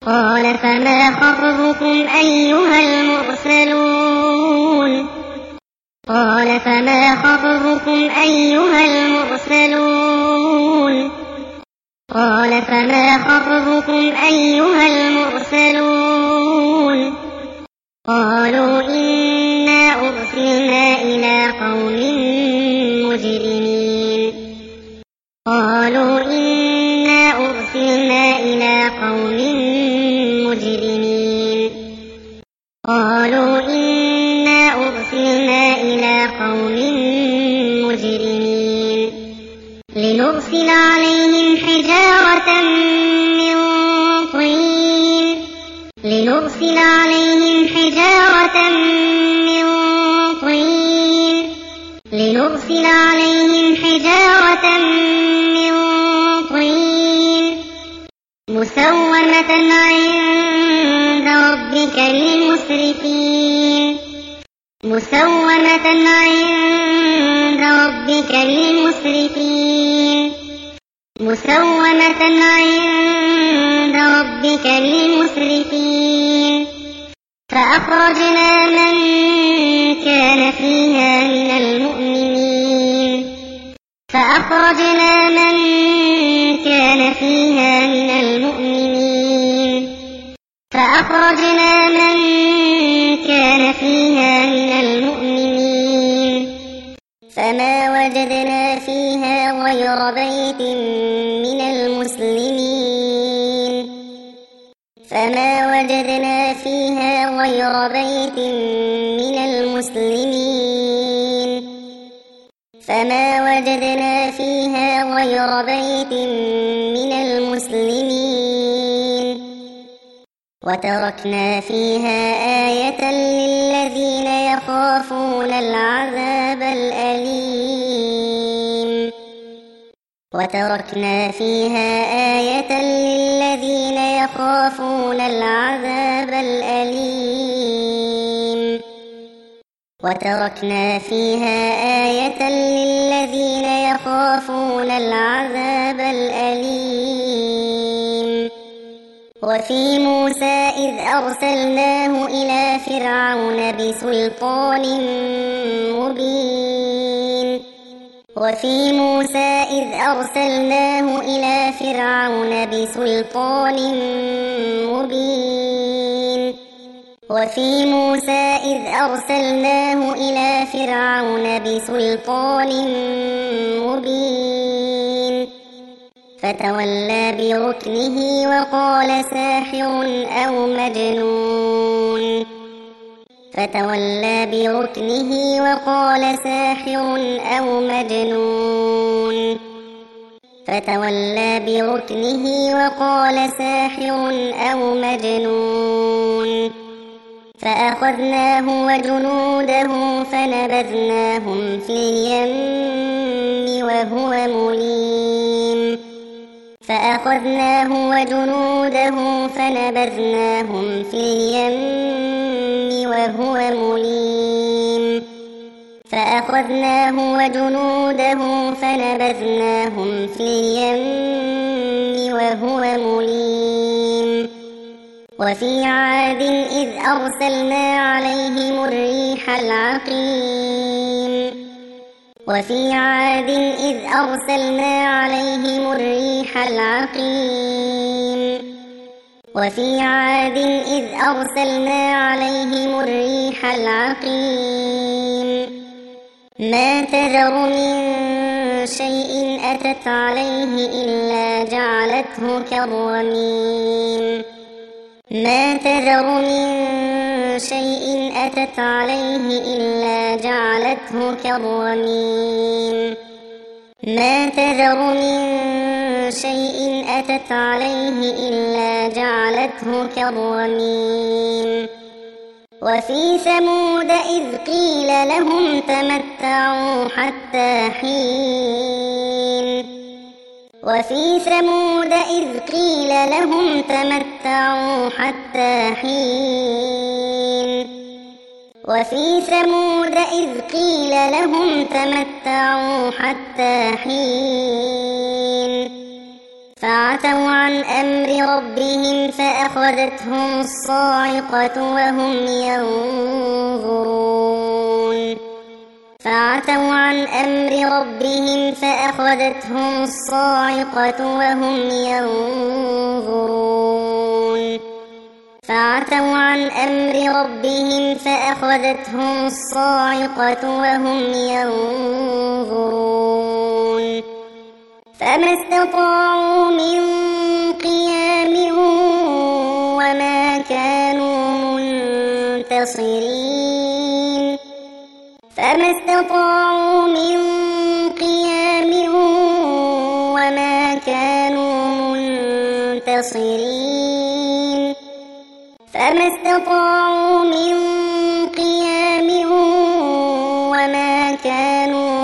قال فما خطبكم أيها المرسلون قال فما خطبكم أيها المرسلون قال فما خطبكم أيها المرسلون قالوا إنا أرسلنا إلى قوم مجرمين قالوا إنا أرسلنا إلى قوم مجرمين قالوا إنا أرسلنا إلى قوم مجرمين لنرسل عليهم حجارة من طين لنرسل عليهم حجارة من طين لنرسل عليهم حجارة من طين مسومة عند ربك للمسرفين مسومة عند ربك للمسرفين مسومة عند ربك للمسرفين فأخرجنا من كان فيها من المؤمنين فأخرجنا من كان فيها من المؤمنين فأخرجنا من كان فيها من المؤمنين فما وجدنا فيها غير بيت من المسلمين فما وجدنا فيها غير بيت من المسلمين فما وجدنا فيها غير بيت من المسلمين وتركنا فيها آية للذين يخافون العذاب الأليم وتركنا فيها آية للذين يخافون العذاب الأليم وتركنا فيها آية للذين يخافون العذاب الأليم وفي موسى إذ أرسلناه إلى فرعون بسلطان مبين وفي موسى إذ أرسلناه إلى فرعون بسلطان مبين وفي موسى إذ أرسلناه إلى فرعون بسلطان مبين فتولى بركنه وقال ساحر أو مجنون فتولى بركنه وقال ساحر أو مجنون فتولى بركنه وقال ساحر أو مجنون فأخذناه وجنوده فنبذناهم في اليم وهو مليم فأخذناه وجنوده فنبذناهم في اليم وهو مليم فأخذناه وجنوده فنبذناهم في اليم وهو مليم وفي عاد إذ أرسلنا عليهم الريح العقيم وفي عاد إذ أرسلنا عليهم الريح العقيم وفي عاد إذ أرسلنا عليهم الريح العقيم ما تذر من شيء أتت عليه إلا جعلته كالرميم ما تذر من شيء أتت عليه إلا جعلته كالرميم ما تذر من شيء أتت عليه إلا جعلته كالرميم وفي ثمود إذ قيل لهم تمتعوا حتى حين وفي ثمود إذ قيل لهم تمتعوا حتى حين وفي ثمود إذ قيل لهم تمتعوا حتى حين فعتوا عن أمر ربهم فأخذتهم الصاعقة وهم ينظرون فعتوا عن أمر ربهم فأخذتهم الصاعقة وهم ينظرون فعتوا عن أمر ربهم فأخذتهم الصاعقة وهم ينظرون فما استطاعوا من قيام وما كانوا منتصرين فما استطاعوا من قيام وما كانوا منتصرين فما استطاعوا من قيام وما كانوا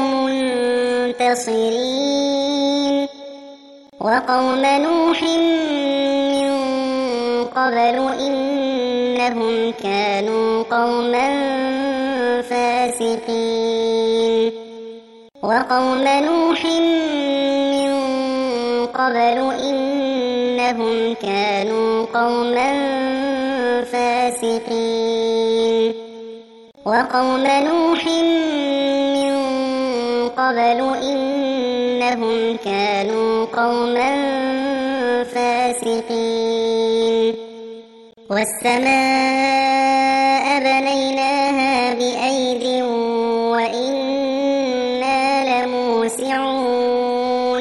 منتصرين وقوم نوح من قبل إنهم كانوا قوما فاسقين وقوم نوح من قبل إنهم كانوا قوما فاسقين وقوم نوح من قبل إنهم كانوا قوما فاسقين والسماء بنيناها بأيد وإنا لموسعون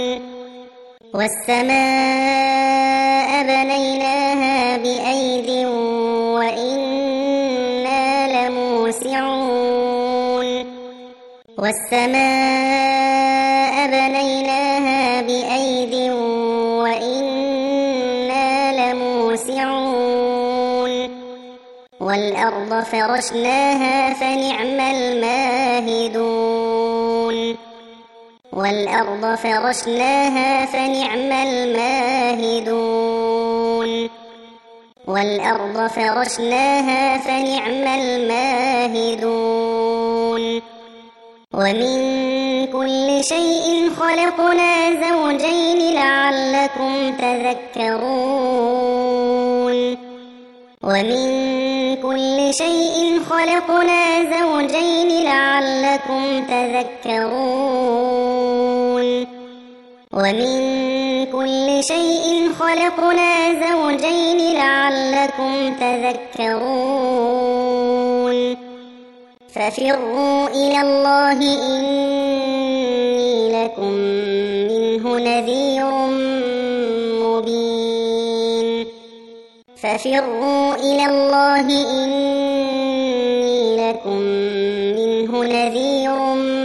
والسماء بنيناها بأيد وإنا لموسعون والسماء بنيناها بأيد وإنا لموسعون والأرض فرشناها فنعم الماهدون والأرض فرشناها فنعم الماهدون والأرض فرشناها فنعم الماهدون ومن كل شيء خلقنا زوجين لعلكم تذكرون ومن كل شيء خلقنا زوجين لعلكم تذكرون ومن كل شيء خلقنا زوجين لعلكم تذكرون ففروا إلى الله إني لكم منه نذير مبين ففروا إلى الله إني لكم منه نذير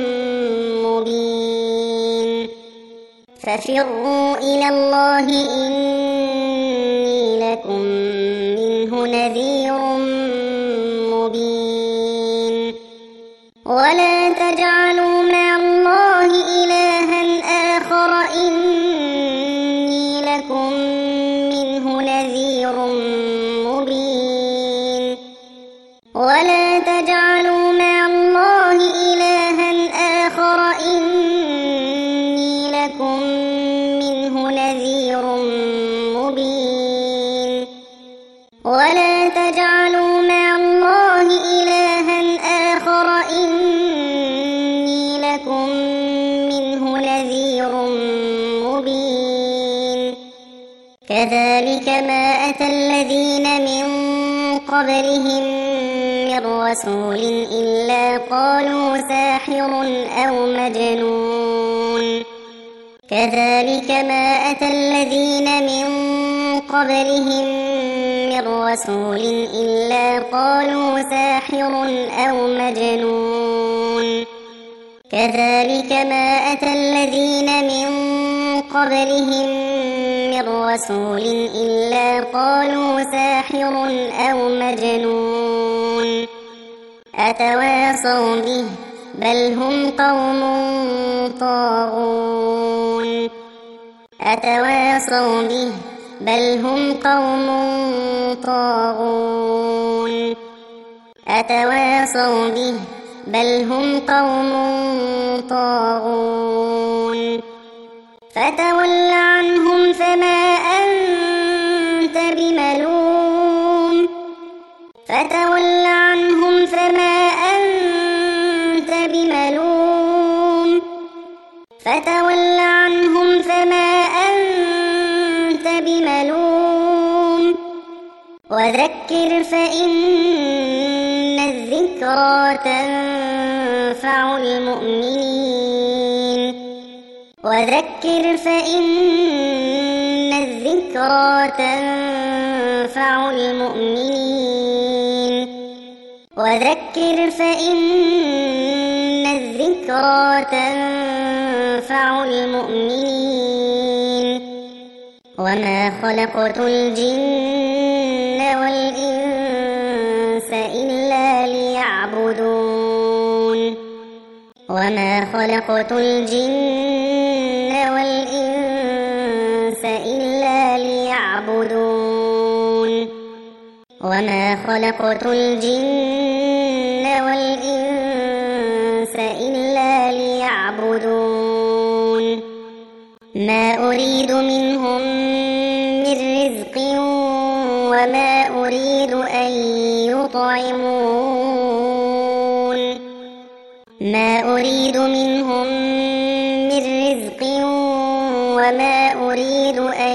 مبين ففروا إلى الله إني لكم منه نذير مبين ولا تجعلوا مع الله إلها آخر إني لكم منه نذير مبين ولا تجعلوا مع الله إلها آخر إني لكم منه نذير مبين ولا تجعلوا مع الله إلها آخر إني لكم منه نذير مبين كذلك ما أتى الذين من قبلهم من رسول إلا قالوا ساحر أو مجنون كذلك ما أتى الذين من قبلهم من رسول إلا قالوا ساحر أو مجنون كذلك ما أتى الذين من قبلهم من رسول إلا قالوا ساحر أو مجنون أتواصوا به بل هم قوم طاغون أتواصوا به بل هم قوم طاغون أتواصوا به بل هم قوم طاغون فتول عنهم فما أنت بملوم فتول عنهم فما أنت بملوم فتول عنهم فما أنت بملوم وذكر فإن الذكرى تنفع المؤمنين وذكر فإن الذكرى تنفع المؤمنين وذكر فإن الذكرى تنفع المؤمنين وما خلقت الجن والإنس إلا ليعبدون وما خلقت الجن والإنس إلا ليعبدون وما خلقت الجن والإنس إلا ليعبدون ما أريد منهم من رزق وما أريد أن يطعمون ما أريد منهم من رزق وما أريد أن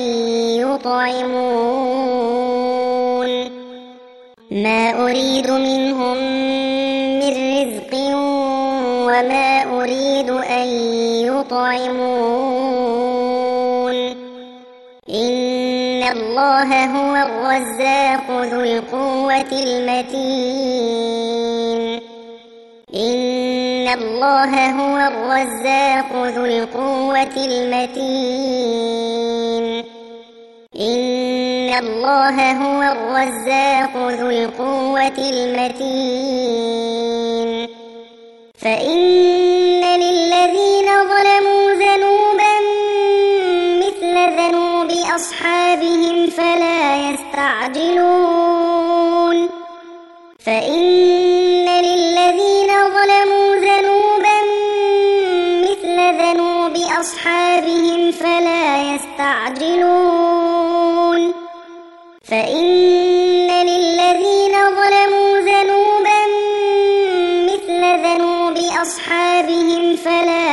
يطعمون ما أريد منهم من رزق وما أريد أن يطعمون إن الله هو الرزاق ذو القوة المتين إن الله هو الرزاق ذو القوة المتين إن الله هو الرزاق ذو القوة المتين فإن للذين ظلموا ذنوبا مثل ذنوب أصحابهم فلا يستعجلون فإن للذين ظلموا ذنوبا مثل ذنوب أصحابهم فلا يستعجلون فإن للذين ظلموا ذنوبا مثل ذنوب أصحابهم فلا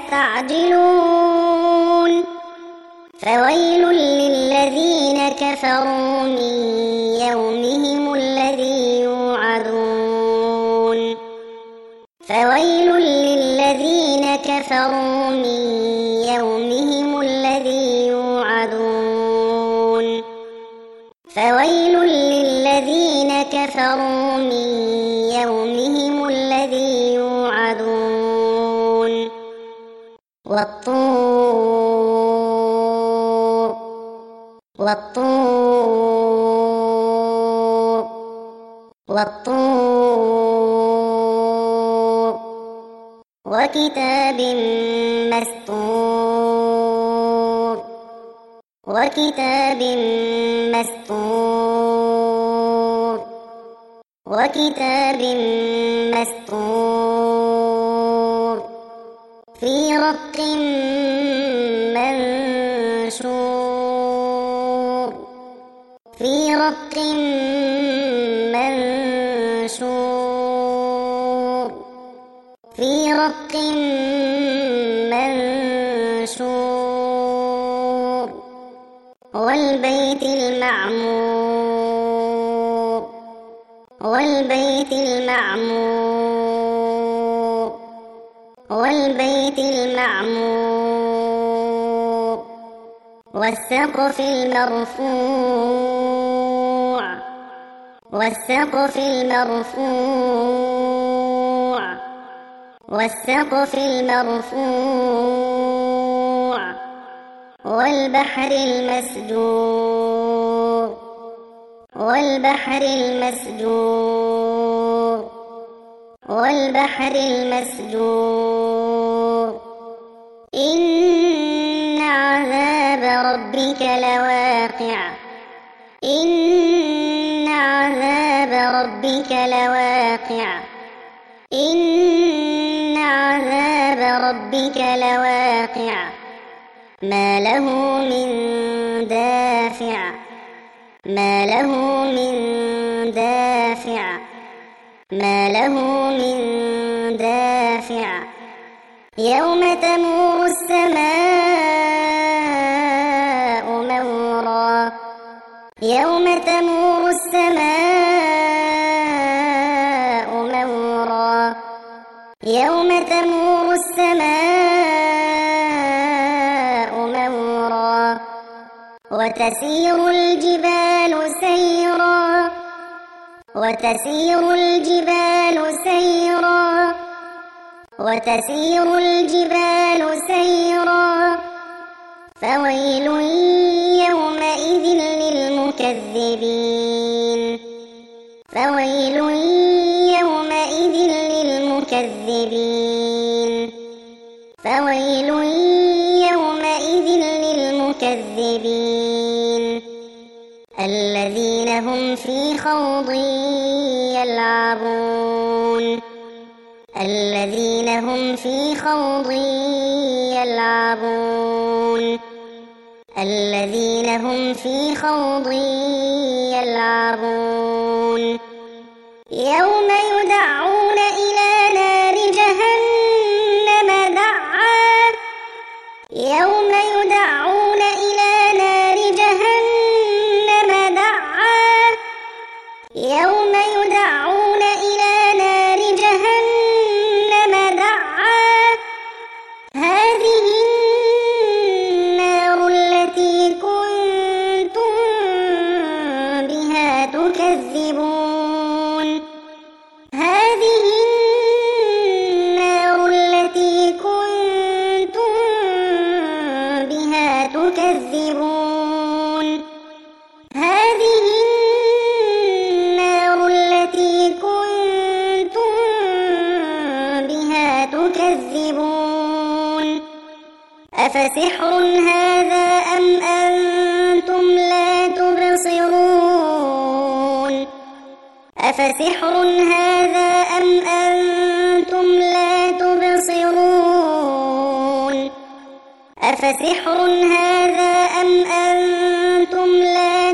يستعجلون فويل للذين كفروا من يومهم الذي يوعدون فويل للذين كفروا من يومهم الذي يوعدون فويل للذين كفروا من يومهم الذي يوعدون والطور وكتاب مسطور وكتاب مسطور وكتاب مسطور في رق منشور في رق منشور في رق منشور والبيت المعمور والبيت المعمور والبيت المعمور والسقف المرفوع والسقف المرفوع والسقف المرفوع والبحر المسجور والبحر المسجور والبحر المسجور إن عذاب ربك لواقع إن عذاب ربك لواقع إن عذاب ربك لواقع ما له من دافع ما له من دافع ما له من دافع يوم تمور السماء مورا يوم تمور السماء مورا يوم تمور السماء مورا وتسير الجبال سيرا وتسير الجبال سيرا وتسير الجبال سيرا فويل يومئذ للمكذبين فويل يومئذ للمكذبين فويل يومئذ للمكذبين الذين هم في خوض يلعبون الذين هم في خوض يلعبون الذين هم في خوض يلعبون يوم يدعون إلى نار جهنم دعا يوم يدعون إلى نار جهنم دعا يوم يدعون إلى نار جهنم دعا هذه النار التي كنتم بها تكذبون هذه النار التي كنتم بها تكذبون هذه النار التي كنتم بها تكذبون أفسحر هذا أم أنتم لا تبصرون أفسحر هذا أم أنتم لا تبصرون أفسحر هذا أم أنتم لا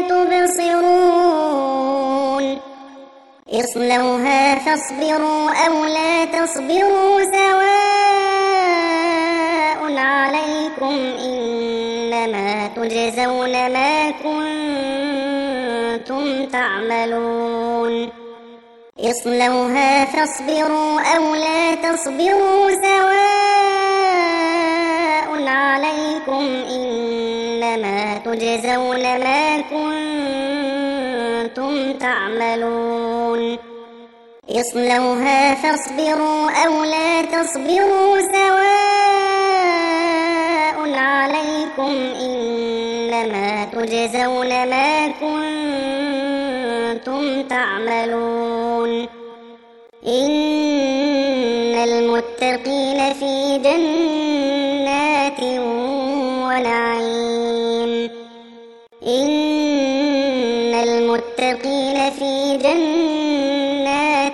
تبصرون اصلوها فاصبروا أو لا تصبروا سواء عليكم إنما تجزون ما كنتم تعملون اصلوها فاصبروا أو لا تصبروا سواء عليكم إنما تجزون ما كنتم تعملون اصلوها فاصبروا أو لا تصبروا سواء عليكم إنما تجزون ما كنتم تعملون إن المتقين في جنات ونعيم إن المتقين في جنات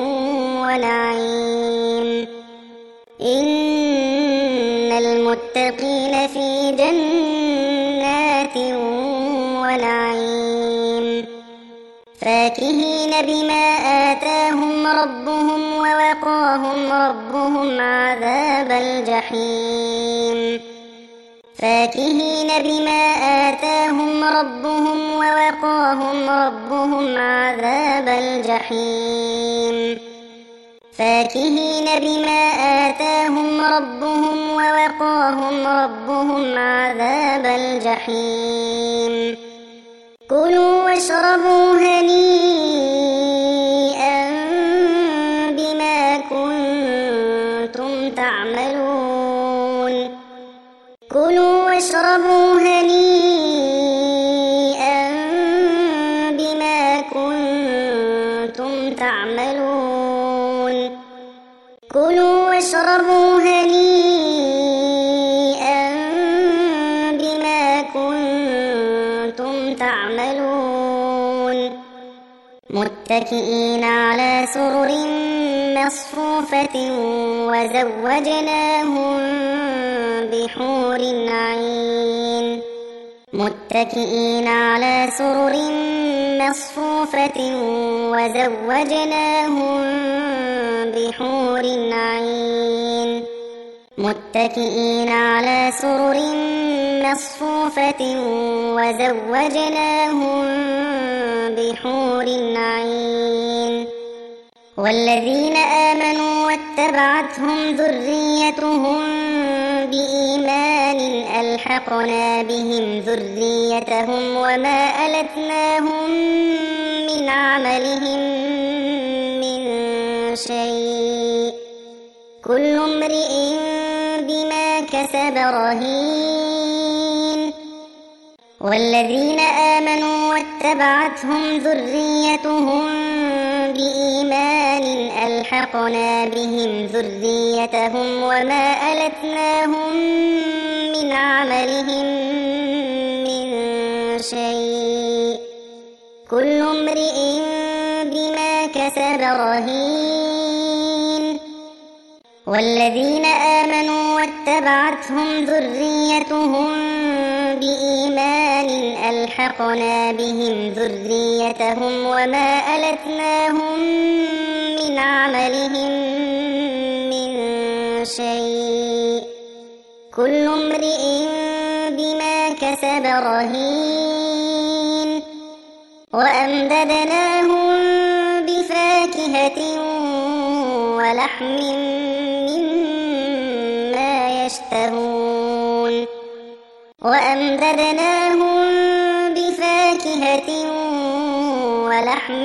ونعيم إن المتقين في جنات ونعيم فاكهين بما آتاهم ربهم ووقاهم ربهم عذاب الجحيم فاكهين بما آتاهم ربهم ووقاهم ربهم عذاب الجحيم فاكهين بما آتاهم ربهم ووقاهم ربهم عذاب الجحيم كلوا واشربوا هنيئا بما كنتم تعملون كلوا واشربوا هنيئا بما كنتم تعملون كلوا واشربوا هنيئا بما كنتم تعملون متكئين على سرر مصفوفة وزوجناهم بحور عين متكئين على سرر مصفوفة وزوجناهم بحور عين متكئين على سرر مصفوفة وزوجناهم بحور عين والذين آمنوا واتبعتهم ذريتهم بإيمان ألحقنا بهم ذريتهم وما ألتناهم من عملهم من شيء كل امرئ بما كسب رهين والذين آمنوا واتبعتهم ذريتهم بإيمان ألحقنا بهم ذريتهم وما ألتناهم من عملهم من شيء كل امرئ بما كسب رهين والذين آمنوا واتبعتهم ذريتهم بإيمان ألحقنا بهم ذريتهم وما ألتناهم من عملهم من شيء كل امرئ بما كسب رهين وأمددناهم بفاكهة ولحم مما يشتهون وأمددناهم بفاكهة ولحم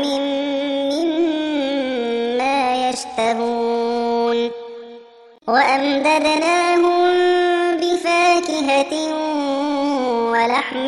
مما يشتهون وأمددناهم بفاكهة ولحم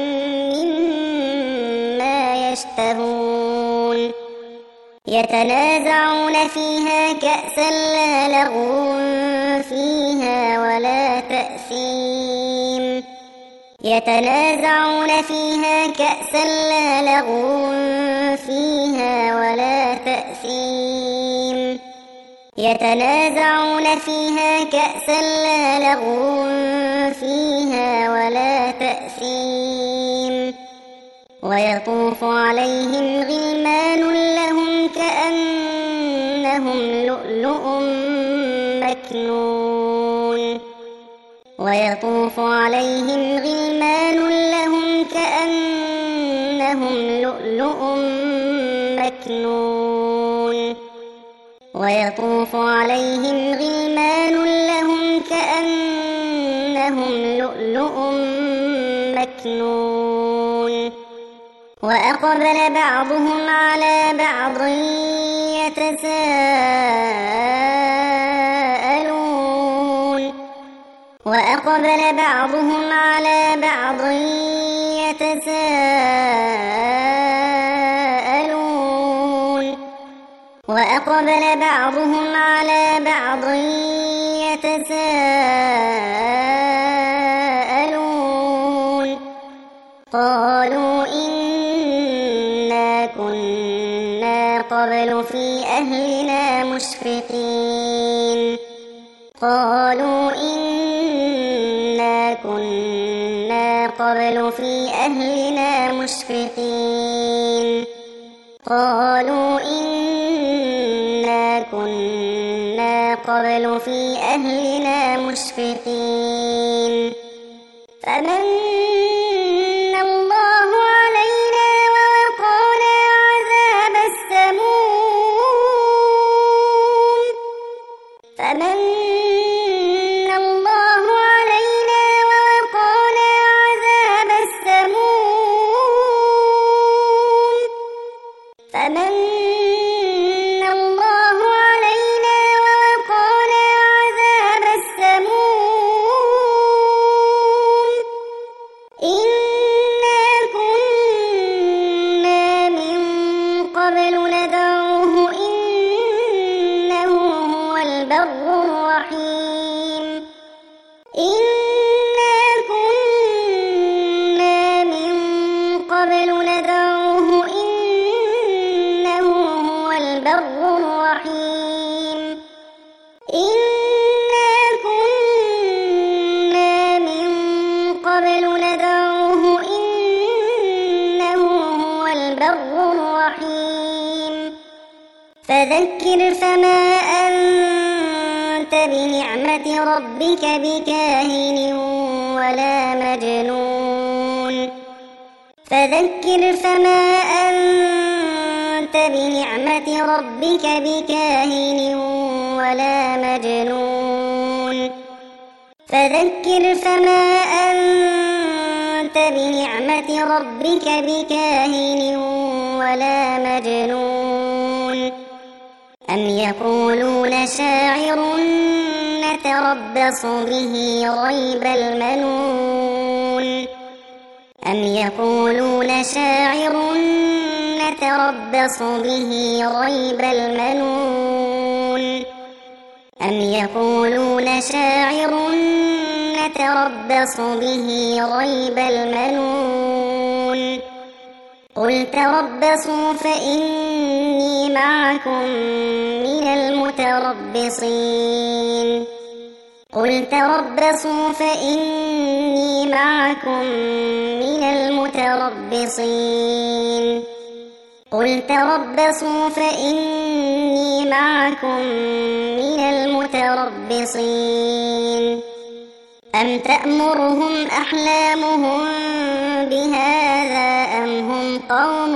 مما يشتهون يتنازعون فيها كأسا لا لغو فيها ولا تأثيم يتنازعون فيها كأسا لا لغو فيها ولا تأثيم يتنازعون فيها كأسا لا لغو فيها ولا تأثيم ويطوف عليهم غلمان لهم كأنهم لؤلؤ مكنون ويطوف عليهم غلمان لهم كأنهم لؤلؤ مكنون ويطوف عليهم غلمان لهم كأنهم لؤلؤ مكنون وأقبل بعضهم على بعض يتساءلون وأقبل بعضهم على بعض يتساءلون وأقبل بعضهم على بعض يتساءلون قالوا إنا كنا قبل في أهلنا مشفقين قالوا إنا كنا قبل في أهلنا مشفقين قالوا إنا كنا قبل في أهلنا مشفقين فمن الله علينا ووقانا عذاب السموم فمن الله علينا ووقانا عذاب السموم فمن الله علينا ووقانا عذاب السموم إنا كنا من قبل ندعوه إنه هو البر الرحيم إنا كنا من قبل ندعوه إنه رحيم فذكر فما أنت بنعمة ربك بكاهن ولا مجنون فذكر فما أنت بنعمة ربك بكاهن ولا مجنون فذكر فما أنت بنعمة ربك بكاهن ولا مجنون أم يقولون شاعر نتربص به ريب المنون أم يقولون شاعر نتربص به ريب المنون أم يقولون شاعر نتربص به ريب المنون قل تربصوا فإني معكم من المتربصين قل تربصوا فإني معكم من المتربصين قل تربصوا فإني معكم من المتربصين أم تأمرهم أحلامهم بهذا أم هم قوم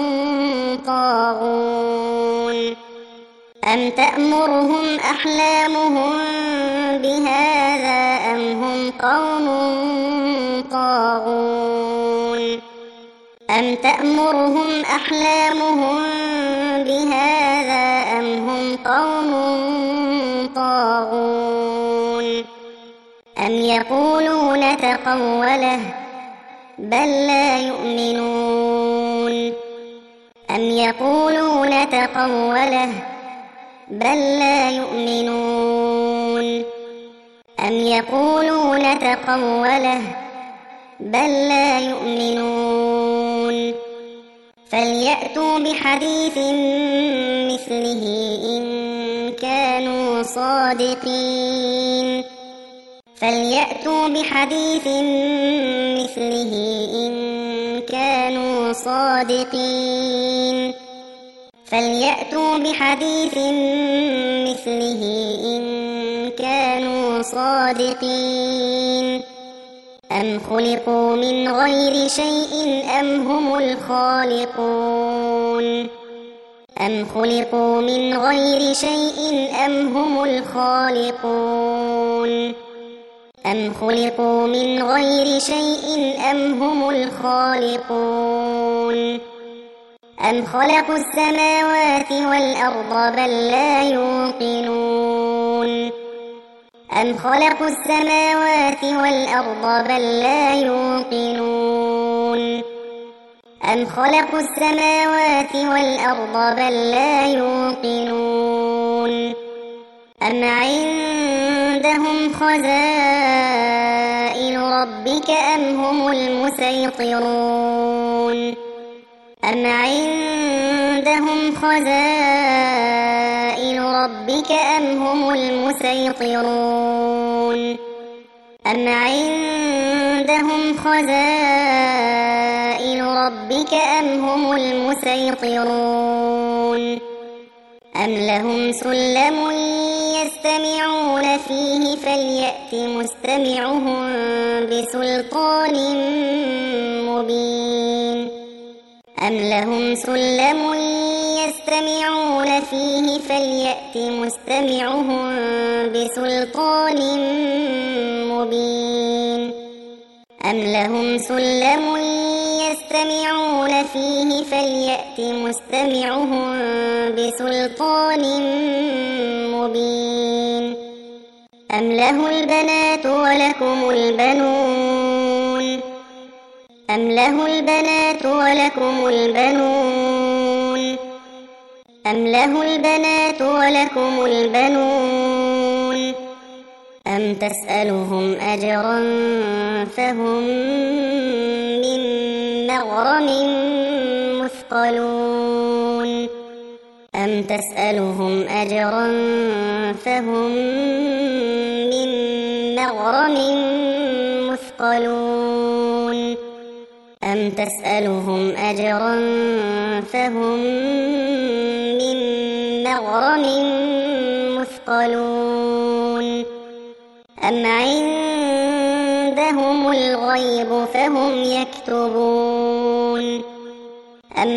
طاغون أم تأمرهم أحلامهم بهذا أم هم قوم طاغون أم تأمرهم أحلامهم بهذا أم هم قوم طاغون أم يقولون تقوله بل لا يؤمنون أم يقولون تقوله بل لا يؤمنون أم يقولون تقوله بل لا يؤمنون فليأتوا بحديث مثله إن كانوا صادقين فليأتوا بحديث مثله إن كانوا صادقين فليأتوا بحديث مثله إن كانوا صادقين أم خلقوا من غير شيء أم هم الخالقون أم خلقوا من غير شيء أم هم الخالقون أم خلقوا من غير شيء أم هم الخالقون أم خلقوا السماوات والأرض بل لا يوقنون أم خلقوا السماوات والأرض بل لا يوقنون أم خلقوا السماوات والأرض بل لا يوقنون أم عندهم خزائن ربك أم هم المسيطرون أم عندهم خزائن ربك أم هم المسيطرون أم عندهم خزائن ربك أم هم المسيطرون أم لهم سلم يستمعون فيه فليأت مستمعهم بسلطان مبين أم لهم سلم يستمعون فيه فليأت مستمعهم بسلطان مبين أم لهم سلم يستمعون فيه فليأت مستمعهم بسلطان مبين أم له البنات ولكم البنون أم له البنات ولكم البنون أم له البنات ولكم البنون أم تسألهم أجرا فهم من مغرم مثقلون أم تسألهم أجرا فهم من مغرم مثقلون أم تسألهم أجرا فهم من مغرم مثقلون أم عندهم الغيب فهم يكتبون أم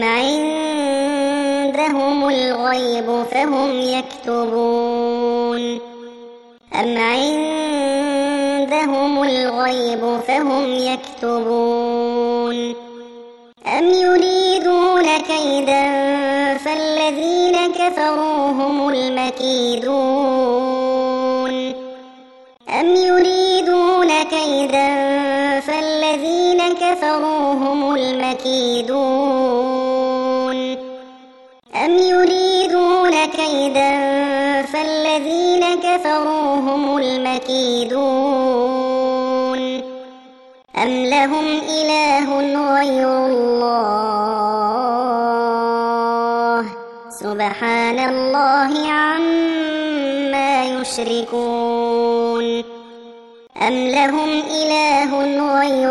عندهم الغيب فهم يكتبون أم عندهم الغيب فهم يكتبون أم يريدون كيدا فالذين كفروا هم المكيدون أم يريدون كيدا فالذين كفروا هم المكيدون أم يريدون كيدا فالذين كفروا هم المكيدون أم لهم إله غير الله سبحان الله عما يشركون أم لهم إله غير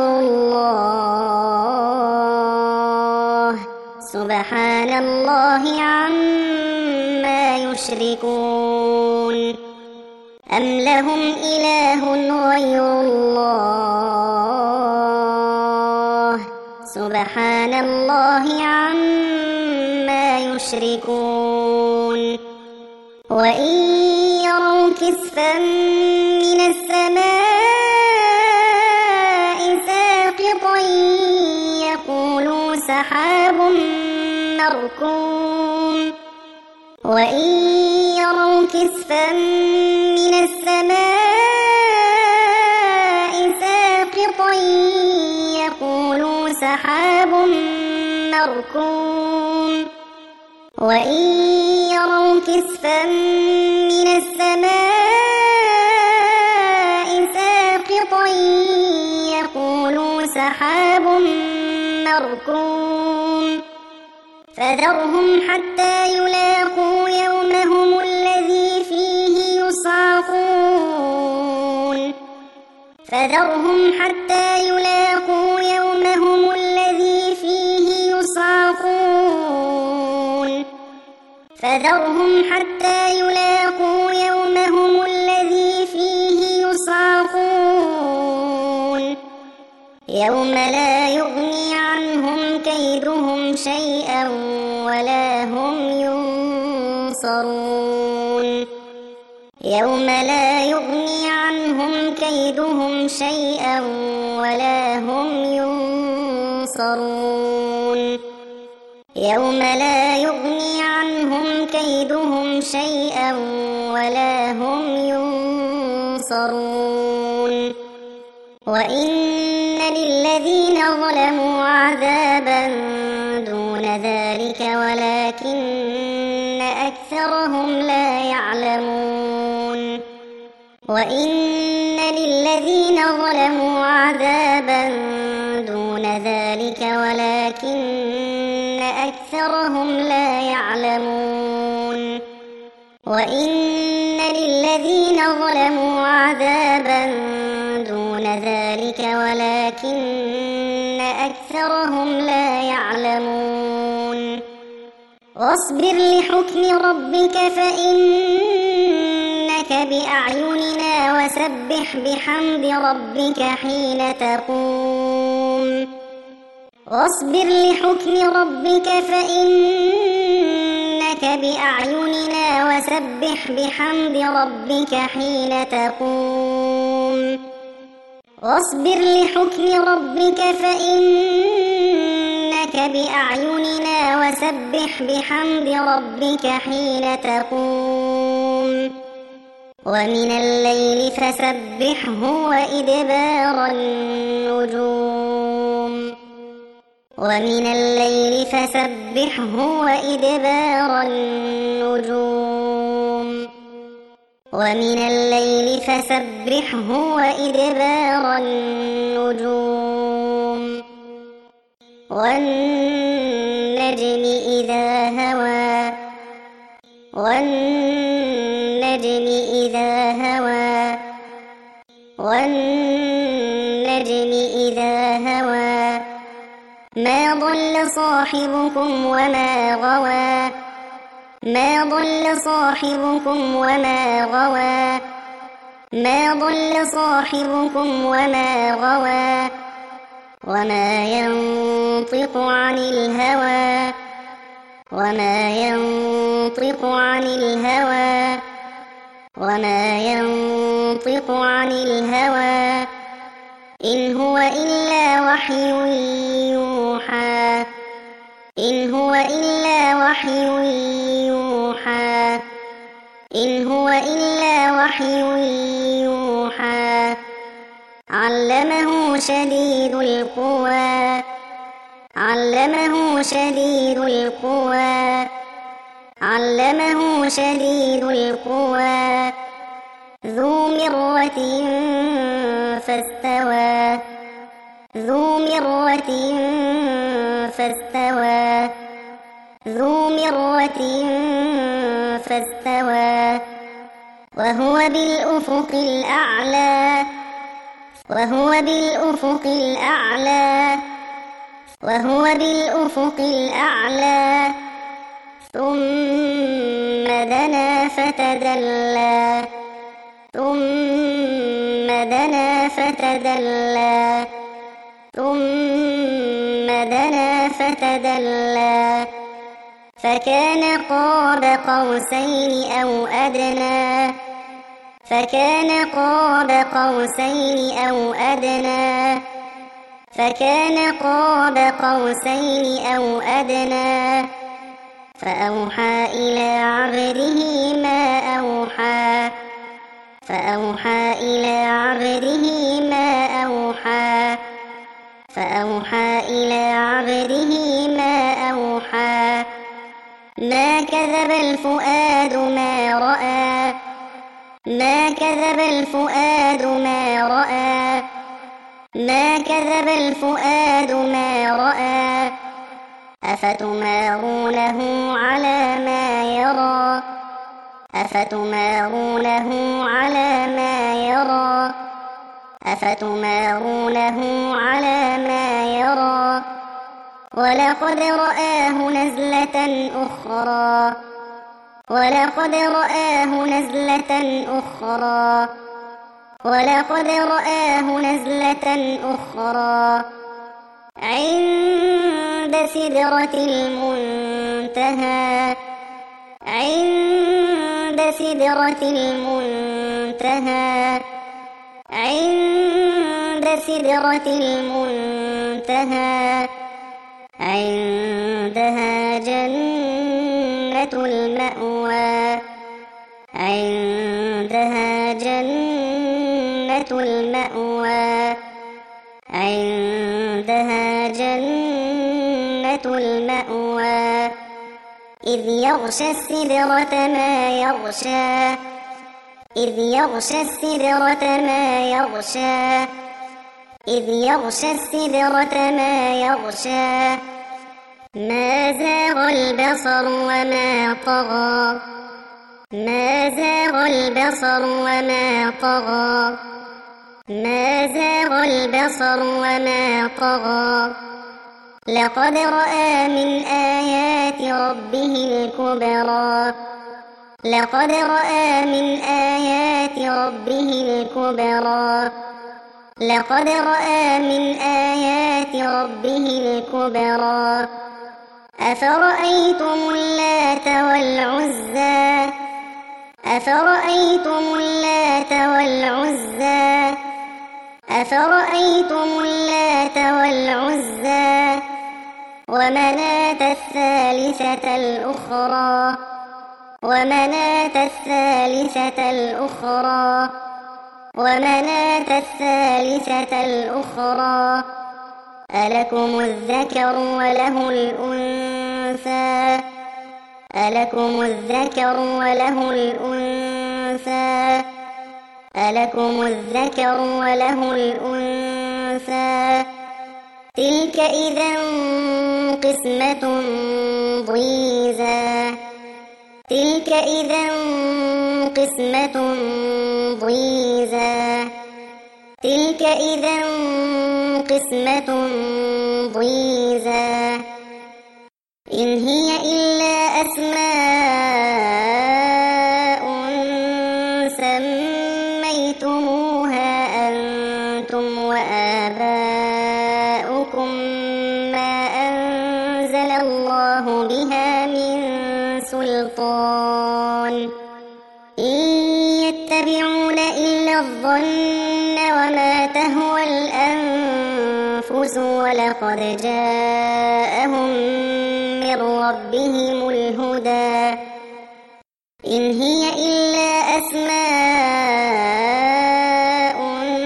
الله سبحان الله عما يشركون أم لهم إله غير الله سبحان الله عما يشركون وإن يروا كسفا من السماء ساقطا يقولوا سحاب مركوم وإن يروا كسفا من السماء ساقطا يقولوا سحاب مركوم وإن يروا كسفا من السماء ساقطا يقولوا سحاب مركوم فذرهم حتى يلاقوا يومهم الذي فيه يصعقون فذرهم حتى يلاقوا يومهم الذي فيه يصعقون فذرهم حتى يلاقوا يومهم الذي فيه يصعقون يوم لا يغني عنهم كيدهم شيئا ولا هم ينصرون يوم لا يغني عنهم كيدهم شيئا ولا هم ينصرون يوم لا يغني عنهم كيدهم شيئا ولا هم ينصرون وإن للذين ظلموا عذابا دون ذلك ولكن أكثرهم لا يعلمون وإن للذين ظلموا عذابا دون ذلك ولكن أكثرهم لا يعلمون وإن للذين ظلموا عذابا دون ذلك ولكن أكثرهم لا يعلمون واصبر لحكم ربك فإنك بأعيننا وسبح بحمد ربك حين تقوم واصبر لحكم ربك فإنك بأعيننا وسبح بحمد ربك حين تقوم واصبر لحكم ربك فإنك بأعيننا وسبح بحمد ربك حين تقوم ومن الليل فسبحه وإدبار النجوم ومن الليل فسبحه وإدبار النجوم ومن الليل فسبحه وإدبار النجوم والنجم إذا هوى والنجم إذا هوى والنجم إذا هوى ما ضل صاحبكم وما غوى ما ضل صاحبكم وما غوى ما ضل صاحبكم وما غوى وما ينطق عن الهوى وما ينطق عن الهوى وما ينطق عن الهوى إن هو إلا وحي يوحى إن هو إلا وحي يوحى إن هو إلا وحي يوحى علمه شديد القوى علمه شديد القوى علمه شديد القوى ذو مرة فاستوى ذو مرة فاستوى ذو مرة فاستوى وهو بالأفق الأعلى وهو بالأفق الأعلى وهو بالأفق الأعلى ثم دنا فتدلى ثم دنا فتدلى ثم دنا فتدلى فكان قاب قوسين أو أدنى فكان قاب قوسين أو أدنى فكان قاب قوسين أو أدنى فأوحى إلى عبده ما أوحى فأوحى إلى عبده ما أوحى فأوحى إلى عبده ما أوحى ما كذب الفؤاد ما رأى ما كذب الفؤاد ما رأى ما كذب الفؤاد ما رأى أفتمارونه على ما يرى أفتمارونه على ما يرى أفتمارونه على ما يرى ولقد رآه نزلة أخرى ولقد رآه نزلة أخرى ولقد رآه نزلة أخرى عند سدرة المنتهى عند سدرة المنتهى عند سدرة المنتهى عندها جنة المأوى عندها جنة المأوى عندها جنة المأوى إذ يغشى السدرة ما يغشى إذ يغشى السدرة ما يغشى إذ يغشى السدرة ما يغشى ما زاغ البصر وما طغى ما زاغ البصر وما طغى ما زاغ البصر وما طغى لقد رأى من آيات ربه الكبرى لقد رأى من آيات ربه الكبرى لقد رأى من آيات ربه الكبرى أفرأيتم اللات والعزى أفرأيتم اللات والعزى أفرأيتم اللات والعزى ومناة الثالثة الأخرى ومناة الثالثة الأخرى ومناة الثالثة الأخرى ألكم الذكر وله الأنثى ألكم الذكر وله الأنثى ألكم الذكر وله الأنثى تلك إذا قسمة ضيزى تلك إذا قسمة ضيزى تلك إذا قسمة ضيزى إن هي إلا أسماء سميتموها أنتم وآباؤكم ما أنزل الله بها من سلطان إن يتبعون إلا الظن وما تهوى الأنفس ولقد جاءهم من ربهم الهدى إن هي إلا أسماء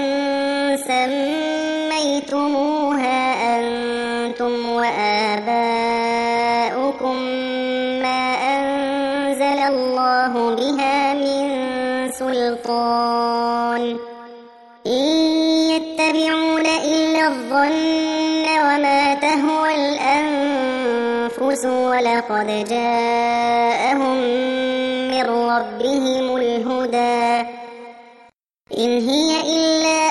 سميتموها أنتم وآباؤكم ما أنزل الله بها من سلطان إن يتبعون إلا الظن وما تهوى الأنفس ولقد جاءهم من ربهم الهدى إن هي إلا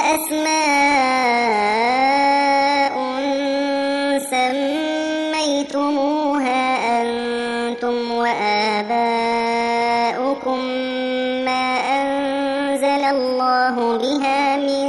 أسماء سميتموها أنتم وآباؤكم ما أنزل الله بها من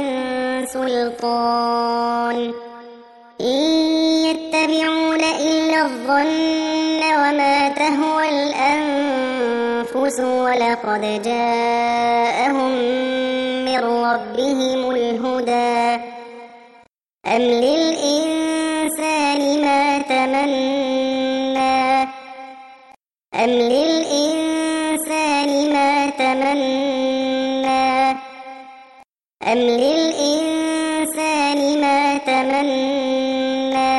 سلطان إن يتبعون إلا الظن وما تهوى الأنفس ولقد جاءهم من ربهم الهدى أم للإنسان ما تمنى أم للإنسان ما تمنى أم للإنسان ما تمنى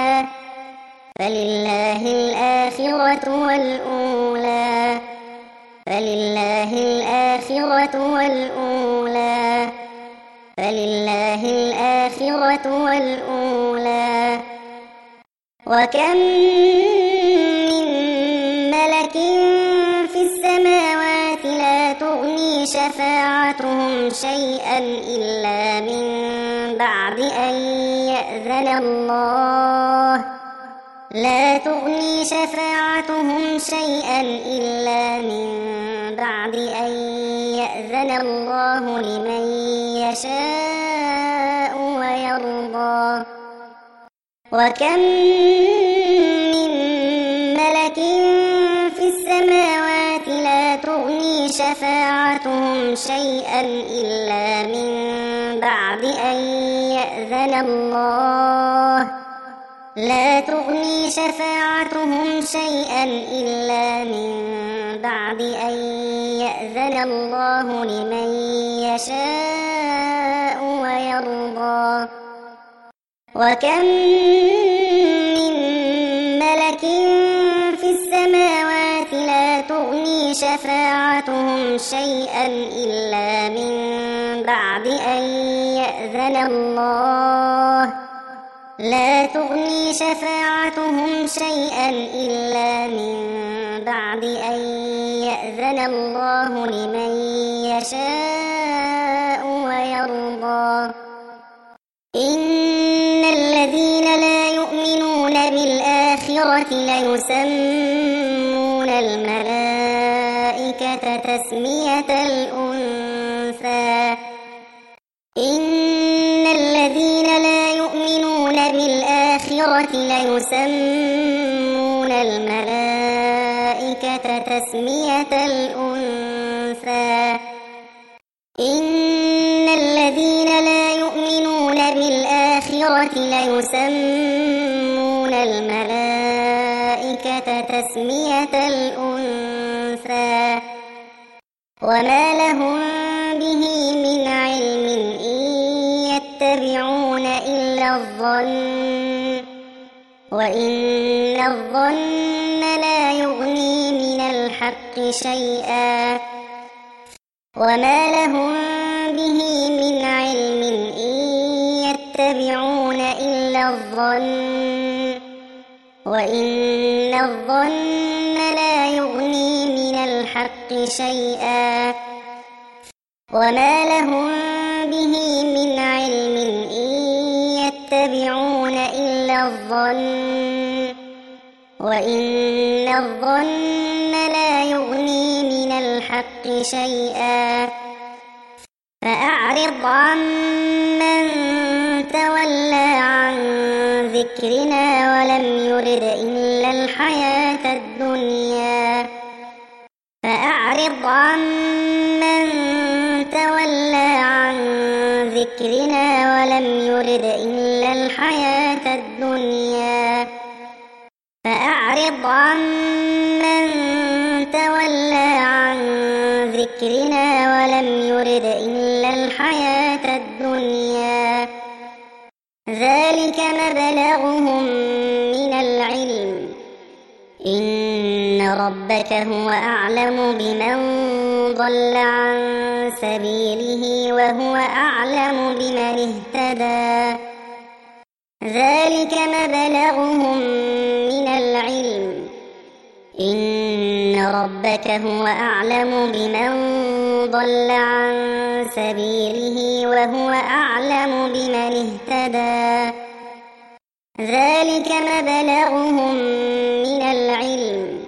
فلله الآخرة والأولى فلله الآخرة والأولى فلله الآخرة والأولى وكم من ملك في السماوات لا تغني شفاعتهم شيئا إلا من بعد أن يأذن الله لا تغني شفاعتهم شيئا إلا من بعد أن يأذن الله لمن يشاء ويرضى وكم من ملك في السماوات لا تغني شفاعتهم شيئا إلا من بعد أن يأذن الله لا تغني شفاعتهم شيئا إلا من بعد أن يأذن الله لمن يشاء ويرضى وكم من ملك في السماوات لا تغني شفاعتهم شيئا إلا من بعد أن يأذن الله لا تغني شفاعتهم شيئا إلا من بعد أن يأذن الله لمن يشاء ويرضى إن الذين لا يؤمنون بالآخرة ليسمون الملائكة تسمية الأنثى إن الذين لا يؤمنون بالآخرة ليسمون الملائكة تسمية الأنثى إن الذين لا يؤمنون بالآخرة ليسمون الملائكة تسمية الأنثى وما لهم به من علم إن يتبعون إلا الظن وإن الظن لا يغني من الحق شيئا وما لهم به من علم إن يتبعون إلا الظن وإن الظن لا يغني من الحق شيئا وما لهم به من علم إن يتبعون إلا الظن وإن الظن لا يغني من الحق شيئا فأعرض عمن تولى عن ذكرنا ولم يرد إلا الحياة الدنيا فأعرض عمن تولى عن ذكرنا ولم يرد إلا الحياة الدنيا فأعرض عمن تولى عن ذكرنا ولم يرد إلا الحياة الدنيا ذلك مبلغهم من العلم إن ربك هو أعلم بمن ضل عن سبيله وهو أعلم بمن اهتدى ذلك مبلغهم من العلم إن ربك هو أعلم بمن ضل عن سبيله وهو أعلم بمن اهتدى ذلك مبلغهم من العلم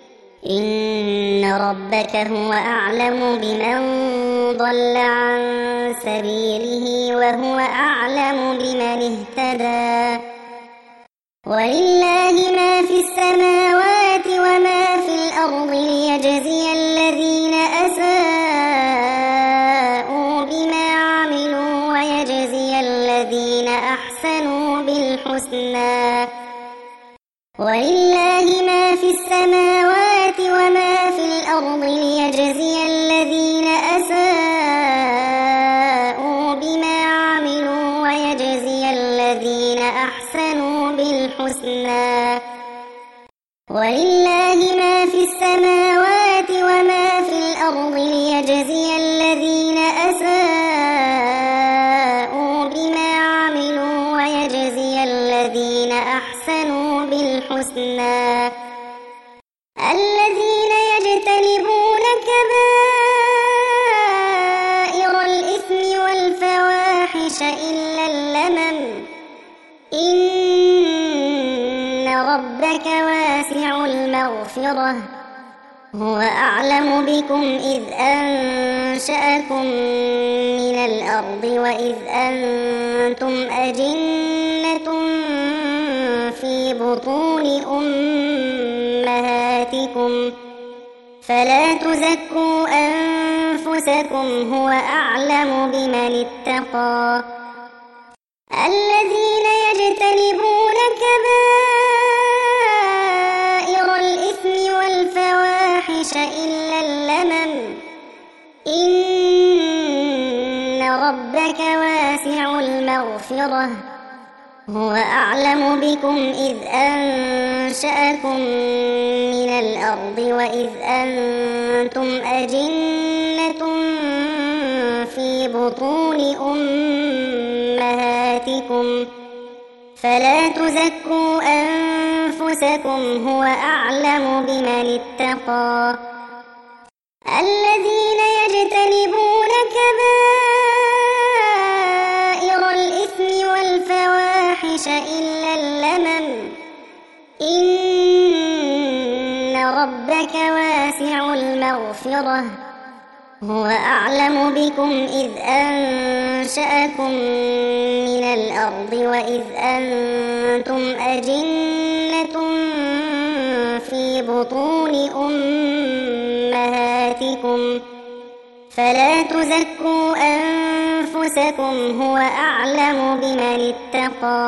إن ربك هو أعلم بمن ضل عن سبيله وهو أعلم بمن اهتدى ولله ما في السماوات وما في الأرض ليجزي الذين أساءوا بما عملوا ويجزي الذين أحسنوا بالحسنى ولله ما في السماوات وما في الأرض ليجزي الذين أساءوا بما عملوا ويجزي الذين أحسنوا بالحسنى ولله ما في السماوات وما في الأرض ليجزي الذين أساءوا بما عملوا ويجزي الذين أحسنوا بالحسنى الذين يجتنبون كبائر الإثم والفواحش إلا اللمم إن ربك واسع المغفرة هو أعلم بكم إذ أنشأكم من الأرض وإذ أنتم أجنة في بطون أمهاتكم فلا تزكوا أنفسكم هو أعلم بمن اتقى الذين يجتنبون كبائر الإثم والفواحش إلا اللمم إن ربك واسع المغفرة هو أعلم بكم إذ أنشأكم من الأرض وإذ أنتم أجنة في بطون أمهاتكم فلا تزكوا أنفسكم هو أعلم بمن اتقى الذين يجتنبون كبائر الإثم والفواحش إلا اللمم إن ربك واسع المغفرة هو أعلم بكم إذ أنشأكم من الأرض وإذ أنتم أجنة في بطون أمهاتكم فلا تزكوا أنفسكم هو أعلم بمن اتقى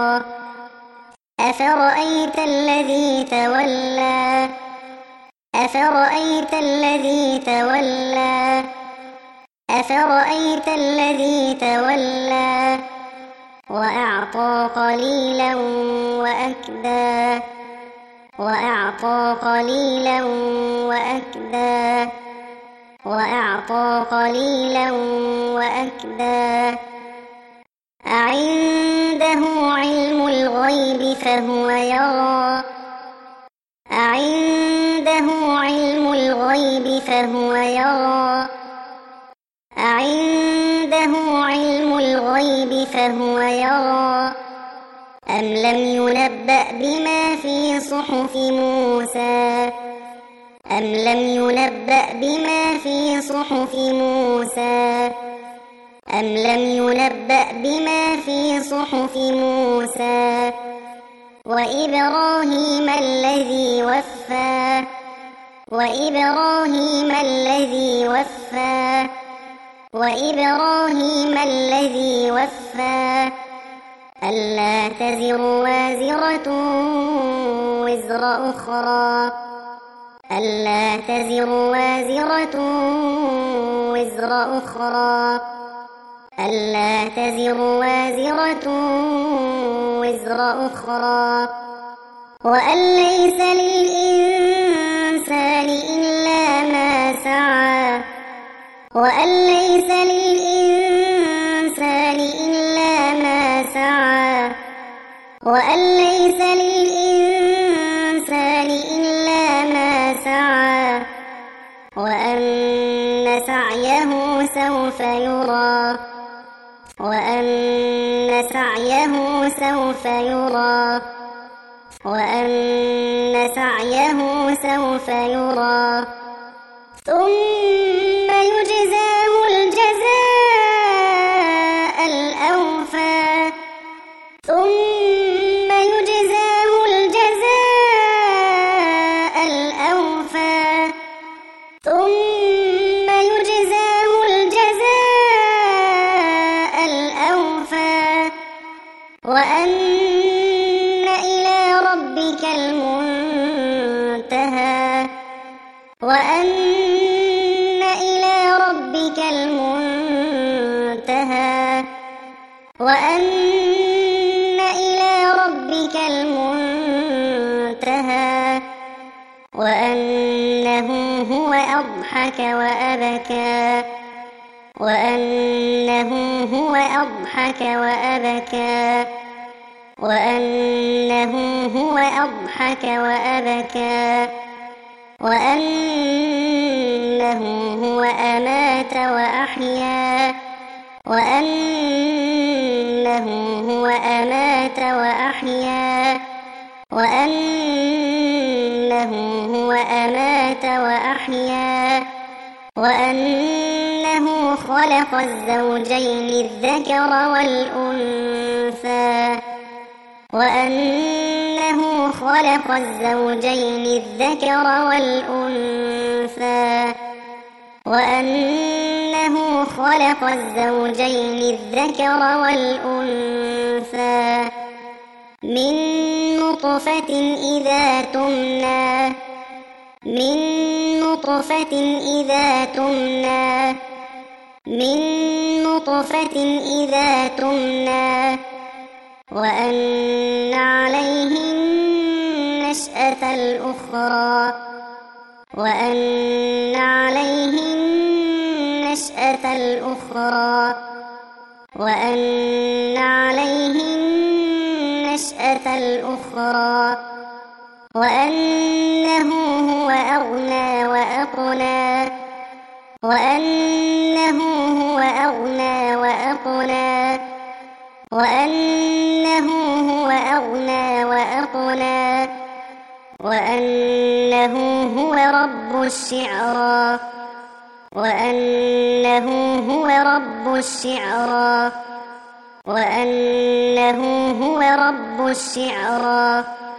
أفرأيت الذي تولى أفرأيت الذي تولى أفرأيت الذي تولى وأعطى قليلا وأكدى وأعطى قليلا وأكدى وأعطى قليلا وأكدى أعنده علم الغيب فهو يرى أعنده علم الغيب فهو يرى أعنده علم الغيب فهو يرى أم لم ينبأ بما في صحف موسى أم لم ينبأ بما في صحف موسى أم لم ينبأ بما في صحف موسى وإبراهيم الذي وفى وإبراهيم الذي وفى وإبراهيم الذي وفى ألا تزر وازرة وزر أخرى ألا تزر وازرة وزر أخرى ألا تزر وازرة وزر أخرى وأن ليس للإنسان إلا ما سعى وأن ليس للإنسان إلا ما سعى وأن ليس للإنسان إلا ما سعى وأن سعيه سوف يرى وأن سعيه سوف يرى وأن سعيه سوف يرى ثم يجزاه الجزاء الأوفى ثم يجزاه الجزاء الأوفى ثم يجزاه الجزاء الأوفى وأن إلى ربك المنتهى وأن إلى ربك المنتهى وأن إلى ربك المنتهى وأنه هو أضحك وأبكى وأنه هو أضحك وأبكى وأنه هو أضحك وأبكى وأنه هو أمات وأحيا وأنه هو أمات وأحيا وأنه هو أمات وأحيا وأنه خلق الزوجين الذكر والأنثى وأنه خلق الزوجين الذكر والأنثى وأنه خلق الزوجين الذكر والأنثى من نطفة إذا تمنى من نطفة إذا تمنى من نطفة إذا تمنى وأن عليه النشأة الأخرى وأن عليه النشأة الأخرى وأن عليه النشأة الأخرى وأنه هو أغنى وأقنى وأنه هو أغنى وأقنى وأنه هو أغنى وأقنى وأنه هو رب الشعرى وأنه هو رب الشعرى وأنه هو رب الشعرى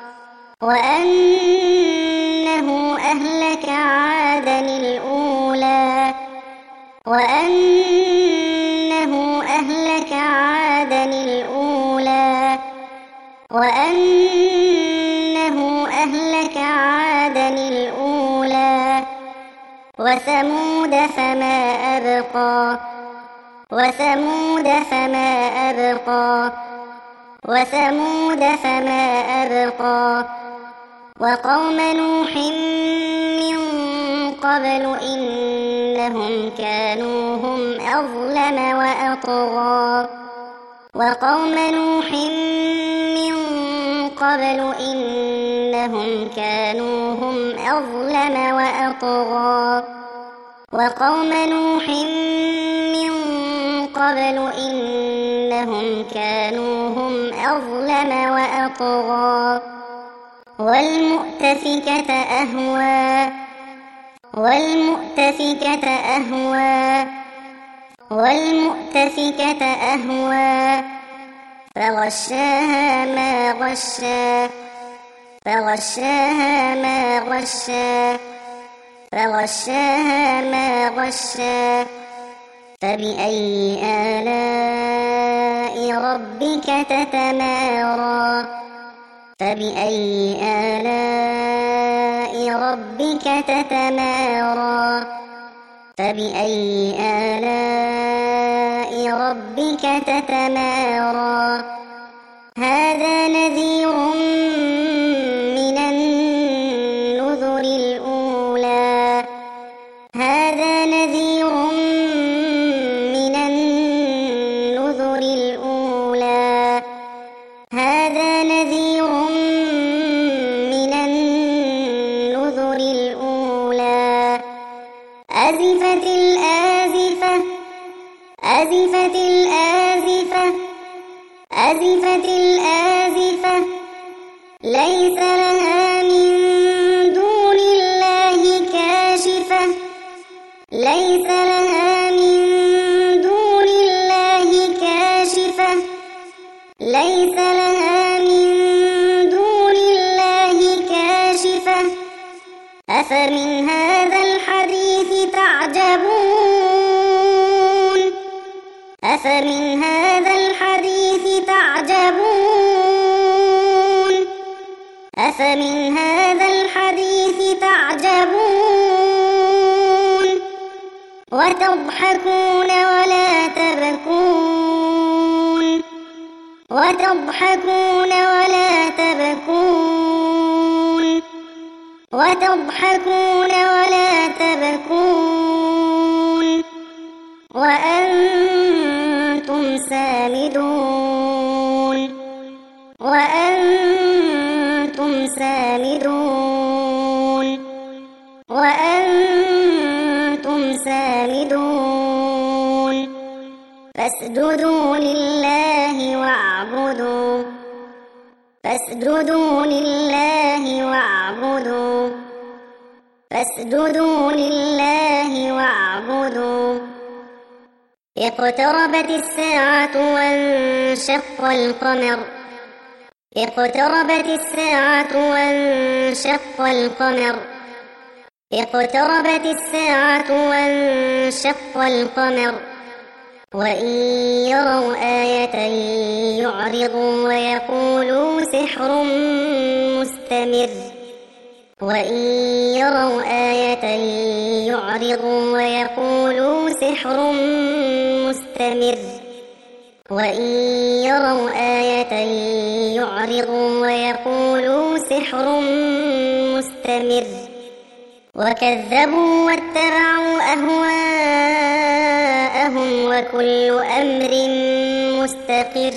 وأنه أهلك عادا الأولى وأنه أهلك عادا الأولى وأنه أهلك عادا الأولى وثمود فما أبقى وثمود فما أبقى وثمود فما أبقى وقوم نوح من قبل إنهم كانوا هم أظلم وأطغى وقوم نوح من قبل إنهم كانوا هم أظلم وأطغى وقوم نوح من قبل إنهم كانوا هم أظلم وأطغى والمؤتفكة أهوى فغشاها ما غشا فبأي آلاء ربك تتمارى هذا نذير من النذر الأولى أزفت الآزفة ليس لها من دون الله كاشفة أفمن هذا الحديث تعجبون وتضحكون ولا تبكون وأنتم سامدون فاسجدوا لله واعبدوا اقتربت الساعة وانشق القمر وإن يروا آية يعرضوا ويقولوا سحر مستمر وكذبوا واتبعوا أهواءهم وكل أمر مستقر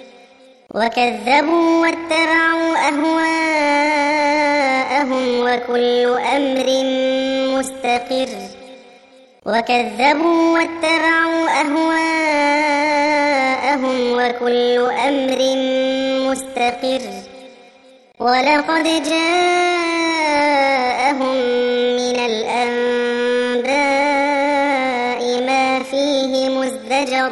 ولقد جاءهم من الأنباء ما فيه مزدجر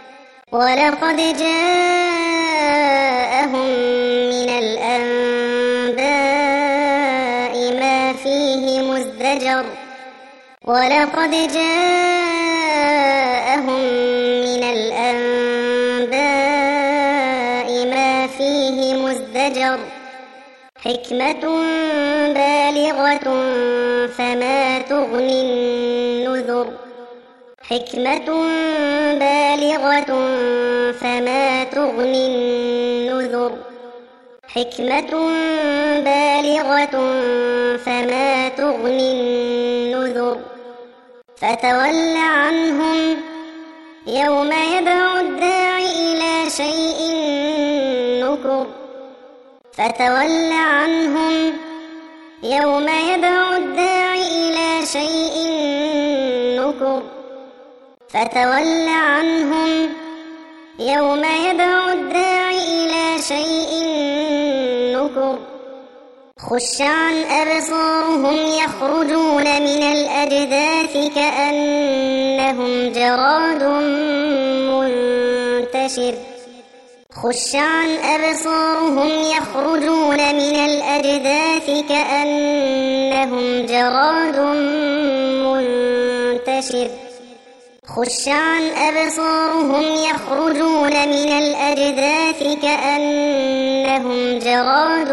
حكمة بالغة فما تغني النذر فتول عنهم يوم يدعو الداعي إلى شيء نكر فتول عنهم يوم يدعو الداع إلى شيء نكر خش عن أبصارهم يخرجون من الأجداث كأنهم جراد منتشر خش عن أبصارهم يخرجون من الأجداث كأنهم جراد منتشر خش عن أبصارهم يخرجون من الأجداث كأنهم جراد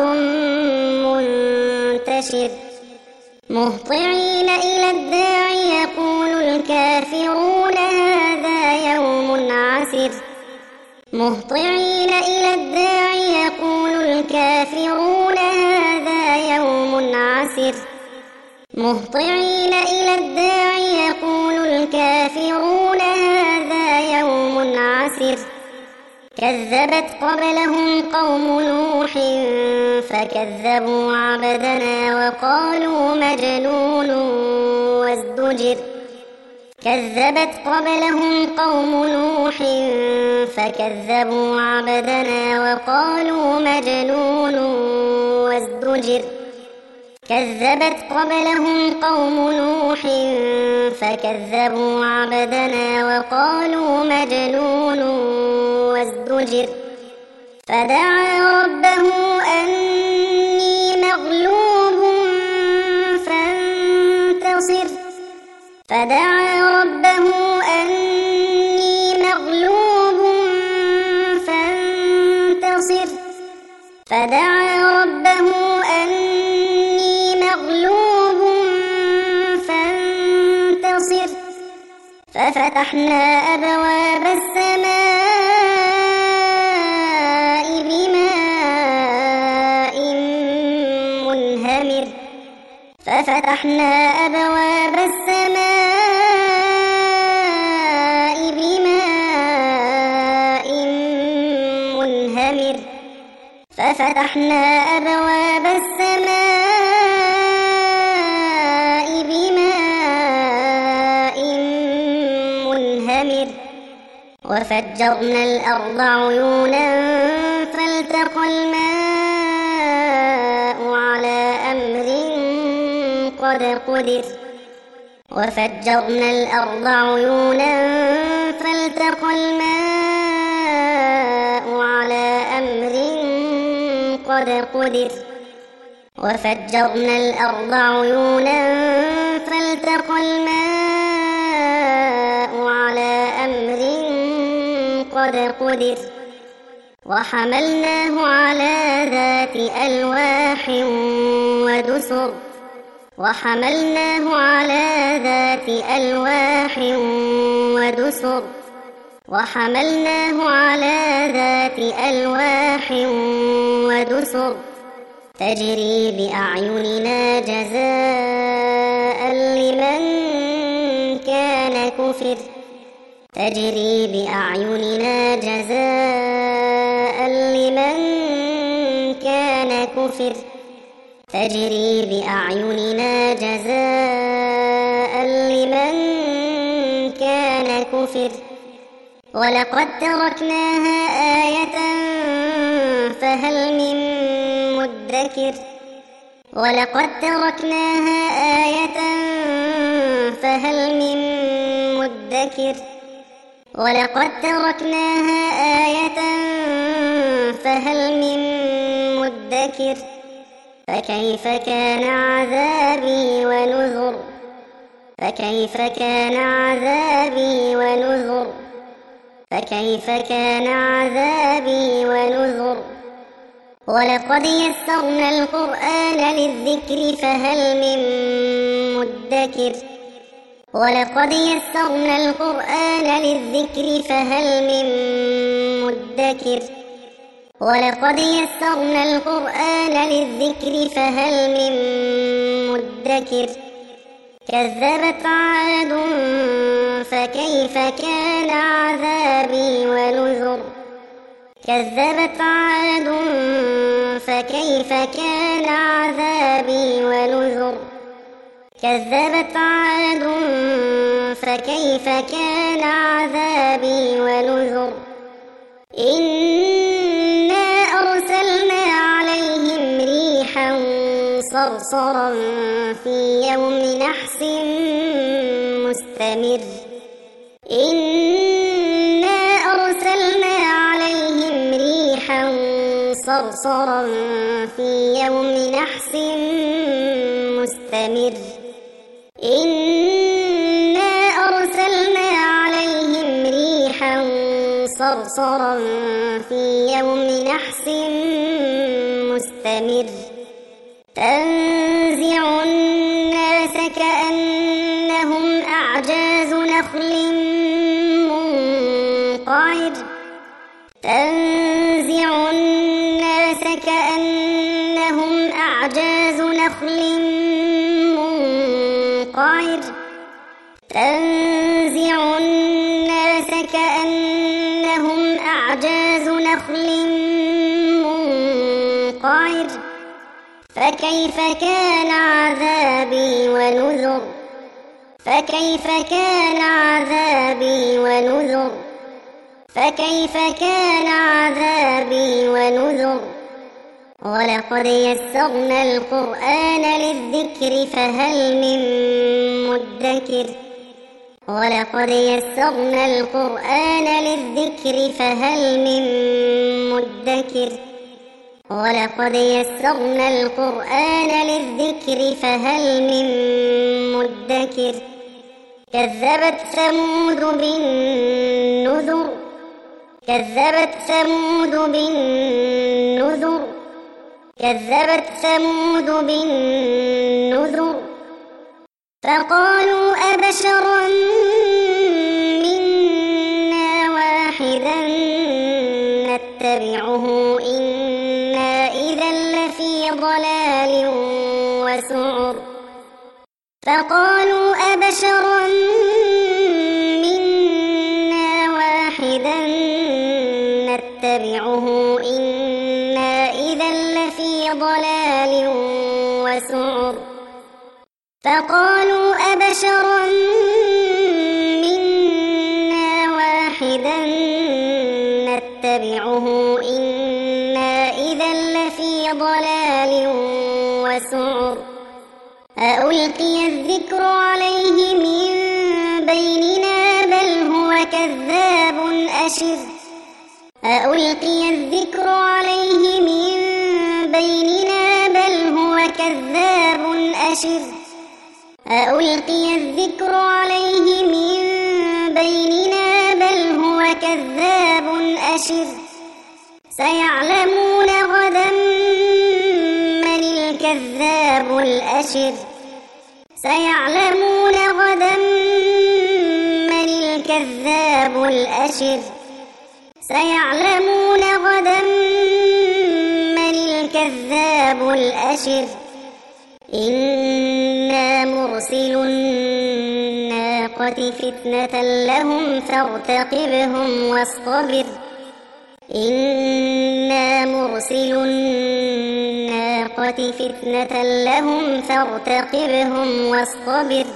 منتشر مهطعين إلى الداع يقول الكافرون هذا يوم عسر مهطعين إلى الداع يقول الكافرون هذا يوم عسر مهطعين إلى الداع يقول الكافرون هذا يوم عسر كذبت قبلهم قوم نوح فكذبوا عبدنا وقالوا مجنون وازدجر كذبت قبلهم قوم نوح فكذبوا عبدنا وقالوا مجنون وازدجر كذبت قبلهم قوم نوح فكذبوا عبدنا وقالوا مجنون وازدجر فدعا ربه أني مغلوب فانتصر فدعا ربه أني مغلوب فانتصر فدعا ربه أني مغلوب فانتصر ففتحنا أبواب السماء بماء منهمر ففتحنا أبواب السماء بماء منهمر ففتحنا أبواب السماء بماء منهمر وفجرنا الأرض عيونا فالتقى الماء على أمر قد قدر وفجرنا الأرض عيونا فالتقى الماء على أمر قد قدر وفجرنا الأرض عيونا فالتقى الماء على أمر قد قدر وحملناه على ذات ألواح ودسر وحملناه على ذات ألواح ودسر وحملناه على ذات ألواح ودسر تجري بأعيننا جزاء لمن كان كفر تجري بأعيننا جزاء لمن كان كفر تجري بأعيننا جزاء لمن كان كفر ولقد تركناها آية فهل من مدكر ولقد تركناها آية فهل من مدكر ولقد تركناها آية فهل من مدكر فكيف كان عذابي ونذر فكيف كان عذابي ونذر فكيف كان عذابي ونذر ولقد يسرنا القرآن للذكر فهل من مدكر ولقد يسرنا القرآن للذكر فهل من مدكر ولقد يسرنا القرآن للذكر فهل من مدكر كذبت عاد فكيف كان عذابي ونذر كذبت عاد فكيف كان عذابي ونذر كذبت عاد فكيف كان عذابي ونذر إنا أرسلنا عليهم ريحا صرصرا في يوم نحس مستمر إنا أرسلنا عليهم ريحا صرصرا في يوم نحس مستمر إنا أرسلنا عليهم ريحا صرصرا في يوم نحس مستمر تنزع الناس كأنهم أعجاز نخل منقعر تنزع الناس كأنهم أعجاز نخل منقعر تنزع الناس كأنهم أعجاز نخل منقعر فكيف كان عذابي ونذر فكيف كان عذابي ونذر فكيف كان عذابي ونذر ولقد يسرنا القرآن للذكر فهل من مدكر ولقد يسرنا القرآن للذكر فهل من مدكر ولقد يسرنا القرآن للذكر فهل من مدكر كذبت ثمود بالنذر كذبت ثمود بالنذر كذبت ثمود بالنذر فقالوا أبشرا منا واحدا نتبعه إنا إذا لفي ضلال وسعر فقالوا أبشرا منا واحدا نتبعه إنا إذا لفي ضلال وسعر فقالوا أبشرا منا واحدا نتبعه إنا إذا لفي ضلال وسعر أألقي الذكر عليه من بيننا بل هو كذاب أشر أألقي الذكر عليه من بيننا بل هو كذاب أشر أألقي الذكر عليه من بيننا بل هو كذاب أشر سيعلمون غدا من الكذاب الأشر سيعلمون غدا من الكذاب الأشر سيعلمون غدا من الكذاب الأشر إنا مرسل الناقة فتنة لهم فارتقبهم واصطبر إنا مرسل الناقة فتنة لهم فارتقبهم واصطبر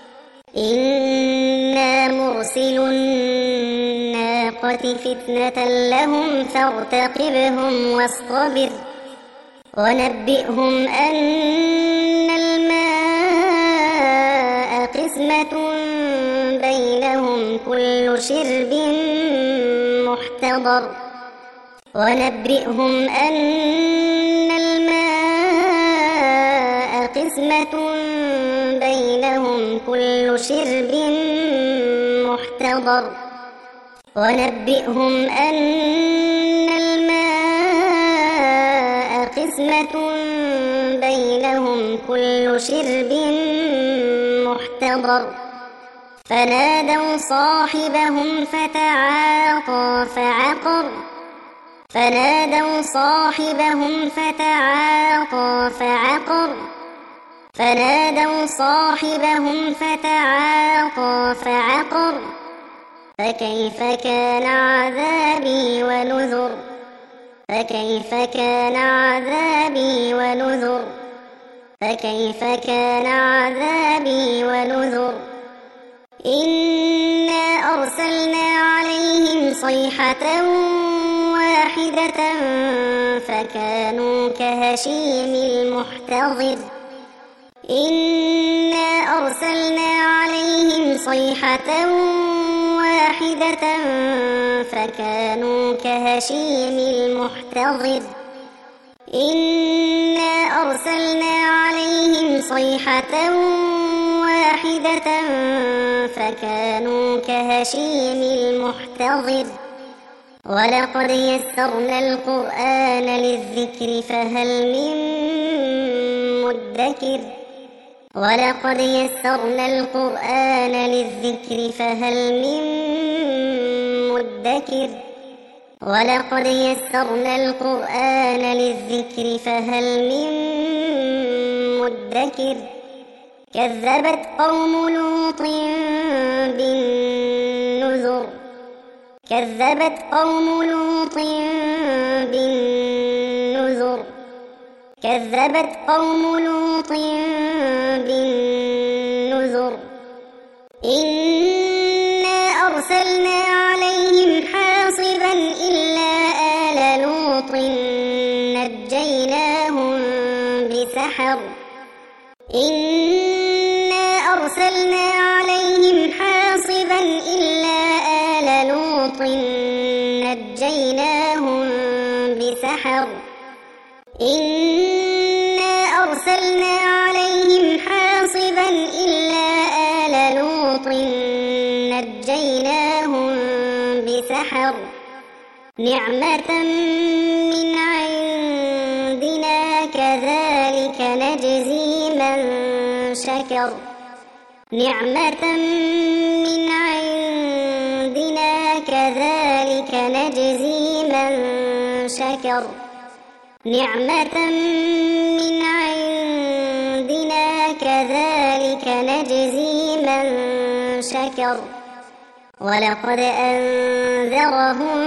إنا مرسل الناقة فتنة لهم فارتقبهم واصطبر ونبئهم أن الماء قسمة بينهم كل شرب محتضر ونبئهم أن الماء قسمة بينهم كل شرب محتضر ونبئهم أن الماء قسمة بينهم كل شرب محتضر فنادوا صاحبهم فتعاطى فعقر فنادوا صاحبهم فتعاطى فعقر فنادوا صاحبهم فتعاطى فعقر فكيف كان عذابي ونذر فكيف كان عذابي ونذر فكيف كان عذابي ونذر إنا أرسلنا عليهم صيحة واحدة فكانوا كهشيم المحتضر إنا أرسلنا عليهم صيحة واحدة فكانوا كهشيم المحتضر إنا أرسلنا عليهم صيحة واحدة فكانوا كهشيم المحتضر ولقد يسرنا القرآن للذكر فهل من مدكر ولقد يسرنا القرآن للذكر فهل من مدكر ولقد يسرنا القرآن للذكر فهل من مدكر كذبت قوم لوط بالنذر كذبت قوم لوط بالنذر كذبت قوم لوط بالنذر إنا أرسلنا عليهم حاصبا إلا آل لوط نجيناهم بسحر إنا أرسلنا عليهم حاصبا إلا آل لوط نجيناهم بسحر إنا أرسلنا عليهم حاصبا إلا آل لوط نجيناهم بسحر نعمة من عندنا كذلك نجزي من شكر نعمة من عندنا كذلك نجزي من شكر نعمة من عندنا كذلك نجزي من شكر ولقد أنذرهم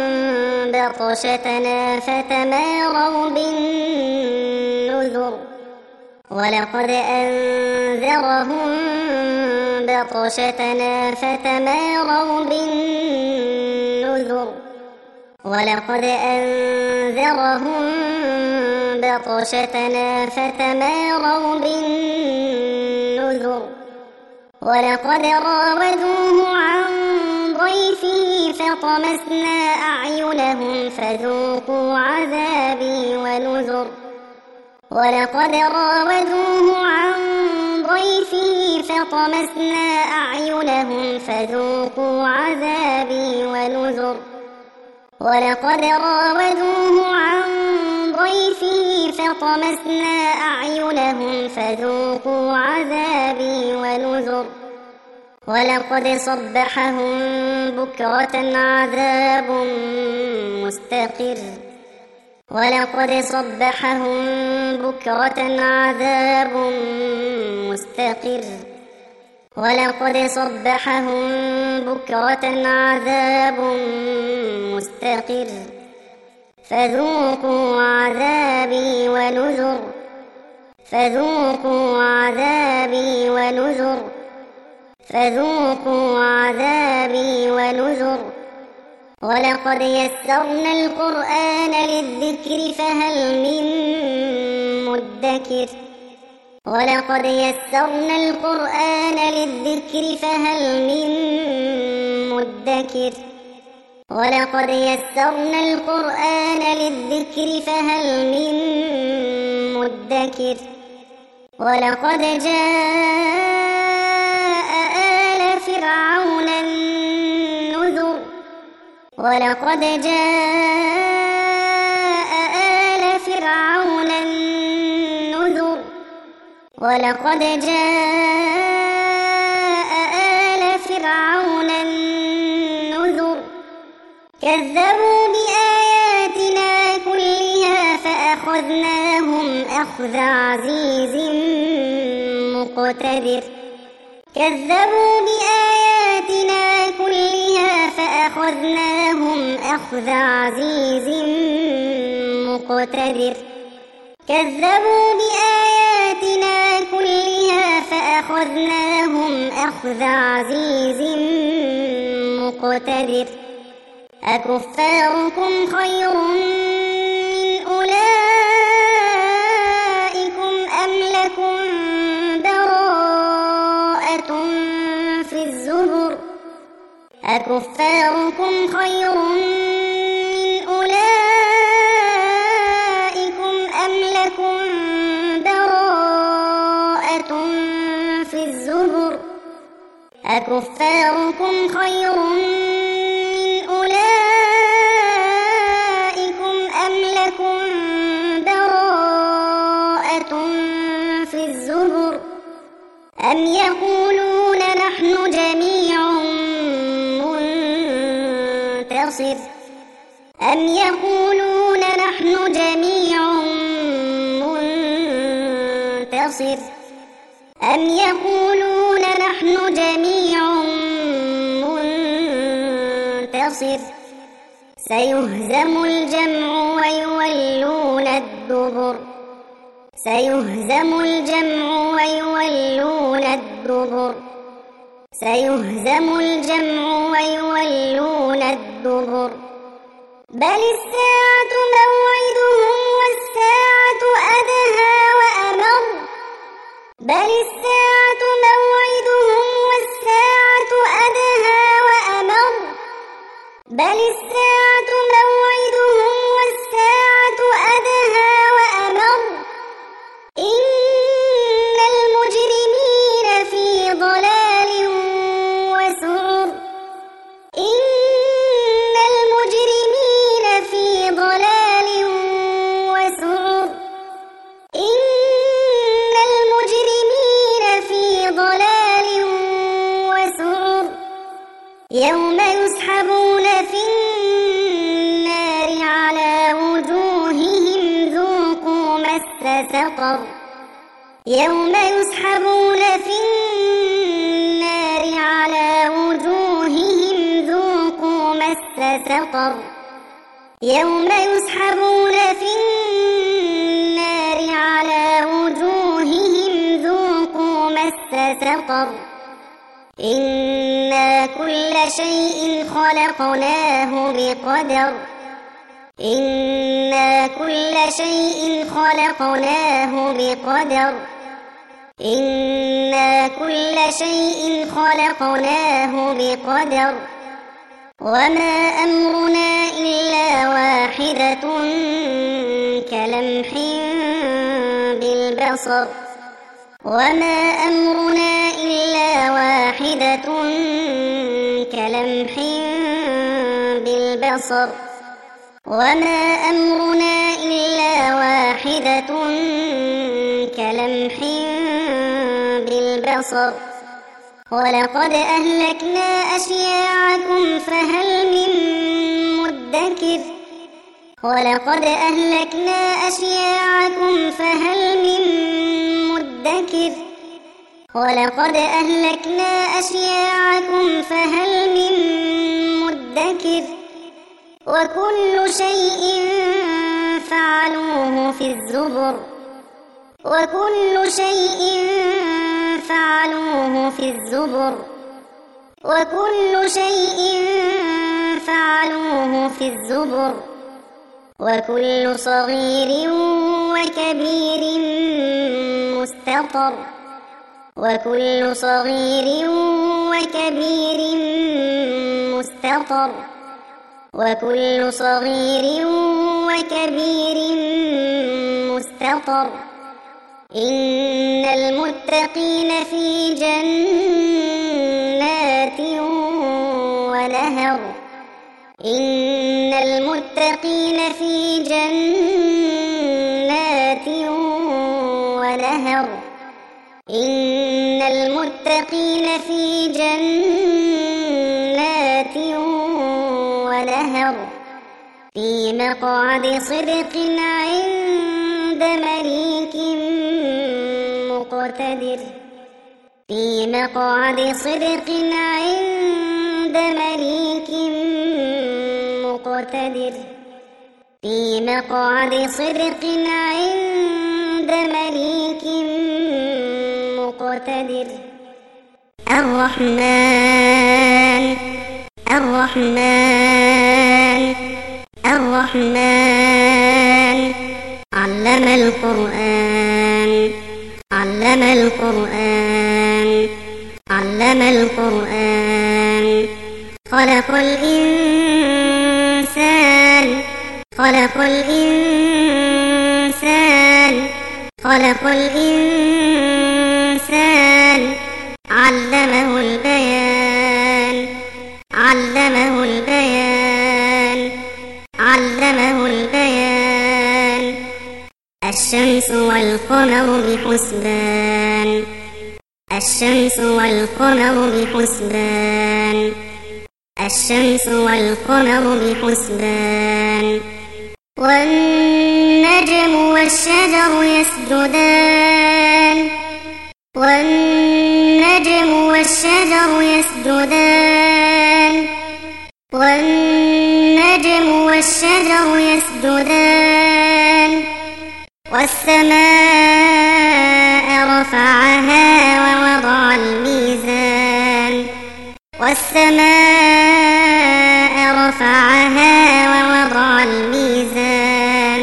بطشتنا فتماروا بالنذر ولقد أنذرهم بطشتنا فتماروا بالنذر ولقد أنذرهم بطشتنا فتماروا بالنذر ولقد راودوه عن ضيفه فطمسنا أعينهم فذوقوا عذابي ونذر ولقد راودوه عن ضيفه فطمسنا أعينهم فذوقوا عذابي ونذر ولقد راودوه عن ضيفه فطمسنا أعينهم فذوقوا عذابي ونذر ولقد صبحهم بكرة عذاب مستقر ولقد صبحهم بكرة عذاب مستقر ولقد صبحهم بكرة عذاب مستقر فذوقوا عذابي ونذر فذوقوا عذابي ونذر فذوقوا عذابي ونذر ولقد يسرنا القرآن للذكر فهل من مدكر ولقد يسرنا القرآن للذكر فهل من مدكر ولقد يسرنا القرآن للذكر فهل من مدكر ولقد جاء آل فرعون النذر ولقد جاء آل فرعون النذر ولقد جاء آل فرعون النذر كذبوا بآياتنا كلها فأخذناهم أخذ عزيز مقتدر كذبوا بآياتنا كلها فأخذناهم أخذ عزيز مقتدر كذبوا بآياتنا كلها فأخذناهم فأخذناهم أخذ عزيز مقتدر أكفاركم خير من أولئكم أم لكم براءة في الزبر أكفاركم خير من أولئكم أم لكم براءة في الزبر أكفاركم خير من أولئكم أم لكم براءة في الزبر أم يقولون نحن جميع منتصر أم يقولون نحن جميع منتصر أم يقولون نحن جميع منتصر سيهزم الجمع ويولون الدبر سيهزم الجمع ويولون الدبر سيهزم الجمع ويولون الدبر بل الساعة موعدهم والساعة أدهى وأمر بل الساعة موعدهم والساعة أدهى وأمر بل الساعة موعدهم والساعة أدهى وأمر إن المجرمين في ضلال وسعر إن المجرمين في ضلال وسعر إن المجرمين في ضلال وسعر يوم يسحبون في النار على وجوههم ذوقوا مس سقر يوم يسحبون في النار على وجوههم ذوقوا مس سقر يوم يسحبون في النار على وجوههم ذوقوا مس سقر إنا كل شيء خلقناه بقدر إنا كل شيء خلقناه بقدر إنا كل شيء خلقناه بقدر وما أمرنا إلا واحدة كلمح بالبصر وما أمرنا إلا واحدة كلمح بالبصر وما أمرنا إلا واحدة كلمح بالبصر ولقد أهلكنا أشياعكم فهل من مدكر ولقد أهلكنا أشياعكم فهل من مدكر ولقد أهلكنا أشياعكم فهل من مدكر وكل شيء فعلوه في الزبر وكل شيء فعلوه في الزبر وكل شيء فعلوه في الزبر وكل صغير وكبير مستطر وكل صغير وكبير مستطر وكل صغير وكبير مستطر إن المتقين في جنات ونهر إن المتقين في جنات ونهر إن المتقين في جنات ونهر في مقعد صدق عند مليك مقتدر في مقعد صدق عند مليك مقتدر في مقعد صدق عند مليك مقتدر مقتدر الرحمن الرحمن الرحمن علم القرآن علم القرآن علم القرآن خلق الإنسان خلق الإنسان خلق الإنسان علمه البيان علمه البيان علمه البيان الشمس والقمر بحسبان الشمس والقمر بحسبان الشمس والقمر بحسبان والنجم والشجر يسجدان والنجم والشجر يسجدان والنجم والشجر يسجدان والسماء رفعها ووضع الميزان والسماء رفعها ووضع الميزان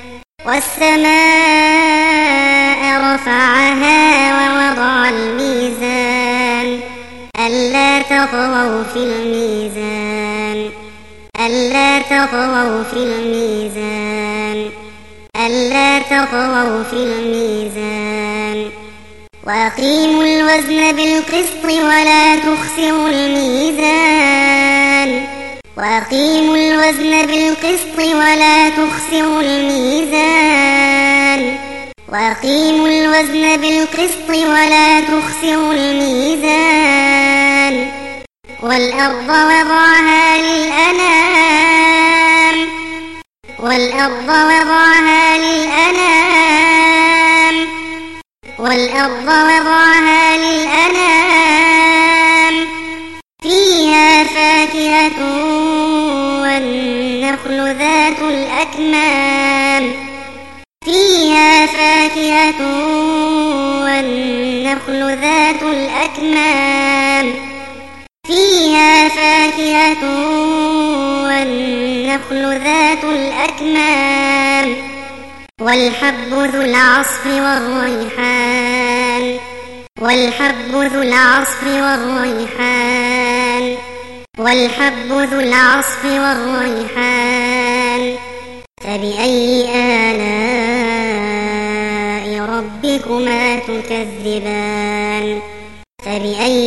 والسماء رفعها ووضع الميزان ألا تطغوا في الميزان ألا تطغوا في الميزان ألا تطغوا في الميزان وأقيموا الوزن بالقسط ولا تخسروا الميزان وأقيموا الوزن بالقسط ولا تخسروا الميزان وأقيموا الوزن بالقسط ولا تخسروا الميزان والأرض وضعها للأنام والأرض وضعها للأنام والأرض وضعها للأنام فيها فاكهة والنخل ذات الأكمام فيها فاكهة والنخل ذات الأكمام فيها فاكهة والنخل ذات الأكمام والحب ذو العصف والريحان والحب ذو العصف والريحان والحب ذو العصف والريحان فبأي آلاء ربكما تكذبان فبأي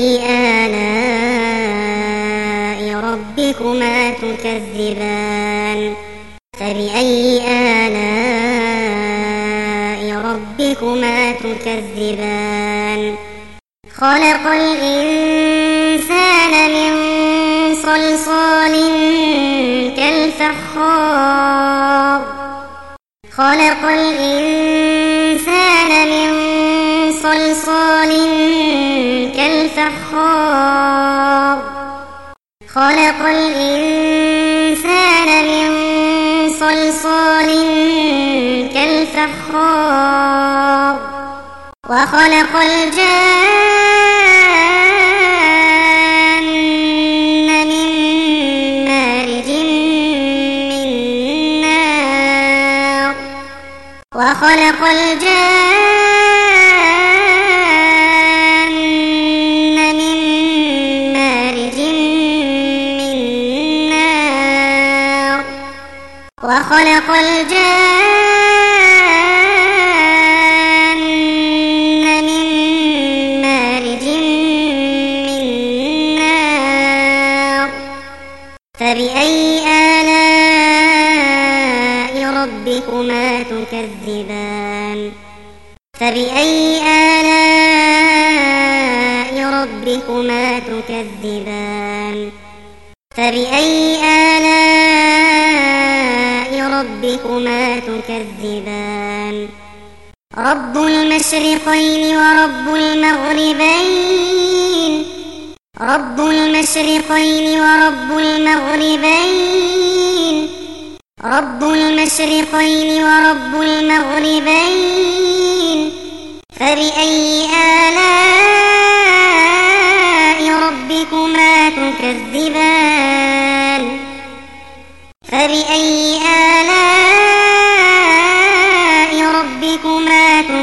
آلاء ربكما تكذبان فبأي آلاء ربكما تكذبان خلق الإنسان من صلصال كالفخار خلق الإنسان من صلصال كالفخار خلق الإنسان من صلصال كالفخار وخلق الجان من مارج من نار وخلق الجان من مارج من نار وخلق الجان من مارج من نار فبأي آلاء ربكما تكذبان فبأي آلاء ربكما تكذبان فبأي آلاء ربكما تكذبان رب المشرقين ورب المغربين رب المشرقين ورب المغربين رب المشرقين ورب المغربين فبأي آلاء ربكما تكذبان فبأي آلاء ربكما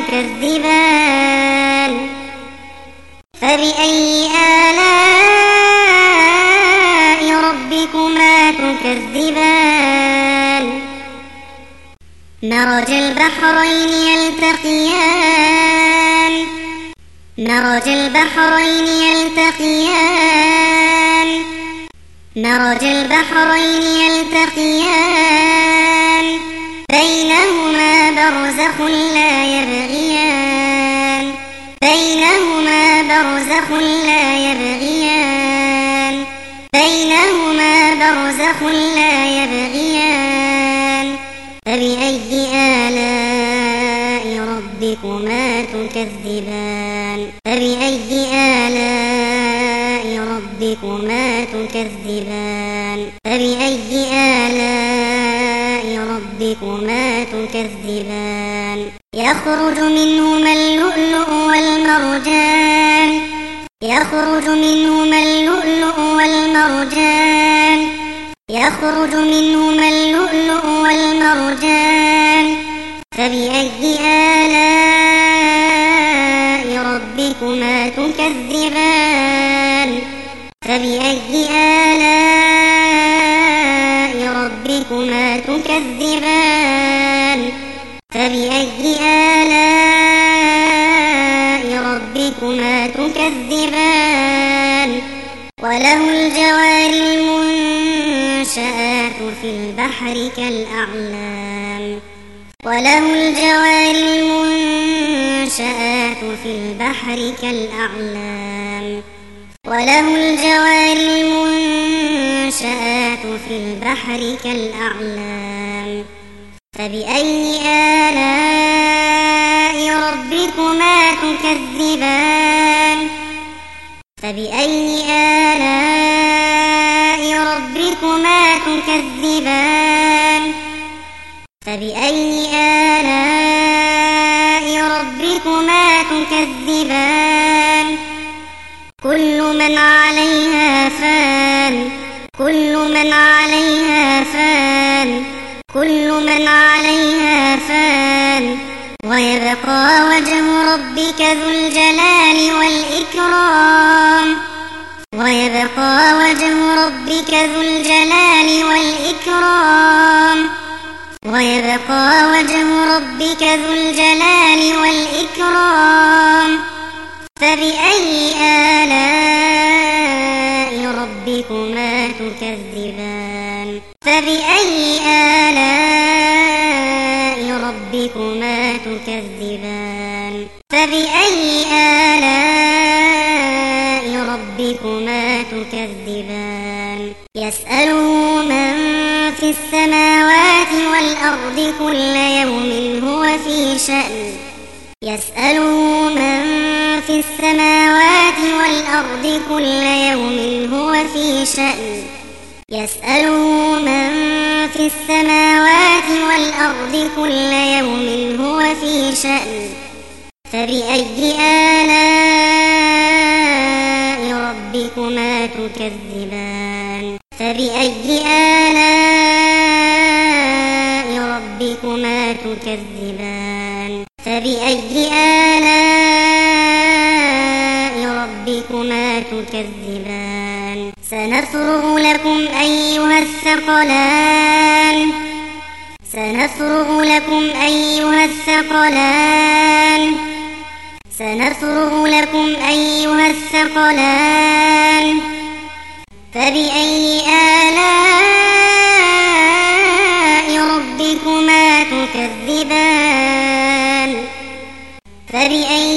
تكذبان فبأي آلاء ربكما تكذبان مرج البحرين يلتقيان مرج البحرين يلتقيان مرج البحرين يلتقيان بينهما برزخ لا يبغيان بينهما برزخ لا يبغيان بينهما برزخ لا يبغيان فبأي آلاء ربكما تكذبان فبأي آلاء ربكما تكذبان فبأي آلاء ربكما تكذبان يخرج منهما اللؤلؤ والمرجان يخرج منهما اللؤلؤ والمرجان يخرج منهما اللؤلؤ والمرجان فبأي آلاء ربكما تكذبان فبأي آلاء ربكما تكذبان فبأي آلاء ربكما تكذبان وله الجوار المنشآت في البحر كالأعلام وله الجوار المنشآت في البحر كالأعلام وله الجوار المنشآت في البحر كالأعلام فبأي آلاء ربكما تكذبان فبأي آلاء ربكما تكذبان فبأي آلاء ربكما تكذبان كل من عليها فان كل من عليها فان كل من عليها فان ويبقى وجه ربك ذو الجلال والإكرام ويبقى وجه ربك ذو الجلال والإكرام ويبقى وجه ربك ذو الجلال والإكرام فبأي آلاء ربكما تكذبان فبأي آلاء ربكما تكذبان فبأي آلاء ربكما تكذبان يسأله من في السماوات والأرض كل يوم هو في شأن يسأله من في السماوات والأرض كل يوم هو في شأن يسأله من في السماوات والأرض كل يوم هو في شأن فبأي آلاء ربكما تكذبان فبأي آلاء ربكما تكذبان فبأي آلاء ربكما تكذبان سنفرغ لكم أيها الثقلان سنفرغ لكم أيها الثقلان سنفرغ لكم أيها الثقلان فبأي آلاء ربكما تكذبان فبأي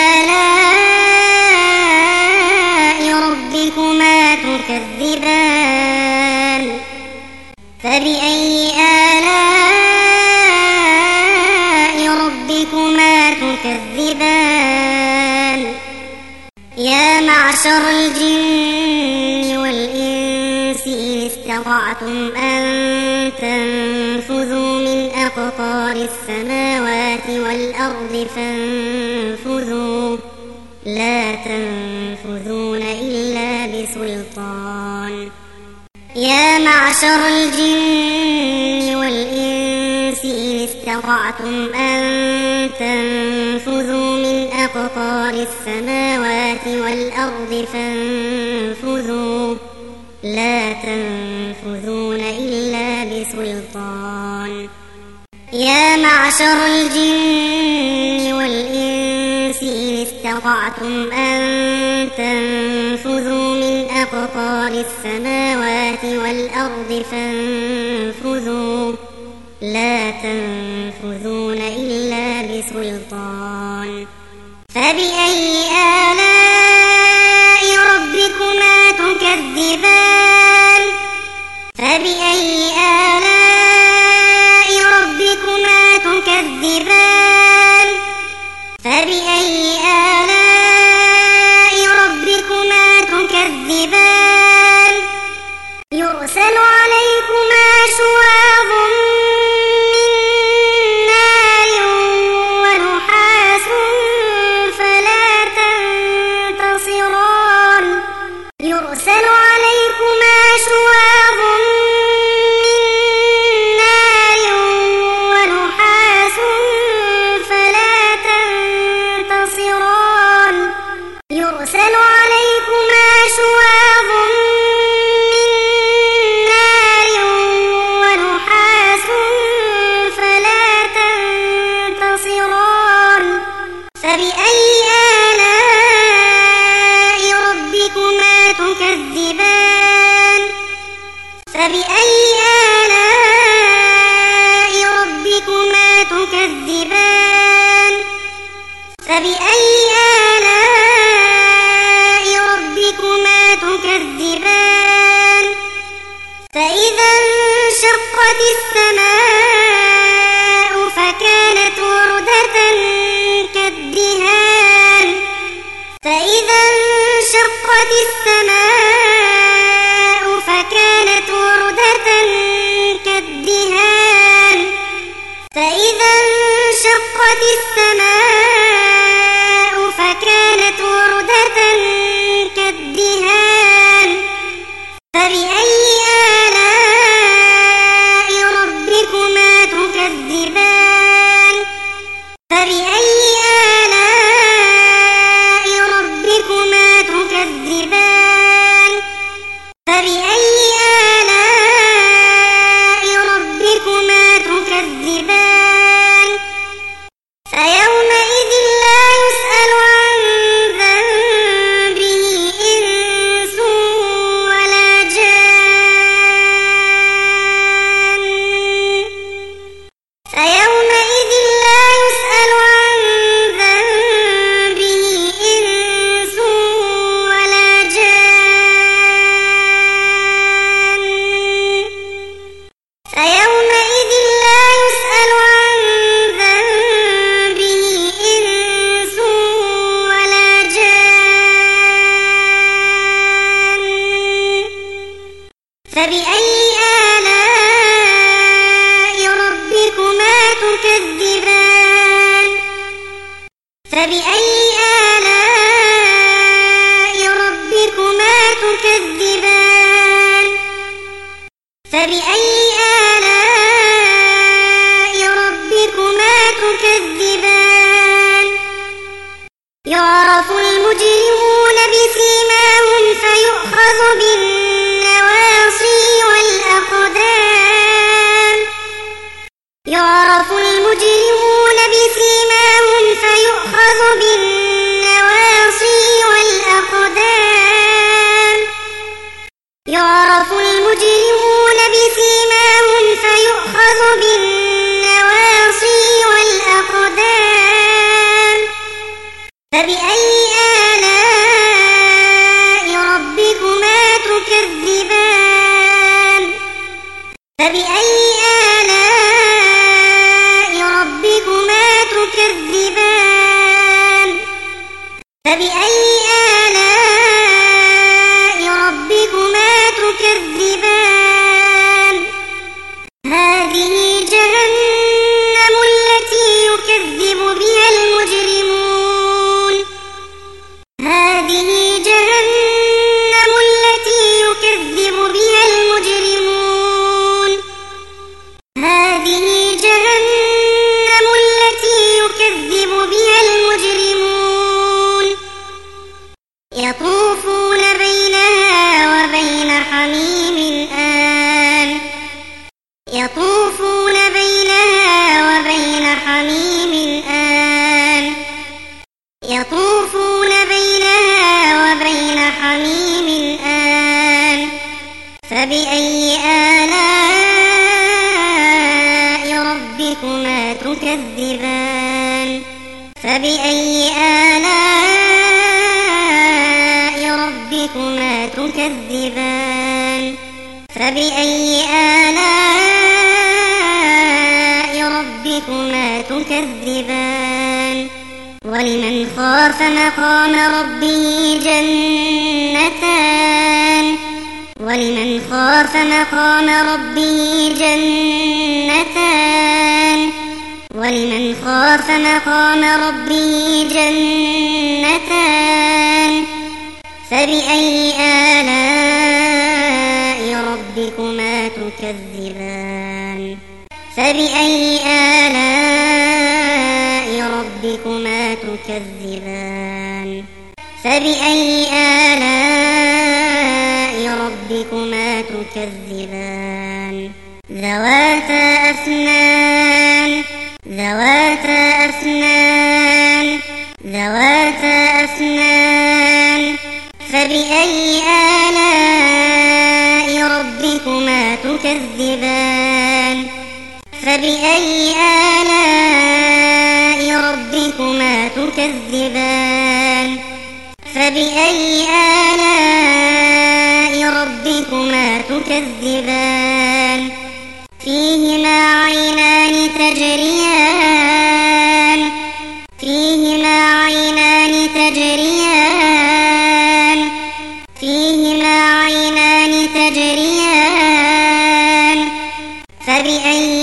آلاء ربكما تكذبان فبأي آلاء ربكما تكذبان يا معشر الجن والإنس إن استطعتم أن تنفذوا من أقطار السماوات والأرض فانفذوا لا تنفذون إلا بسلطان. يا معشر الجن والإنس إن استطعتم أن تنفذوا من أقطار السماوات والأرض فانفذوا لا تنفذون إلا بسلطان. يا معشر الجن والإنس إن استطعتم أن تنفذوا من أقطار السماوات والأرض فانفذوا لا تنفذون إلا بسلطان. فبأي آلاء ربكما تكذبان؟ فبأي آلاء ربكما تكذبان؟ فبأي آلاء ربكما تكذبان؟ يرسل عليكما شواظ من نار ونحاس فلا تنتصران. يرسل عليكما شواظ من نار ونحاس فلا تنتصران. يرسل عليكما شواظ من نار ونحاس فلا تنتصران. فبأي آلاء ربكما تكذبان؟ فبأي آلاء ربكما تكذبان؟ فبأي آلاء ربكما تكذبان؟ فإذا انشقت السماء فكانت وردة كالدهان. فإذا انشقت السماء فكانت وردة كالدهان. فإذا انشقت السماء فكانت وردة كالدهان. فبأي آلاء ربكما تكذبان؟ فبأي آلاء ربكما تكذبان؟ فبأي آلاء ربكما تكذبان؟ فيومئذ لا يسأل عن ذنبه إنس ولا جان. فيومئذ لا يسأل عن ذنبه إنس ولا جان. فيومئذ لا يسأل عن ذنبه إنس ولا جان. فبأي آلاء ربكما تكذبان؟ فبأي آلاء ربكما تكذبان؟ فبأي آلاء ربكما تكذبان؟ يعرف المجرمون بسيماهم فيؤخذ بالنواصي والأقدام. يعرف المجرمون بسيماهم فيؤخذ بالنواصي والأقدام. يعرف المجرمون بسيماهم فيؤخذ بالنواصي والأقدام. فبأي آلاء ربكما تكذبان؟ فبأي آلاء ربكما تكذبان؟ فبأي آلاء ربكما تكذبان؟ هذه جهنم حميم آن فبأي آلاء ربكما تكذبان فبأي آلاء ربكما تكذبان فبأي آلاء ربكما تكذبان ولمن خاف مقام ربه جنتان ولمن خاف مقام ربه جنتان ولمن خاف مقام ربه جنتان فبأي آلاء ربكما تكذبان فبأي آلاء ربكما تكذبان فبأي آلاء ربكما تكذبان ذواتا أفنان ذواتا أفنان ذواتا أفنان فبأي آلاء ربكما تكذبان فبأي آلاء ربكما تكذبان فبأي آلاء ربكما تكذبان فيهما عينان تجريان فيهما عينان تجريان فيهما عينان تجريان فبأي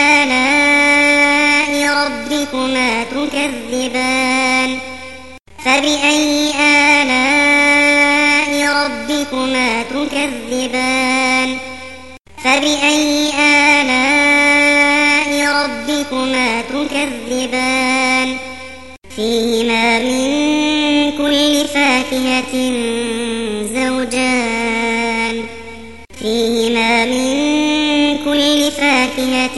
آلاء ربكما تكذبان فبأي آلاء ربكما تكذبان فبأي آلاء ربكما تكذبان فيهما من كل فاكهة زوجان فيهما من كل فاكهة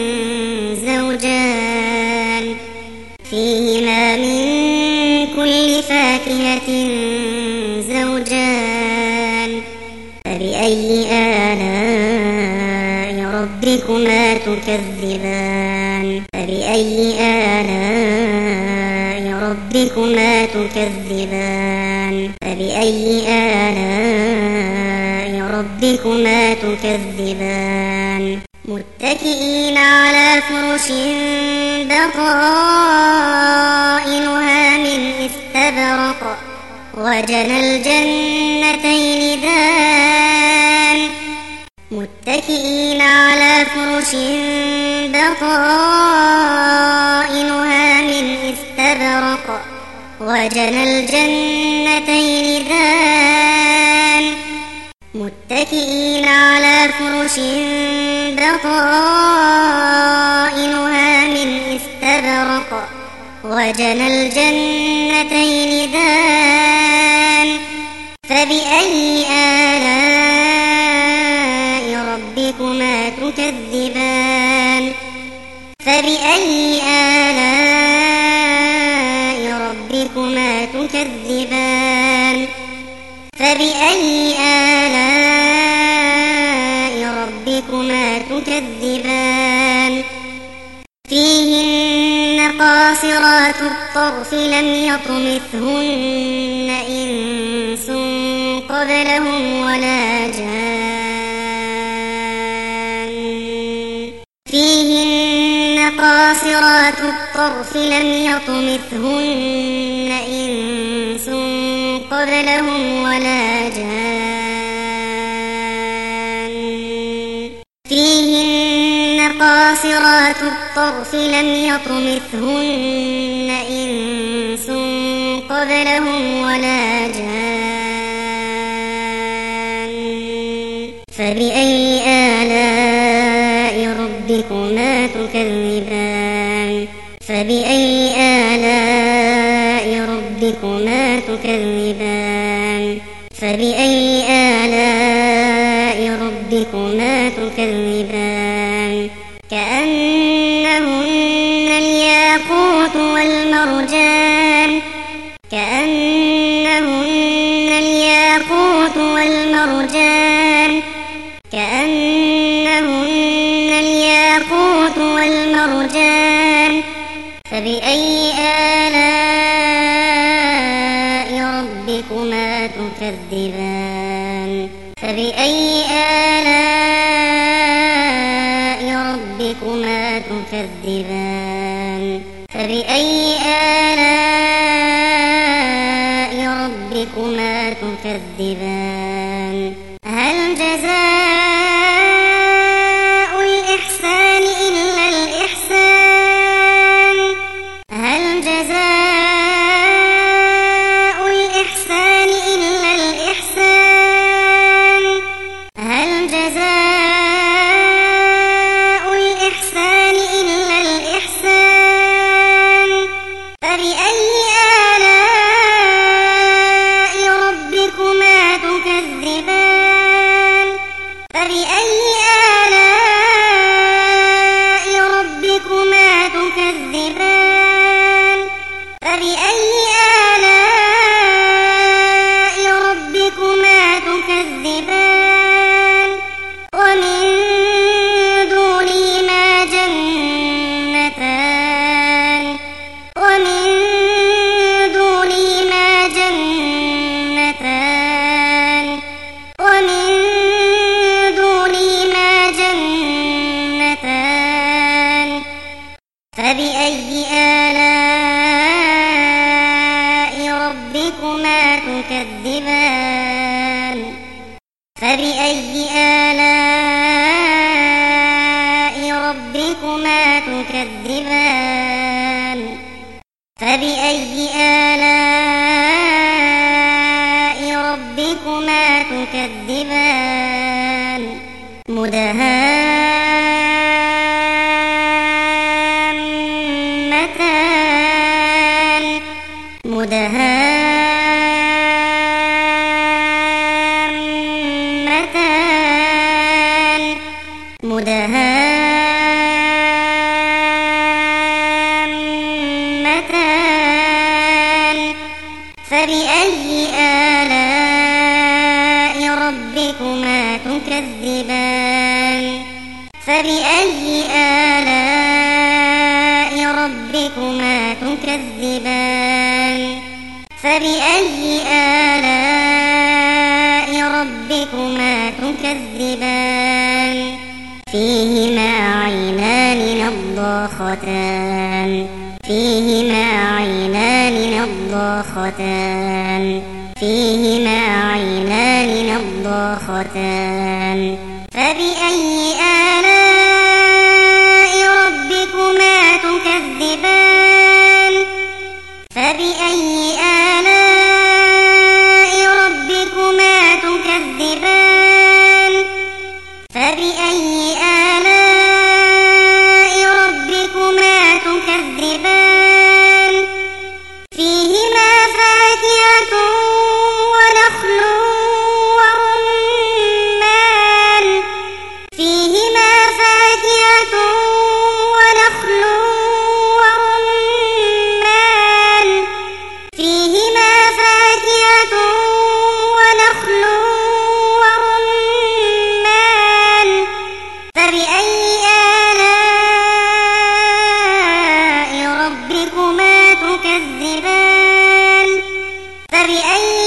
زوجان فيهما من كل فاكهة زوجان فبأي آلاء ربكما تكذبان فبأي آلاء ربكما تكذبان فبأي آلاء ربكما تكذبان متكئين على فرش بطائنها من استبرق وجنى الجنتين دان متكئين على فرش بطائنها من استبرق وجنى الجنتين دان متكئين على فرش بطائنها من استبرق وجنى الجنتين دان فبأي آلاء ربكما تكذبان فبأي آلاء ربكما تكذبان فبأي آلاء ربكما تكذبان فيهن قاصرات الطرف لم يطمثهن إنس قبلهم ولا جان فيهن قاصرات الطرف لم يطمثهن إنس قبلهم ولا جان فيهن قاصرات الطرف لم يطمثهن إنس قبلهم ولا جان فبأي آلاء ربكما تكذبان فبأي آلاء ربكما تكذبان فبأي آلاء ربكما تكذبان كأنهن الياقوت والمرجان كأنهن الياقوت والمرجان كأنهن الياقوت والمرجان فبأي آلاء ربكما تكذبان فبأي آلاء ربكما تكذبان فبأي آلاء ربكما تكذبان هل جزاء الإحسان إلا الإحسان هل جزاء الإحسان إلا الإحسان هل جزاء الإحسان إلا الإحسان فبأي آلاء ربكما تكذبان فبأي آلاء ربكما تكذبان فبأي آلاء ربكما تكذبان ومن دونهما جنتان ومن دونهما جنتان ومن دونهما جنتان فبأي آلاء ربكما تكذبان فبأي آلاء ربكما تكذبان فبأي آلاء ربكما تكذبان مدهامتان مدهامتان مدهامتان فبأي آلاء ربكما تكذبان فبأي آلاء ربكما تكذبان فبأي آلاء ربكما تكذبان فيهما عينان نضاختان فيهما عينان نضاختان فيهما عينان نضاختان فبأي آلاء ربكما تكذبان فبأي آلاء ربكما تكذبان فبأي آلاء ربكما تكذبان فيهما فاكهة ونخل ورمان فيهما فاكهة ونخل ورمان فيهما فاكهة ونخل ورمان فبأي آلاء ربكما تكذبان فبأي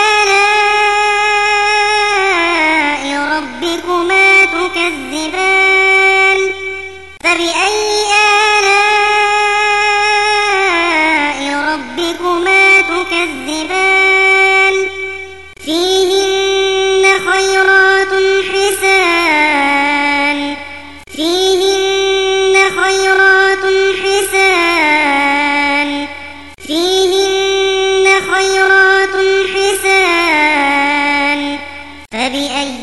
آلاء ربكما تكذبان فبأي آلاء ربكما تكذبان فيهن خيرات حسان فيهن خيرات حسان فيهن خيرات حسان فبأي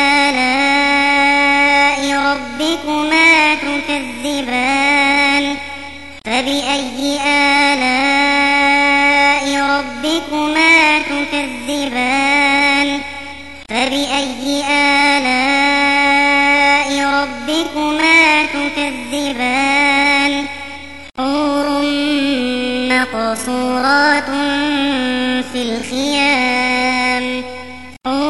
آلاء ربكما تكذبان فبأي آلاء ربكما تكذبان فبأي آلاء ربكما تكذبان حور مقصورات في الخيام حور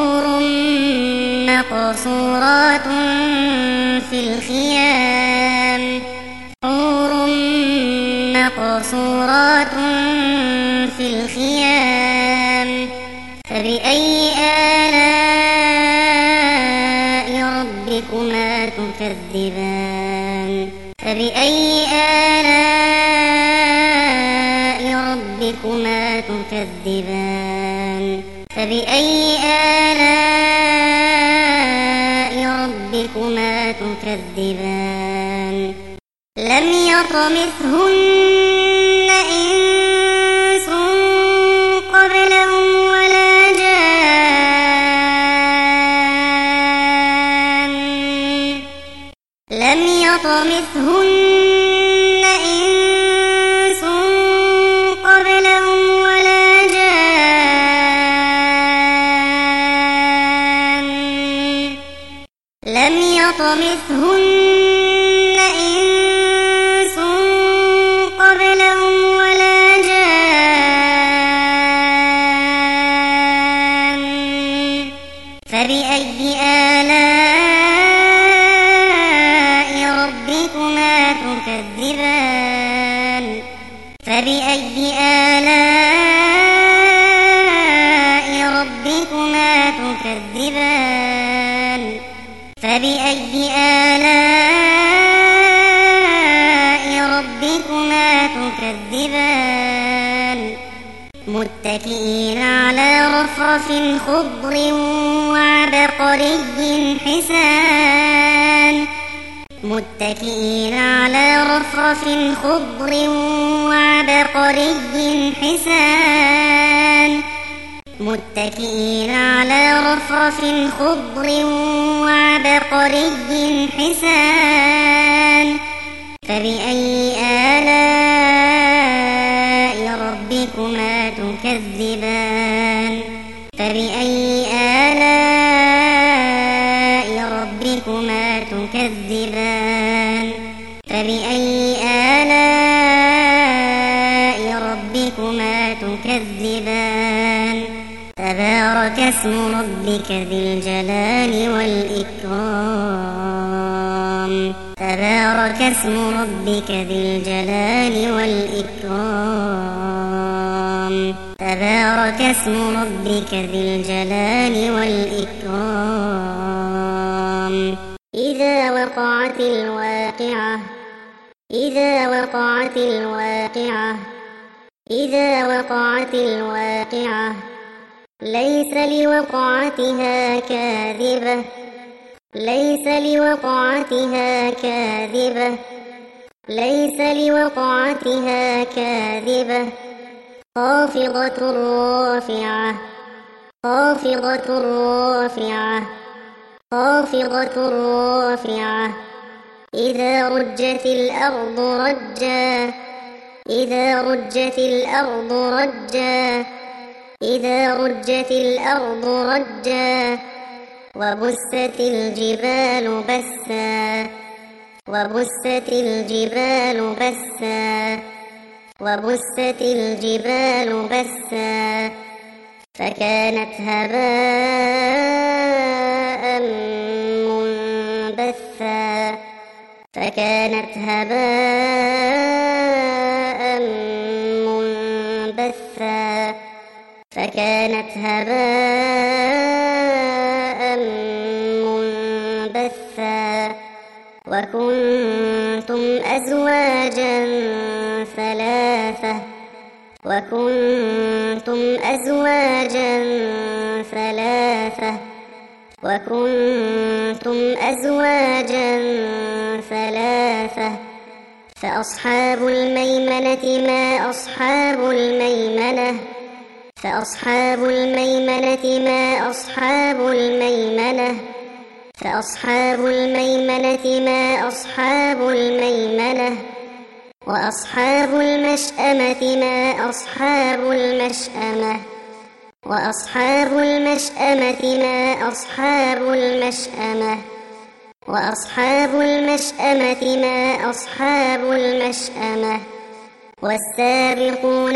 مقصورات في الخيام حور مقصورات في الخيام فبأي آلاء ربكما تكذبان فبأي آلاء ربكما تكذبان فبأي آلاء ربكما تكذبان لم يطمثهن إنس قبلهم ولا جان لم يطمثهن إنس قبلهم ولا جان لم يطمثهن إنس قبلهم ولا جان فبأي آلاء ربكما تكذبان فبأي آلاء ربكما تكذبان فبأي آلاء ربكما تكذبان متكئين على رفرف خضر وعبقري حسان متكئين على رفرف خضر وعبقري حسان متكئين على رفرف خضر وعبقري حسان فبأي آلاء ربكما تكذبان فبأي آلاء ربكما تكذبان فبأي آلاء ربكما تكذبان تبارك اسم ربك ذي الجلال والإكرام تبارك اسم ربك ذي الجلال والإكرام تبارك اسم ربك ذي الجلال والإكرام إذا وقعت الواقعة إذا وقعت الواقعة إذا وقعت الواقعة ليس لوقعتها كاذبة ليس لوقعتها كاذبة ليس لوقعتها كاذبة خافضة رافعة خافضة رافعة خافضة رافعة إذا رجت الأرض رجا إذا رجت الأرض رجا إذا رجت الأرض رجا وبست الجبال بسا وبست الجبال بسا وبست الجبال بسا فكانت هباء منبثا فكانت هباء منبثا فكانت هباء منبثا وكنتم أزواجا ثلاثة وكنتم أزواجا ثلاثة وكنتم أزواجا ثلاثة فأصحاب الميمنة ما أصحاب الميمنة فأصحاب الميمنة ما أصحاب الميمنة فأصحاب الميمنة ما أصحاب الميمنة وأصحاب المشأمة ما أصحاب المشأمة وأصحاب المشأمة ما أصحاب المشأمة وأصحاب المشأمة ما أصحاب المشأمة والسابقون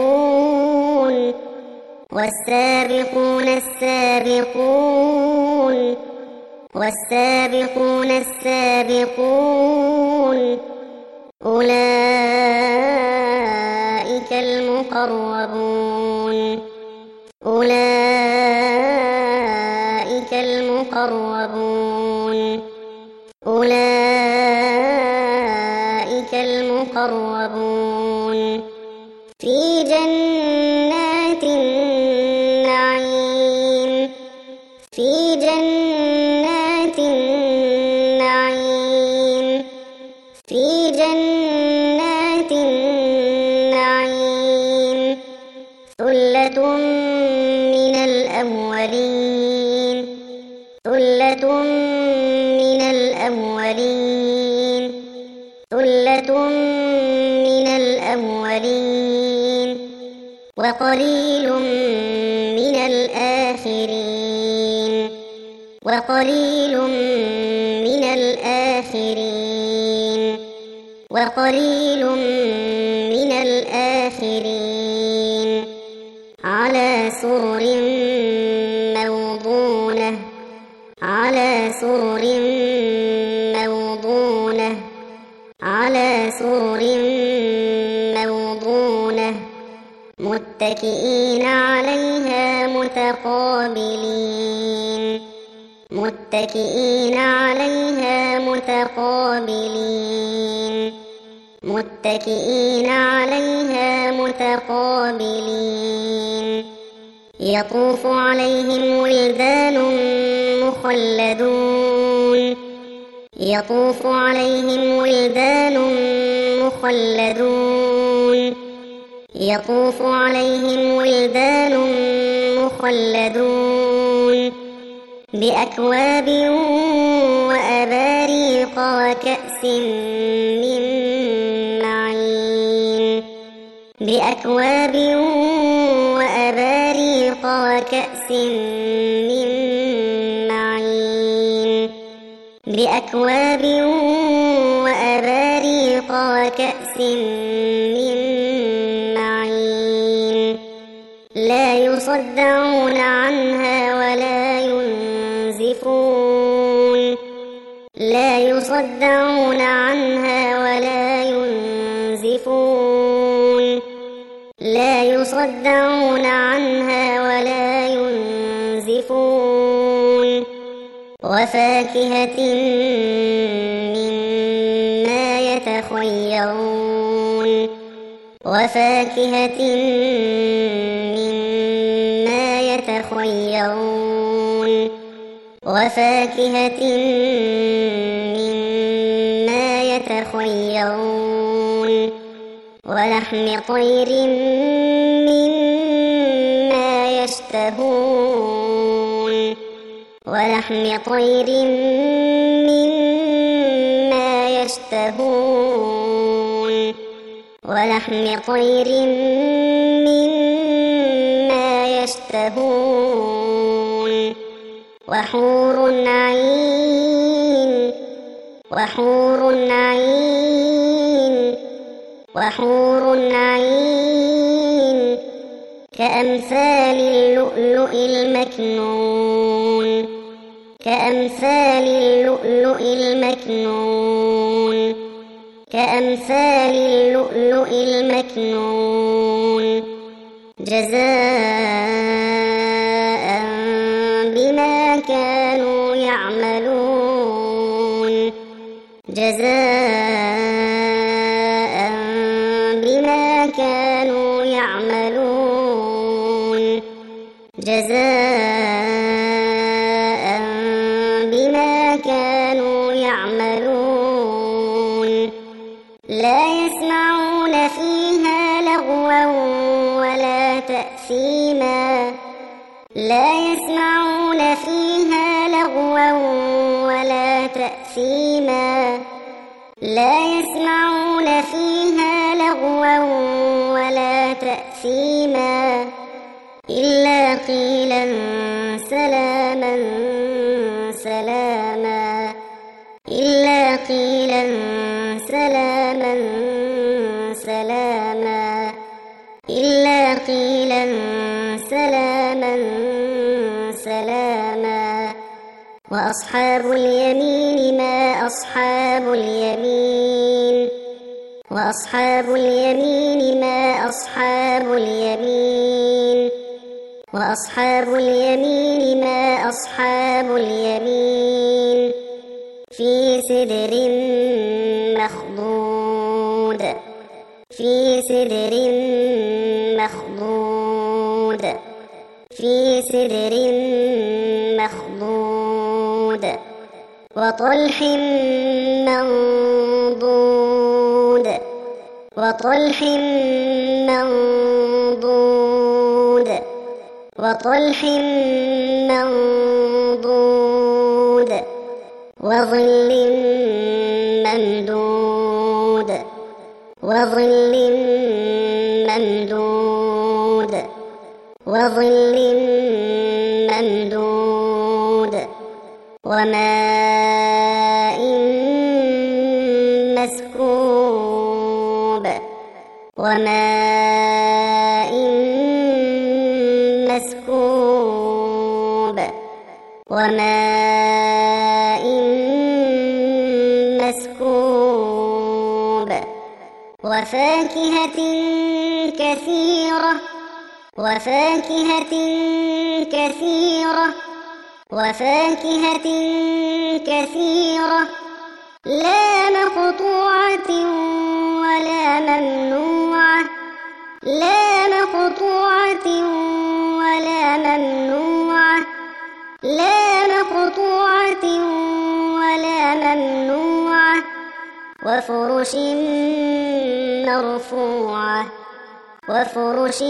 السابقون والسابقون السابقون والسابقون السابقون أولئك المقربون أولئك المقربون أولئك المقربون في جنات النعيم في جنات النعيم في جنات النعيم ثلة من الأولين ثلة من الأولين ثلة من الأولين وقليل من الآخرين وقليل من الآخرين وقليل من الآخرين على سرر موضونة على سرر موضونة على سرر موضونة متكئين عليها متقابلين متكئين عليها متقابلين متكئين عليها متقابلين يطوف عليهم ولدان مخلدون يطوف عليهم ولدان مخلدون يطوف عليهم ولدان مخلدون بأكواب وأباريق وكأس من معين بأكواب وأباريق وكأس من معين بأكواب وأباريق وكأس من معين لا يصدعون عنها ولا ينزفون لا يصدعون عنها ولا ينزفون لا يصدعون عنها ولا ينزفون وفاكهة مما يتخيرون وفاكهة مما يتخيرون وفاكهة مما يتخيرون ولحم طير مما يشتهون ولحم طير مما يشتهون ولحم طير مما يشتهون وحور عين وحور عين وحور عين كأمثال اللؤلؤ المكنون كأمثال اللؤلؤ المكنون كأمثال اللؤلؤ المكنون جزاء بما كانوا يعملون جزاء بما كانوا يعملون جزاء بما كانوا يعملون لا يسمعون فيها لغوا ولا تأثيما لا يسمعون فيها لغوا ولا تأثيما لا يسمعون فيها لغوا ولا تأثيما إلا قيلا سلاما سلاما إلا قيلا سلاما سلاما إلا قيلا سلاما سلاما وأصحاب اليمين ما أصحاب اليمين وأصحاب اليمين ما أصحاب اليمين وأصحاب اليمين ما أصحاب اليمين في سدر مخضود في سدر مخضود في سدر مخضود وطلح منضود وطلح منضود وطلح منضود وظل ممدود وظل ممدود وظل ممدود وماء مسكوب وماء مسكوب وماء مسكوب وفاكهة كثيرة وفاكهة كثيرة وفاكهة كثيرة لا مقطوعة ولا ممنوعة لا مقطوعة ولا ممنوعة لا مقطوعة ولا ممنوعة وفرش مرفوعة وفرش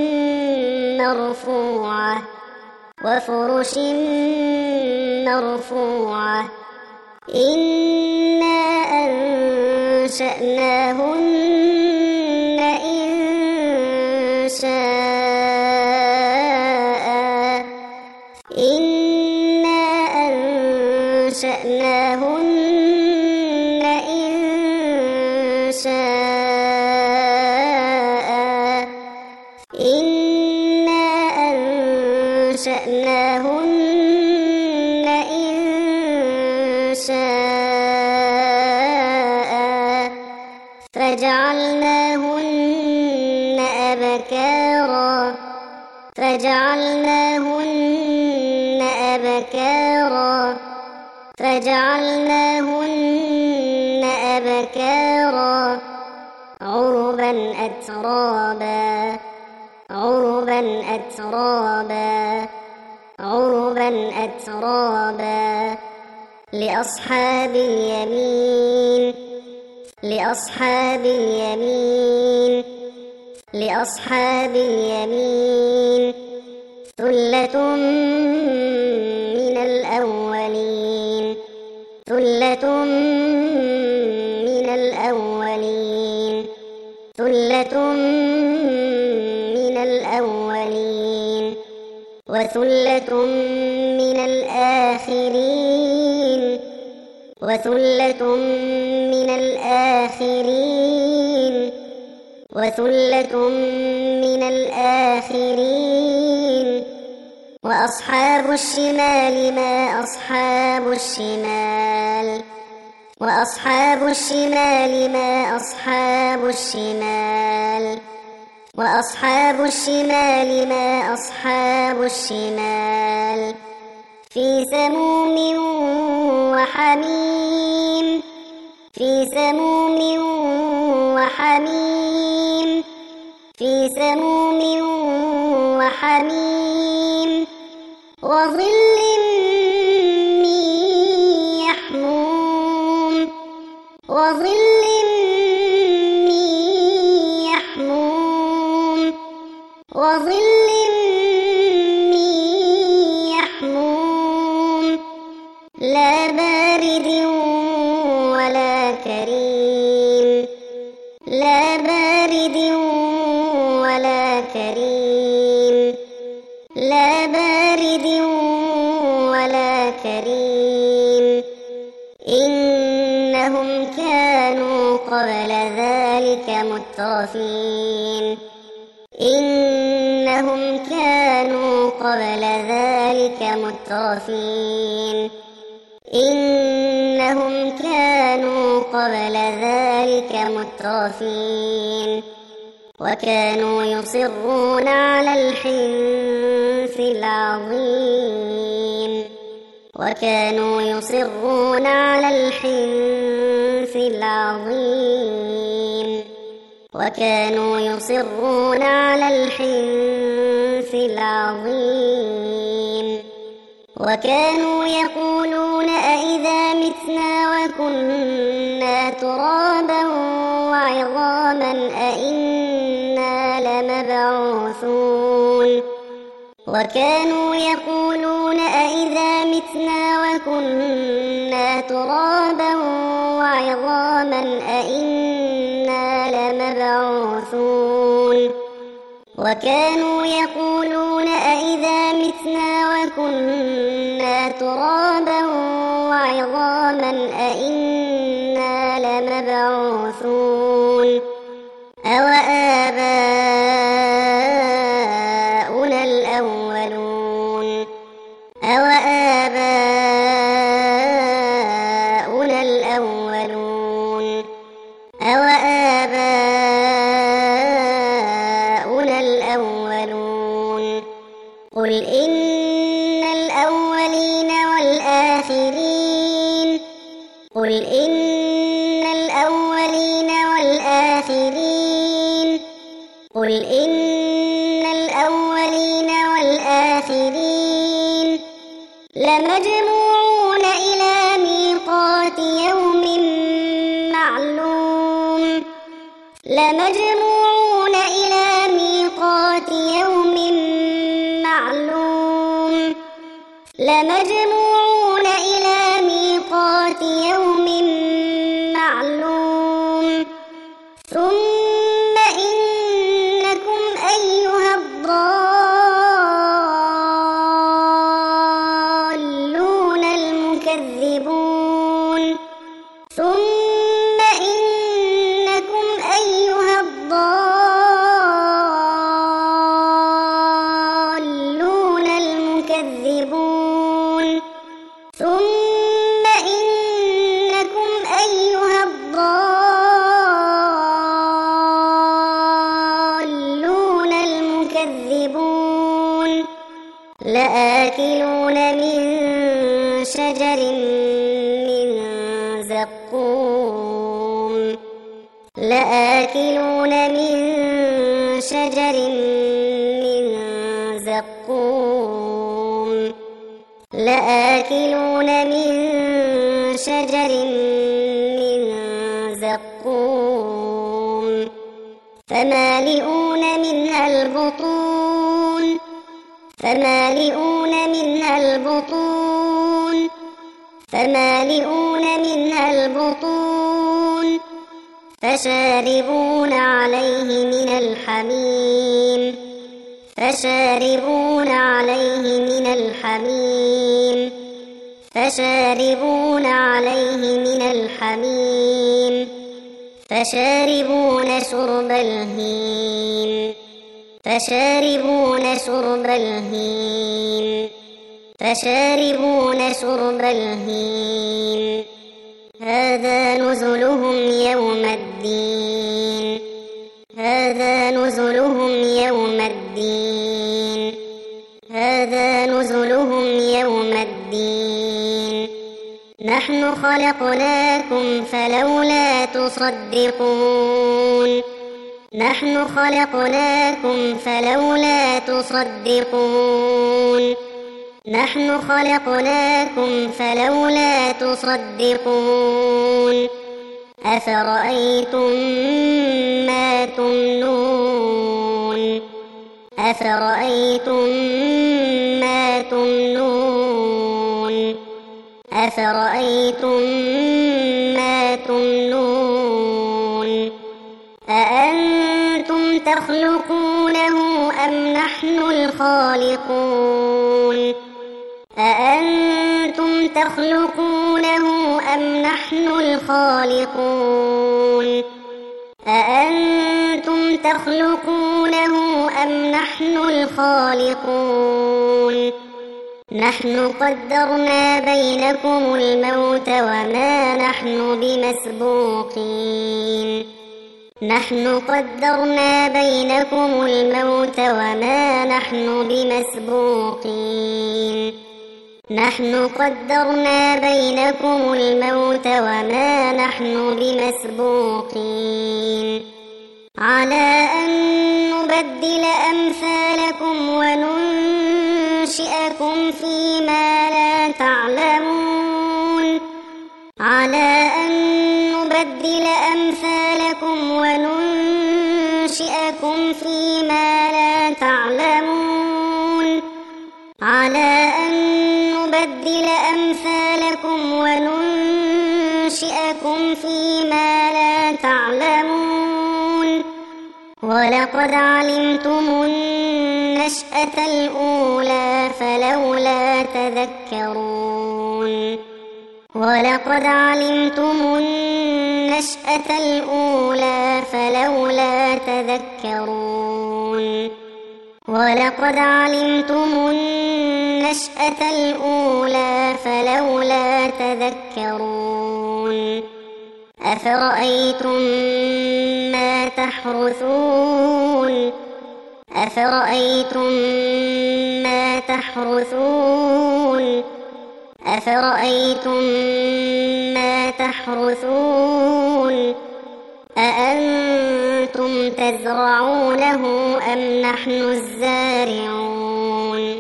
مرفوعة وفرش مرفوعة إنا أنشأناهن إنشاء إنا أنشأناهن إنشاء إنا أنشأناهن إنشاء فجعلناهن أبكارا فجعلناهن أبكارا فجعلناهن أبكارا عربا أترابا عربا أترابا عربا أترابا لأصحاب اليمين لأصحاب اليمين لأصحاب اليمين ثلة من الأولين ثلة من الأولين ثلة من الأولين وثلة من الآخرين وثلة من الآخرين وثلة من الآخرين وأصحاب الشمال ما أصحاب الشمال وأصحاب الشمال ما أصحاب الشمال وأصحاب الشمال ما أصحاب الشمال في سموم وحميم في سموم وحميم في سموم وحميم وظل من يحموم وظل من يحموم وظل من يحموم لا بارد ولا كريم لا بارد ولا كريم لا بارد ولا كريم إنهم كانوا قبل ذلك مترفين إنهم إنهم كانوا قبل ذلك مترفين إنهم كانوا قبل ذلك مترفين وكانوا يصرون على الحنث العظيم وكانوا يصرون على الحنث العظيم وكانوا يصرون على الحنث العظيم وكانوا يقولون أئذا متنا وكنا ترابا وعظاما أئنا لمبعوثون وكانوا يقولون أئذا متنا وكنا ترابا وعظاما أئنا لمبعوثون وكانوا يقولون أئذا متنا وكنا ترابا وعظاما أئنا لمبعوثون أوآباؤنا الأولون أوآباؤنا الأولون أوآباؤنا الأولون قل إن الأولين والآخرين قل إن الأولين والآخرين قل إن الأولين والآخرين لمجموعون إلى ميقات يوم معلوم لمجموعون إلى ميقات يوم معلوم لمجموعون إلى ميقات يوم معلوم ثم إنكم أيها الضالون المكذبون ثم إنكم أيها الضالون المكذبون ثم إنكم أيها الضالون المكذبون لآكلون من شجر من زقوم لآكلون من شجر من زقوم لآكلون من شجر من زقوم فمالئون منها البطون فمالئون منها البطون فمالئون منها البطون فشاربون عليه من الحميم فشاربون عليه من الحميم فشاربون عليه من الحميم فشاربون شرب الهيم فشاربون شرب الهيم فشاربون شرب الهيم هذا نزلهم يوم الدين هذا نزلهم يوم الدين هذا نزلهم يوم الدين نحن خلقناكم فلولا تصدقون نحن خلقناكم فلولا تصدقون نحن خلقناكم فلولا تصدقون أفرأيتم ما تمنون أفرأيتم ما تمنون أفرأيتم ما تمنون أأنتم تخلقونه أم نحن الخالقون أأنتم تخلقونه أم نحن الخالقون أأنتم تخلقونه أم نحن الخالقون نحن قدرنا بينكم الموت وما نحن بمسبوقين نحن قدرنا بينكم الموت وما نحن بمسبوقين نحن قدرنا بينكم الموت وما نحن بمسبوقين على أن نبدل أمثالكم وننشئكم فيما لا تعلمون على أن نبدل أمثالكم وننشئكم فيما لا تعلمون على أن نبدل أمثالكم وننشئكم فيما لا تعلمون ولقد علمتم النشأة الأولى فلولا تذكرون ولقد علمتم النشأة الأولى فلولا تذكرون ولقد علمتم النشأة الأولى فلولا تذكرون أفرأيتم ما تحرثون أفرأيتم ما تحرثون أفرأيتم ما تحرثون أأنتم تزرعونه أم نحن الزارعون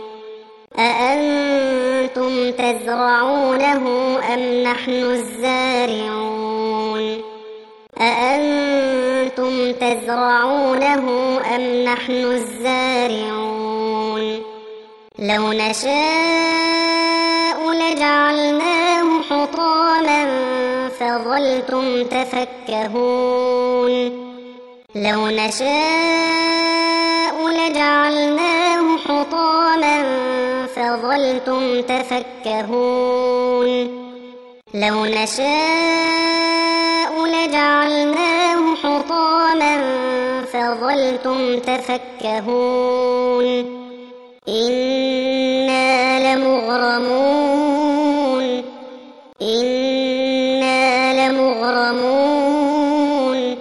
أأنتم تزرعونه أم نحن الزارعون أأنتم تزرعونه أم نحن الزارعون لو نشاء لجعلناه حطاما فظلتم تفكهون لو نشاء لجعلناه حطاما فظلتم تفكهون لو نشاء لجعلناه حطاما فظلتم تفكهون إنا لمغرمون إنا لمغرمون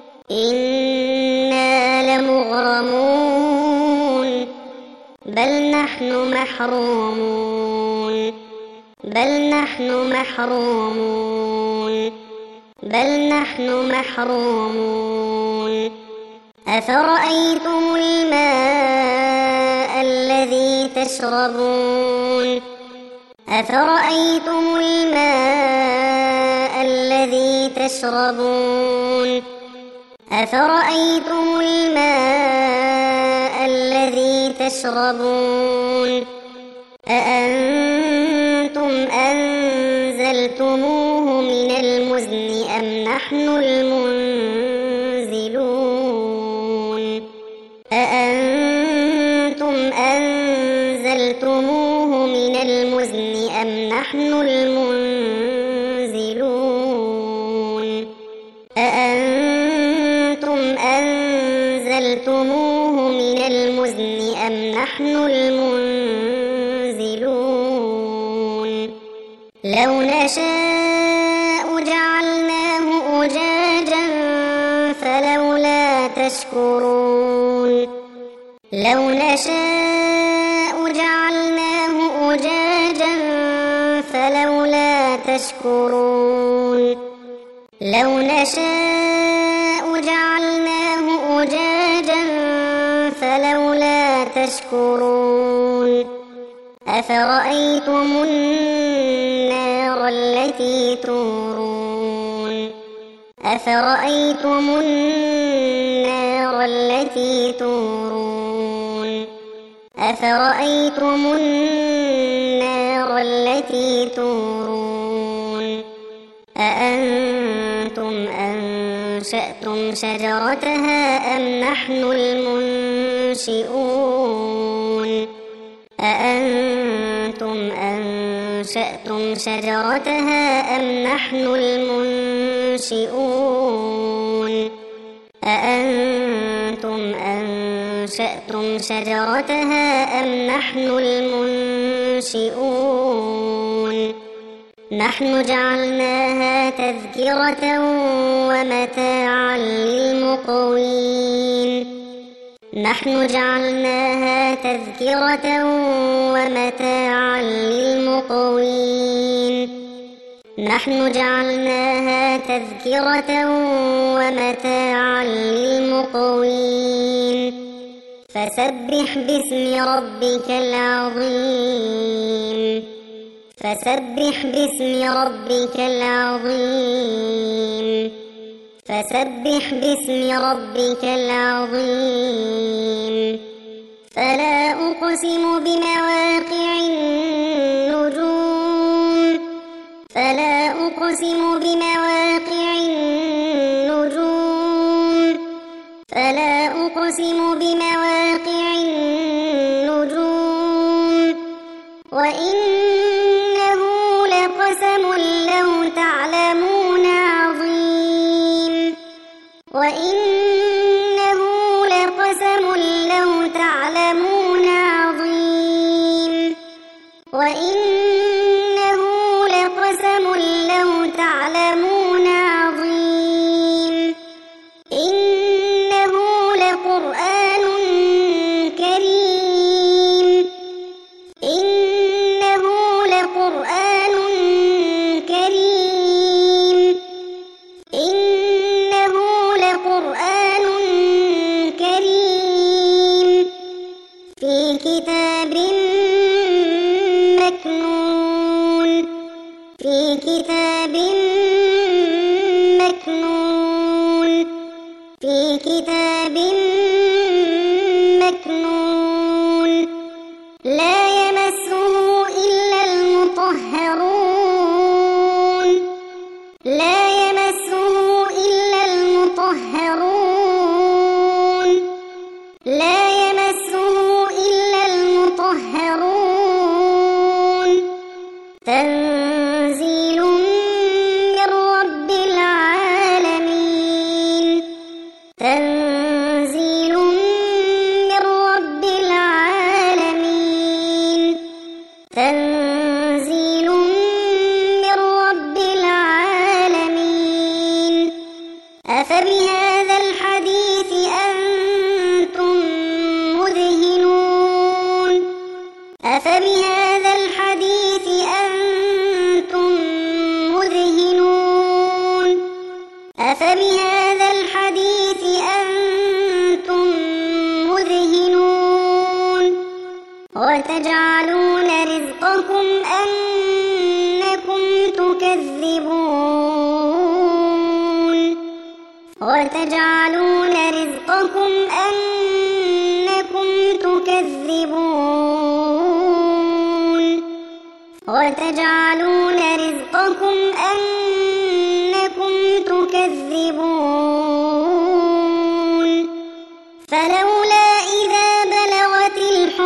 إنا لمغرمون بل نحن محرومون بل نحن محرومون بل نحن محرومون أفرأيتم الماء الذي تشربون أفرأيتم الماء الذي تشربون أفرأيتم الماء الذي تشربون أأنتم أنزلتموه من المزن أم نحن المنزلون أأنتم أنزلتموه من المزن أم نحن المنزلون أأنتم أنزلتموه من المزن أم نحن المنزلون لو نشاء جعلناه أجاجا فلولا تشكرون لو نشاء جعلناه أجاجا فلولا تشكرون لو نشاء جعلناه أجاجا فلولا تشكرون أفرأيتم النار التي تورون أفرأيتم النار التي تورون أفرأيتم النار التي تورون أأنتم أنشأتم شجرتها أم نحن المنشئون أأنتم أنشأتم شجرتها أم نحن المنشئون أأنتم أنشأتم شجرتها أم نحن المنشئون نحن جعلناها تذكرة ومتاعا للمقوين نحن جعلناها تذكرة ومتاعا للمقوين نحن جعلناها تذكرة ومتاعا للمقوين فسبح باسم ربك العظيم فسبح باسم ربك العظيم فسبح باسم ربك العظيم فلا أقسم بمواقع النجوم فلا أقسم بمواقع النجوم فلا أقسم بمواقع النجوم وإنه لقسم لو تعلمون عظيم وإنه لقسم لو تعلمون عظيم وإنه لقسم لو تعلمون عظيم إنه لقرآن كريم إنه لقرآن كريم إنه لقرآن كريم في كتاب مكنون في كتاب مكنون في كتاب مكنون لا يمسه إلا المطهرون لا يمسه إلا المطهرون لا يمسه إلا المطهرون تنزيل من رب العالمين تنزيل من رب العالمين تنزيل من رب العالمين أفبهذا الحديث أنتم مدهنون أفبهذا الحديث أنتم مدهنون أفبهذا الحديث أنتم مدهنون وتجعلون رزقكم أنكم تكذبون وتجعلون رزقكم أنكم تكذبون وتجعلون رزقكم أنكم تكذبون فلولا إذا بلغت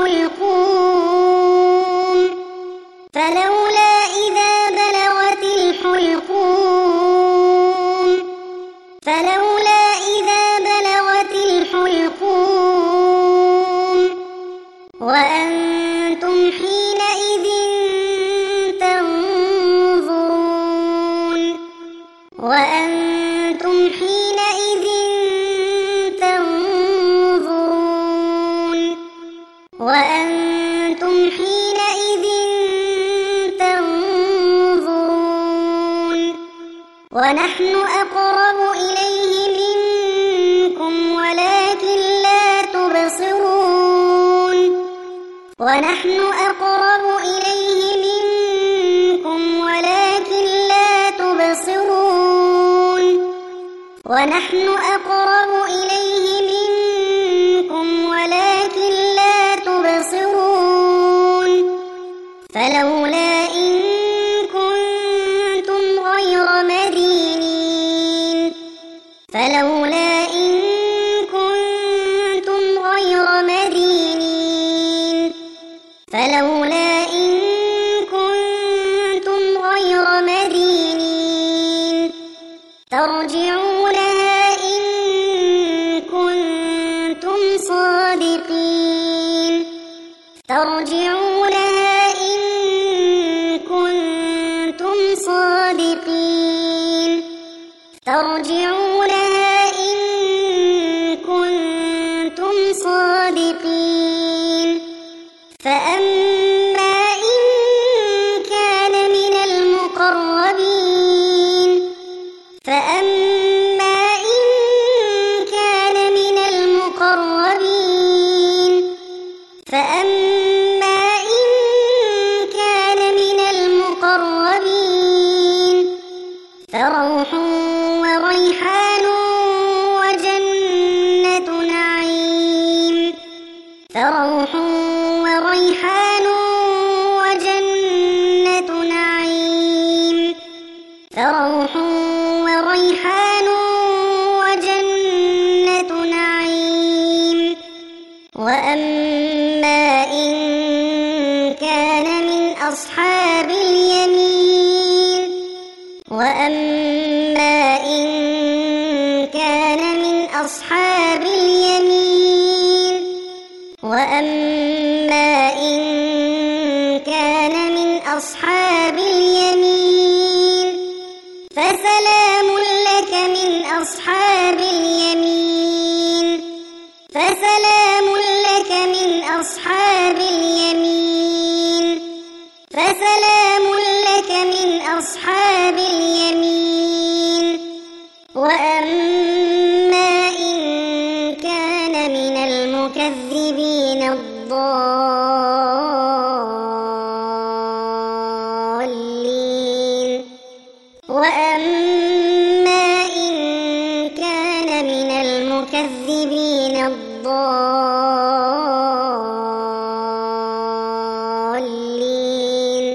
الحلقوم فلولا إذا بلغت الحلقوم فلولا إذا بلغت الحلقوم وأنتم حينئذ تنظرون وأنتم حينئذ تنظرون وأنتم حينئذ تنظرون ونحن أقرب إليه منكم ولكن لا تبصرون ونحن أقرب إليه منكم ولكن لا تبصرون ونحن أقرب إليه منكم ولكن لا تبصرون فلولا إن كنتم غير مدينين فلولا إن كنتم غير مدينين فلولا إن كنتم غير مدينين ترجعونها إن فروح وريحان وجنة نعيم فروح وريحان وجنة نعيم فروح وريحان وجنة نعيم وأما إن كان من أصحاب اليمين وأما إن كان من أصحاب اليمين وأما إن كان من أصحاب اليمين فسلام لك من أصحاب اليمين فسلام لك من أصحاب اليمين فسلام لك من أصحاب اليمين وأما إن كان من المكذبين الضالين وأما إن كان من المكذبين الضالين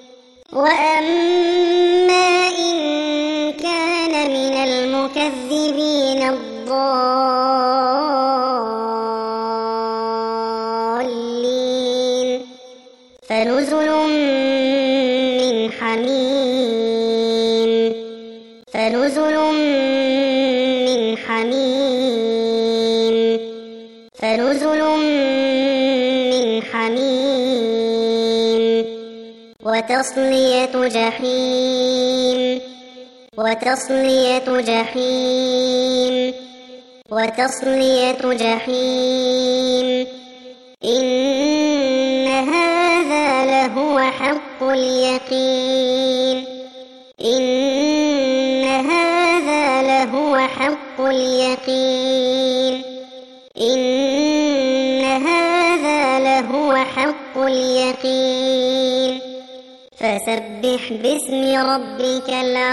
وأما إن كان من المكذبين الضالين فنزل من حميم فنزل من حميم فنزل من حميم وتصلية جحيم وتصلية جحيم وتصلية جحيم إن هذا لهو حق اليقين إن هذا لهو حق اليقين إن هذا لهو حق اليقين فسبح باسم ربك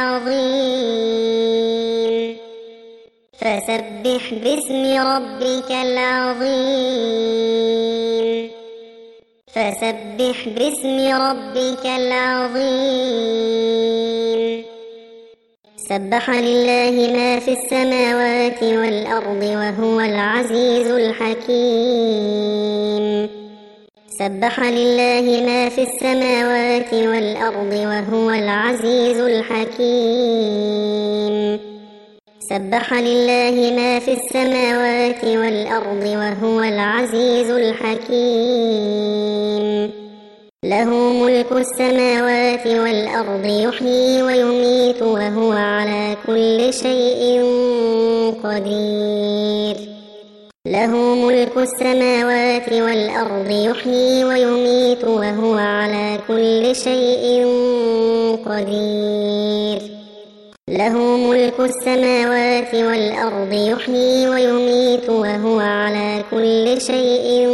العظيم فسبح باسم ربك العظيم فسبح باسم ربك العظيم سبح لله ما في السماوات والأرض وهو العزيز الحكيم سبح لله ما في السماوات والأرض وهو العزيز الحكيم سبح لله ما في السماوات والأرض وهو العزيز الحكيم له ملك السماوات والأرض يحيي ويميت وهو على كل شيء قدير له ملك السماوات والأرض يحيي ويميت وهو على كل شيء قدير له ملك السماوات والأرض يحيي ويميت وهو على كل شيء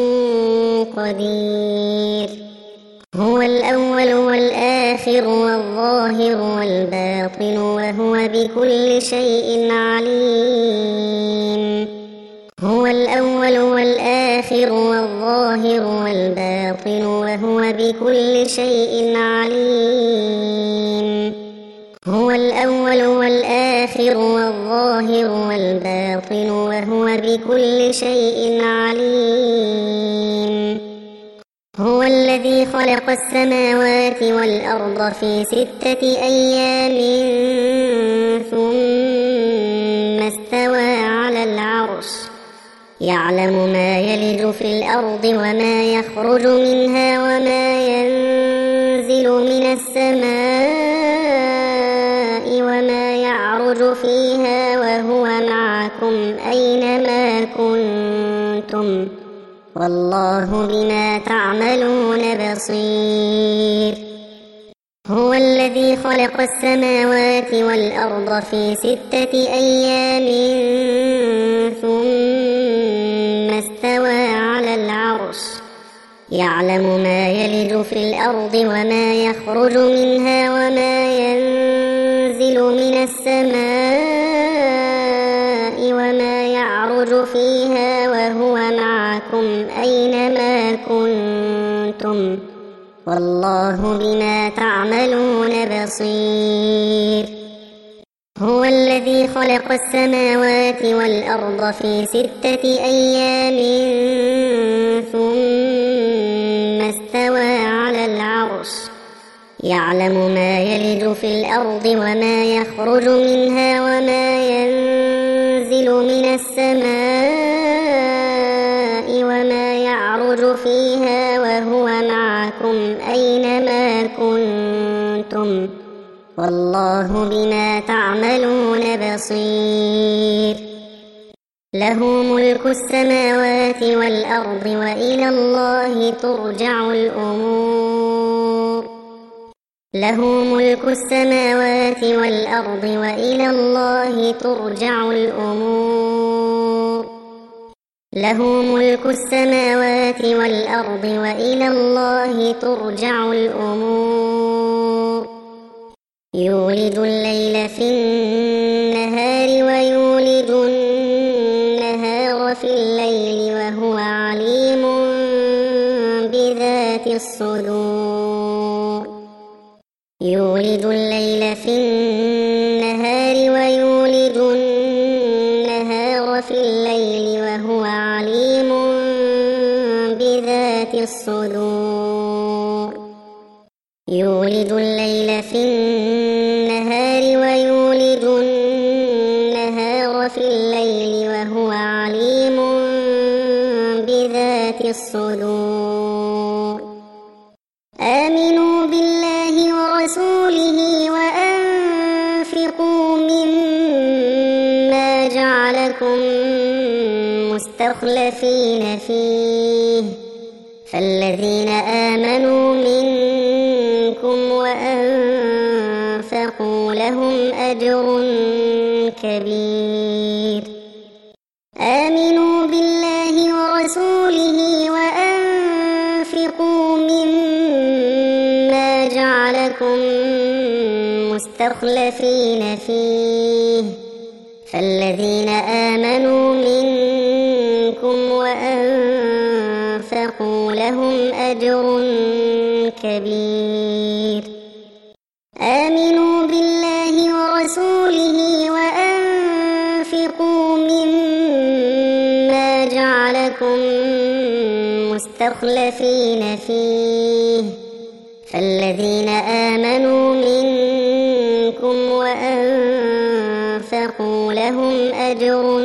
قدير هو الأول والآخر والظاهر والباطن وهو بكل شيء عليم هو الأول والآخر والظاهر والباطن وهو بكل شيء عليم هو الأول والآخر والظاهر والباطن وهو بكل شيء عليم هو الذي خلق السماوات والأرض في 6 أيام ثم استوى على العرش يعلم ما يلج في الأرض وما يخرج منها وما ينزل من السماء وما يعرج فيها وهو معكم أينما كنتم والله بما تعملون بصير هو الذي خلق السماوات والأرض في 6 أيام ثم استوى على العرش يعلم ما يلج في الأرض وما يخرج منها وما ينزل ينزل من السماء وما يعرج فيها وهو معكم أينما كنتم والله بما تعملون بصير. هو الذي خلق السماوات والأرض في 6 أيام ثم استوى على العرش يعلم ما يلج في الأرض وما يخرج منها وما ينزل من السماء وما يعرج فيها وهو معكم أينما كنتم والله بما تعملون بصير. له ملك السماوات والأرض وإلى الله ترجع الأمور. له ملك السماوات والأرض وإلى الله ترجع الأمور. له ملك السماوات والأرض وإلى الله ترجع الأمور. يولج الليل في النهار ويولج النهار في الليل وهو عليم بذات الصدور. يولج الليل في النهار ويولج النهار في الليل وهو عليم بذات الصدور. يولج الليل في النهار ويولج النهار في الليل وهو عليم بذات الصدور. آمنوا بالله ورسوله وأنفقوا مما جعلكم مستخلفين فيه فالذين آمنوا منكم وأنفقوا لهم أجر كبير. آمنوا بالله ورسوله وأنفقوا مما جعلكم مستخلفين فيه فالذين آمنوا منكم وأنفقوا لهم أجر كبير. آمنوا بالله ورسوله وأنفقوا مما جعلكم مستخلفين فيه فالذين آمنوا منكم وأنفقوا لهم أجر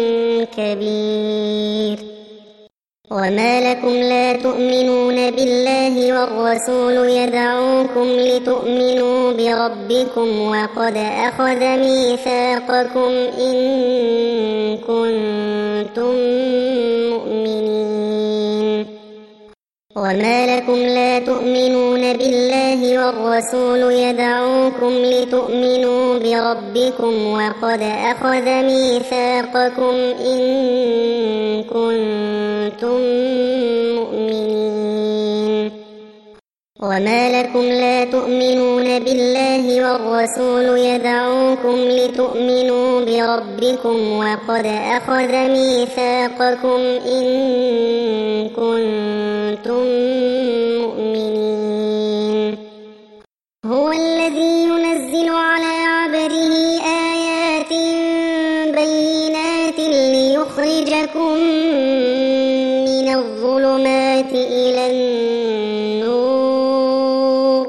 كبير. وما لكم لا تؤمنون بالله والرسول يدعوكم لتؤمنوا بربكم وقد أخذ ميثاقكم إن كنتم مؤمنين. وما لكم لا تؤمنون بالله والرسول يدعوكم لتؤمنوا بربكم وقد أخذ ميثاقكم إن كنتم مؤمنين. وما لكم لا تؤمنون بالله والرسول يدعوكم لتؤمنوا بربكم وقد أخذ ميثاقكم إن كنتم مؤمنين. هو الذي ينزل على عبده آيات بينات ليخرجكم من الظلمات إلى النور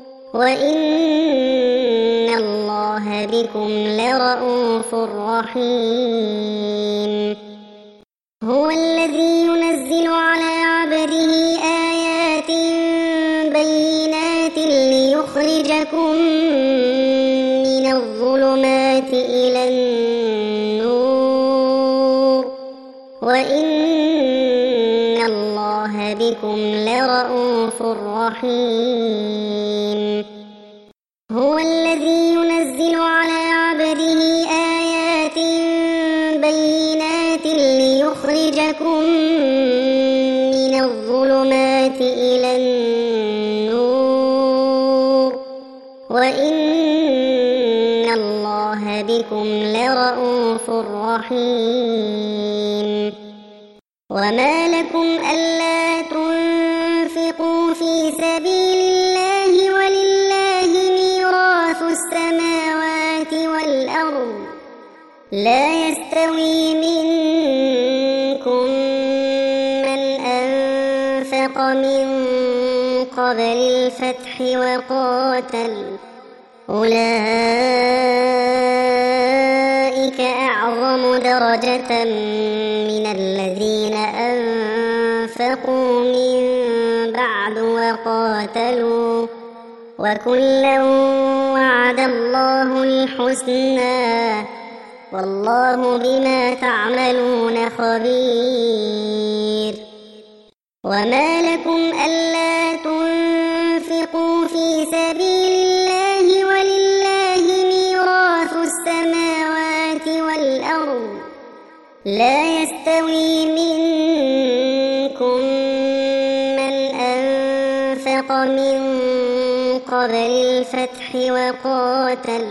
وإن الله بكم لرءوف رحيم. هو الذي ينزل على عبده آيات بينات ليخرجكم من الظلمات إلى النور وإن الله بكم لرءوف رحيم. هو الذي ينزل على عبده آيات بينات ليخرجكم من الظلمات إلى النور وإن الله بكم لرءوف رحيم. وما لكم ألا تنفقوا في سبيل الله ولله ميراث السماوات والأرض لا يستوي منكم من أنفق من قبل الفتح وقاتل أولئك أعظم درجة من الذين أنفقوا من بعد وقاتلوا وكلا وعد الله الحسنى والله بما تعملون خبير. وما لكم ألا تنفقوا في سبيل الله ولله ميراث السماوات والأرض لا يستوي منكم من أنفق من قبل الفتح وقاتل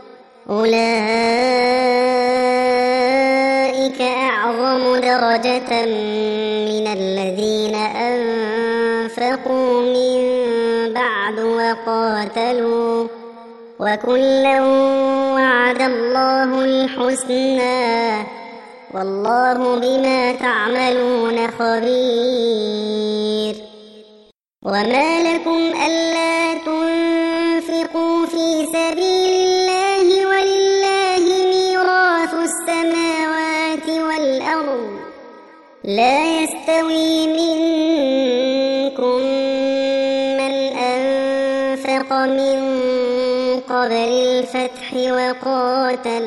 أولئك أعظم درجة من الذين أنفقوا من بعد وقاتلوا وكلا وعد الله الحسنى والله بما تعملون خبير. وما لكم ألا تنفقوا في سبيل الله ولله ميراث السماوات والأرض لا يستوي منكم من أنفق من قبل الفتح وقاتل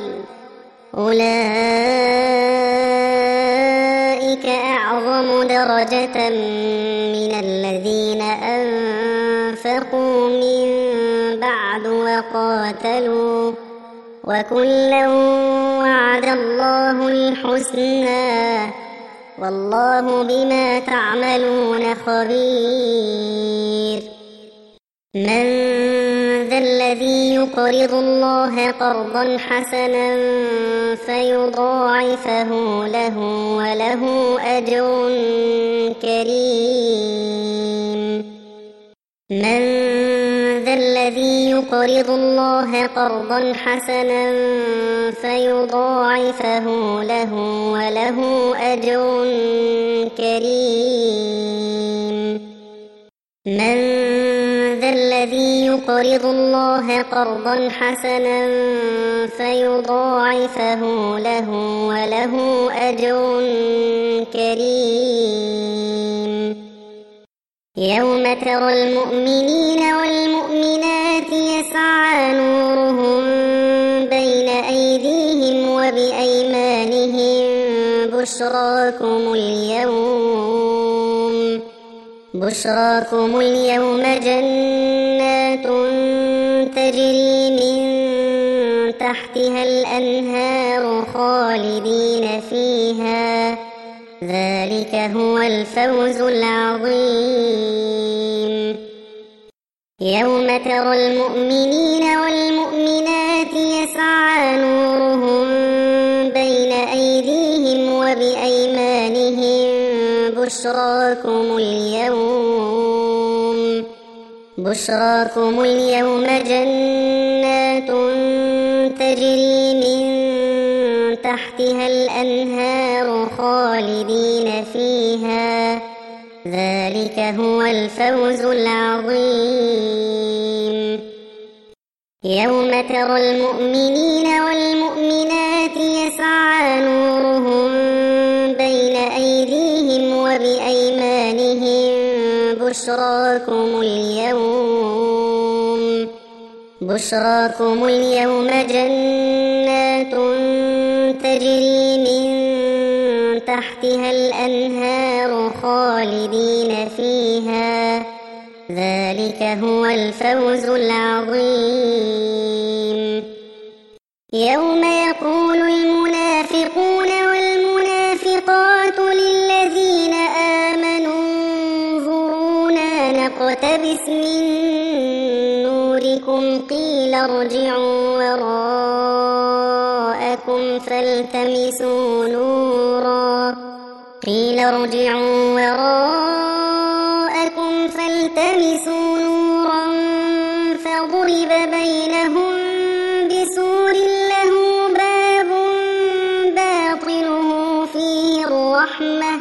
أولئك أعظم درجة من الذين أنفقوا من بعد وقاتلوا وكلا وعد الله الحسنى والله بما تعملون خبير. من ذا الذي يقرض الله قرضا حسنا فيضاعفه له وله أجر كريم. من ذا الذي يقرض الله قرضا حسنا فيضاعفه له وله أجر كريم. من ذا الذي يقرض الله قرضا حسنا فيضاعفه له وله أجر كريم. يوم ترى المؤمنين والمؤمنات يسعى نورهم بين أيديهم وبأيمانهم بشراكم اليوم جنات تجري من تحتها الأنهار خالدين فيها ذلك هو الفوز العظيم. يوم ترى المؤمنين والمؤمنات يسعى نورهم بين أيديهم وبأيمانهم بشراكم اليوم جنات تجري من تحتها الأنهار خالدين فيها ذلك هو الفوز العظيم. يوم ترى المؤمنين والمؤمنات يسعى نورهم بين أيديهم وبأيمانهم بشراكم اليوم جنات تجري من تحتها الأنهار خالدين فيها ذلك هو الفوز العظيم. يوم يقول المنافقون والمنافقات للذين آمنوا انظرونا نقتبس من نوركم نوركم قيل ارجعوا وراءكم فالتمسوا نورا فضرب بينهم بسور له باب باطنه فيه الرحمة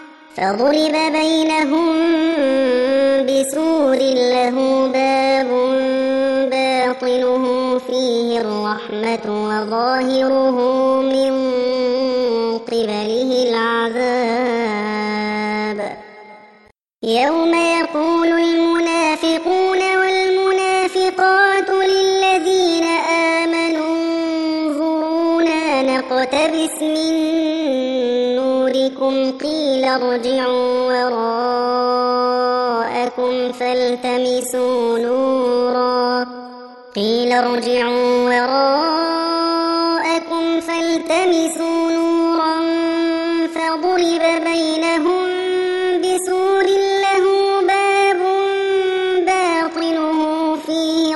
وظاهره من قبله العذاب يوم يقول المنافقون والمنافقات للذين آمنوا انظرونا نقتبس من نوركم قيل ارجعوا وراءكم فالتمسوا نورا فضرب بينهم بسور له باب باطنه فيه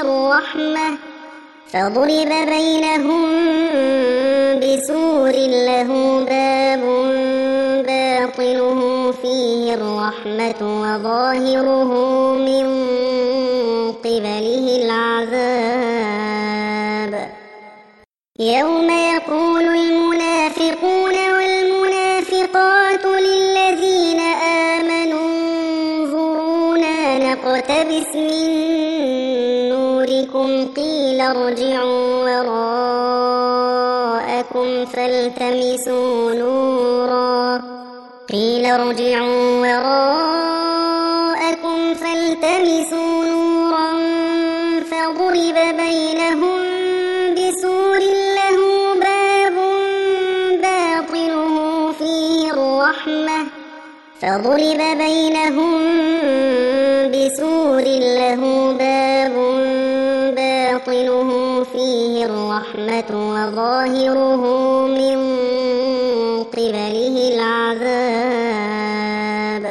الرحمة وظاهره من قبله العذاب يوم يقول المنافقون والمنافقات للذين آمنوا انظرونا نقتبس من نوركم قيل ارجعوا وراءكم فالتمسوا نورا فضرب بينهم بسور له باب باطنه فيه الرحمة وظاهره من قبله العذاب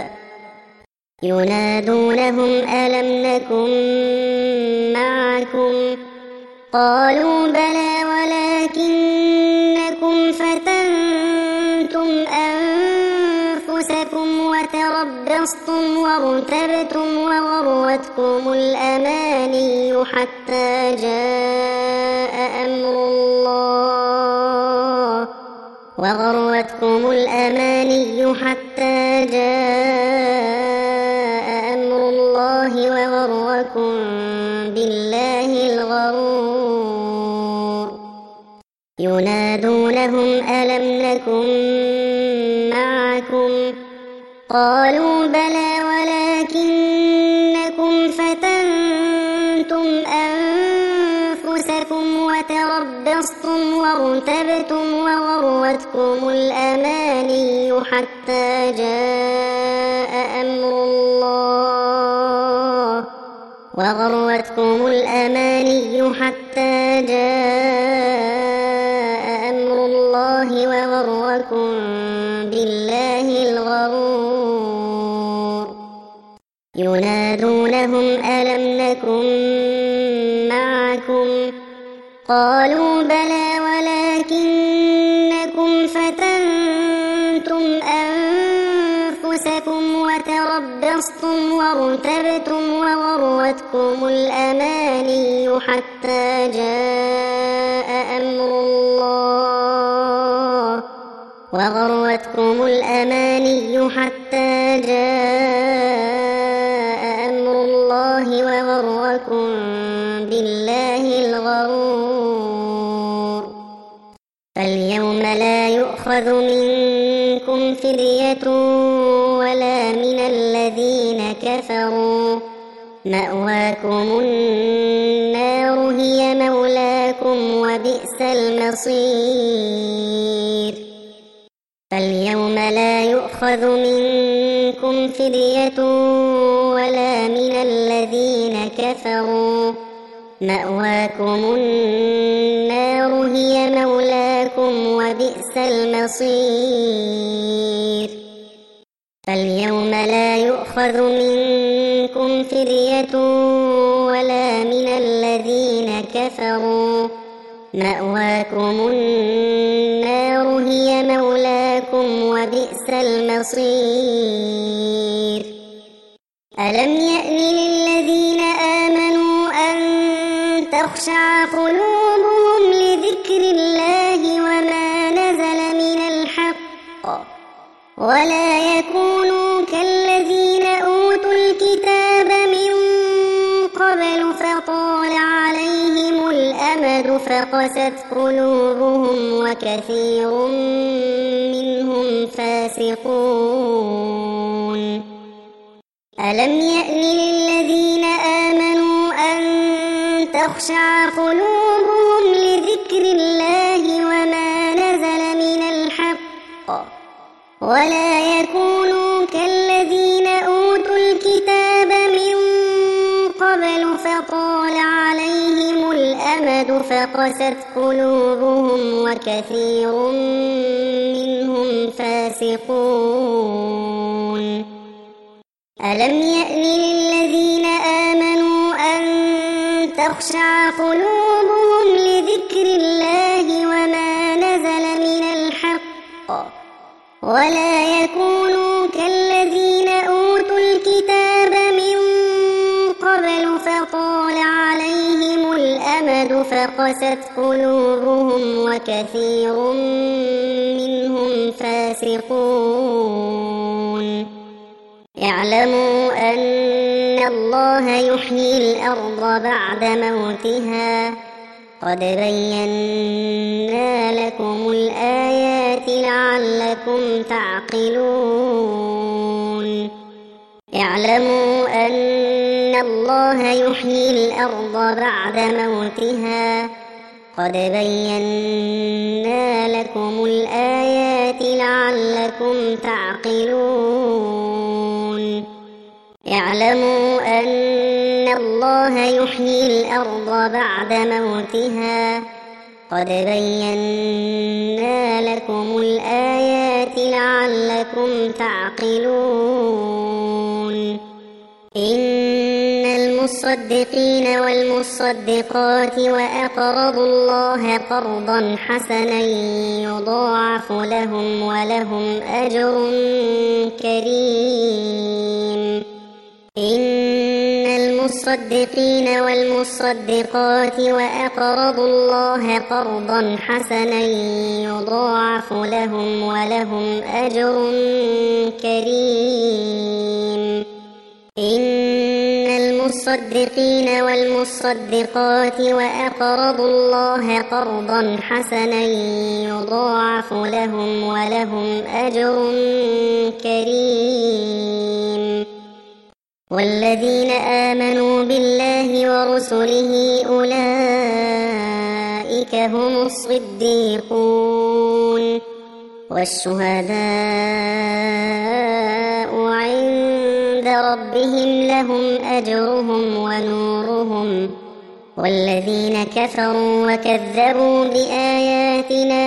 ينادونهم ألم نكن معكم قالوا بلى ولكنكم فتنتم أنفسكم وتربصتم وارتبتم وغرتكم الأماني حتى جاء أمر الله وغركم بالله الغرور ينادونهم ألم نكن معكم قالوا بلى ولكنكم فتنتم أنفسكم وتربصتم وارتبتم وغرتكم الأماني حتى جاء أمر الله وغركم بالله الغرور ينادونهم ألم نكن معكم قالوا بلى ولكنكم فتنتم أنفسكم وتربصتم وارتبتم وغرتكم الأماني حتى جاء أمر الله وغركم بالله الغرور فاليوم لا يؤخذ منكم فدية ولا من الذين كفروا مأواكم النار هي مولاكم وبئس المصير فاليوم لا يؤخذ منكم فدية ولا من الذين كفروا مأواكم النار هي مولاكم وبئس المصير فاليوم لا يؤخذ منكم فدية ولا من الذين كفروا مأواكم النار هي مولاكم وبئس المصير. ألم يأن للذين آمنوا أن تخشع قلوبهم لذكر الله وما نزل من الحق ولا يكونوا كالذين أوتوا الكتاب من قبل فطال عليهم الأمد فقست قلوبهم وكثير منهم فاسقون. ألم يأن للذين آمنوا أن تخشع قلوبهم لذكر الله وما نزل من الحق ولا يكونوا كالذين أوتوا الكتاب من قبل فطال عليهم الأمد فقست قلوبهم وكثير منهم فاسقون. ألم يأن للذين آمنوا أن تخشع قلوبهم لذكر الله وما نزل من الحق ولا يكونوا كالذين أوتوا الكتاب من قبل فطال عليهم الأمد فقست قلوبهم وكثير منهم فاسقون. اعلموا أن الله يحيي الأرض بعد موتها قد بينا لكم الآيات لعلكم تعقلون. اعلموا أن الله يحيي الأرض بعد موتها قد بينا لكم الآيات لعلكم تعقلون. اعلموا أن الله يحيي الأرض بعد موتها قد بينا لكم الآيات لعلكم تعقلون. إن المصدقين والمصدقات وأقرضوا الله قرضا حسنا يضاعف لهم ولهم أجر كريم. إن المصدقين والمصدقات وأقرضوا الله قرضا حسنا يضاعف لهم ولهم أجر كريم. إن المصدقين والمصدقات وأقرضوا الله قرضا حسنا يضاعف لهم ولهم أجر كريم. والذين آمنوا بالله ورسله أولئك هم الصديقون والشهداء عند ربهم لهم أجرهم ونورهم. والذين كفروا وكذبوا بآياتنا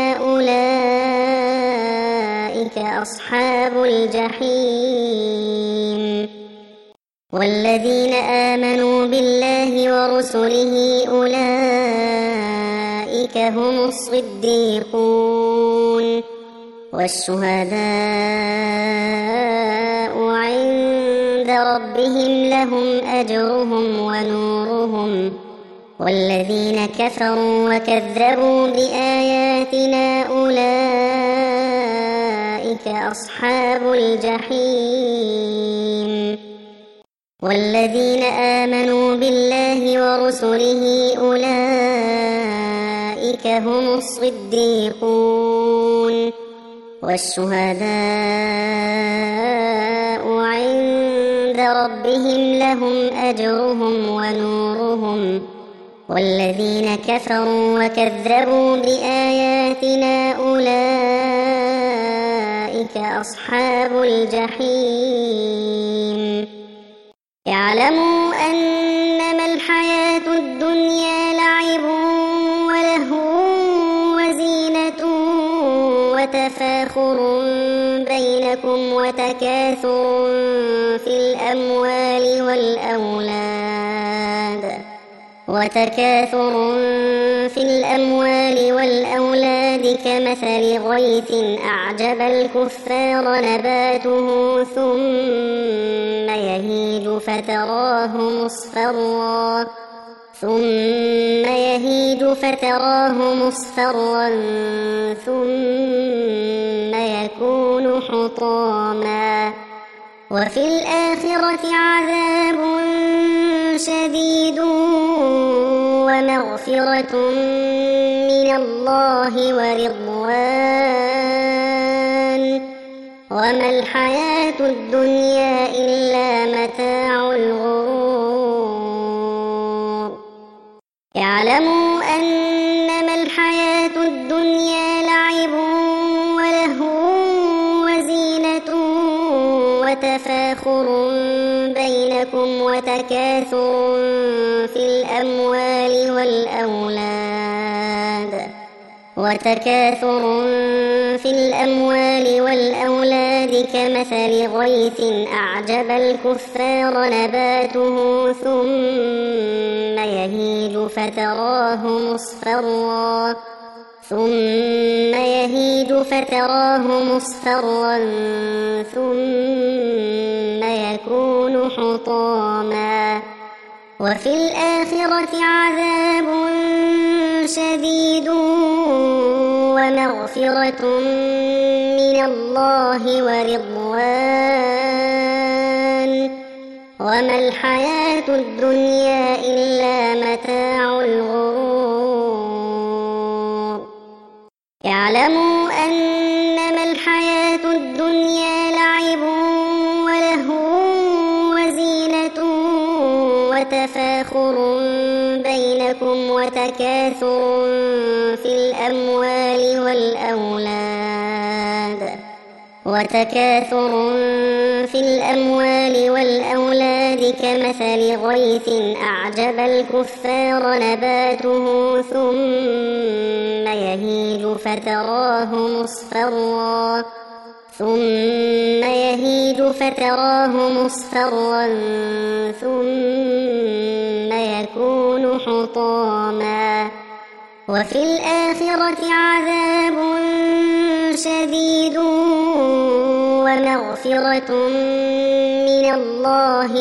أولئك أصحاب الجحيم. والذين آمنوا بالله ورسله أولئك هم الصديقون والشهداء عند ربهم لهم أجرهم ونورهم. والذين كفروا وكذبوا بآياتنا أولئك أصحاب الجحيم. والذين آمنوا بالله ورسله أولئك هم الصديقون والشهداء عند ربهم لهم أجرهم ونورهم. والذين كفروا وكذبوا بآياتنا أولئك أصحاب الجحيم. اعلموا أنما الحياة الدنيا لعب ولهو وزينة وتفاخر بينكم وتكاثر في الأموال والأولاد وتكاثر في الأموال والأولاد كمثل غيث أعجب الكفار نباته ثم يهيج فتراه مصفرا ثم يكون حطاما وفي الآخرة عذاب شديد ومغفرة من الله ورضوان وما الحياة الدنيا إلا متاع الغرور اعلموا أنما الحياة الدنيا لعب ولهو وزينة وتفاخر بينكم وتكاثر في الأموال والأولاد كمثل غيث أعجب الكفار نباته ثم يهيج فتراه مصفرا ثم يكون حطاما وفي الآخرة عذاب شديد ومغفرة من الله ورضوان وما الحياة الدنيا إلا متاع الغرور اعلموا أنما الحياة الدنيا لعب ولهو وزينة وتفاخر بينكم وتكاثر في الأموال والأولاد كمثل غيث أعجب الكفار نباته ثم يهيج فتراه مصفرا ثم يكون حطاما وفي الآخرة عذاب شديد ومغفرة من الله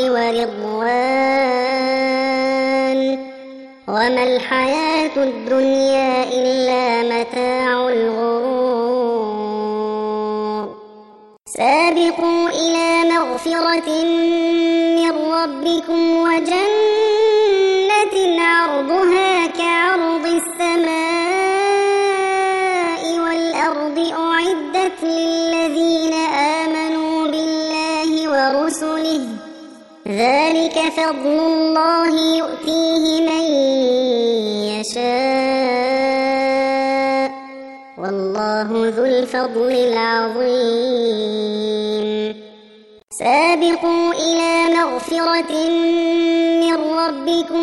ورضوان وما الحياة الدنيا إلا متاع الغرور سابقوا إلى مغفرة من ربكم وجنة عرضها كعرض السماء والأرض أعدت للذين آمنوا بالله ورسله ذلك فضل الله يؤتيه من يشاء والله ذو الفضل العظيم سابقوا إلى مغفرة من ربكم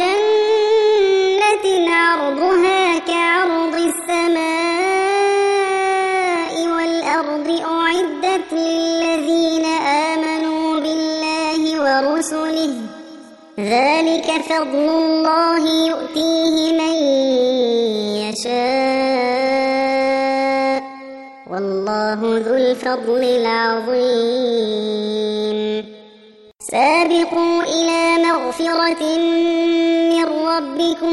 وجنة عرضها كعرض السماء والأرض أعدت للذين آمنوا بالله ورسله ذلك فضل الله يؤتيه من يشاء والله ذو الفضل العظيم سابقوا إلى مغفرة من ربكم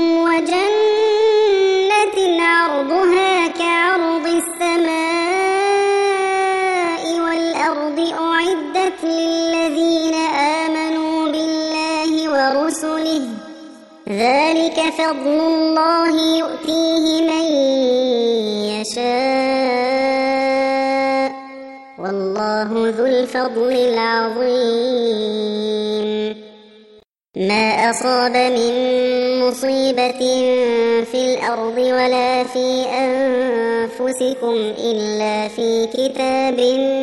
وجنة عرضها كعرض السماء والأرض أعدت للذين آمنوا بالله ورسله ذلك فضل الله يؤتيه من يشاء والله ذو الفضل العظيم ما أصاب من مصيبة في الأرض ولا في أنفسكم إلا في كتاب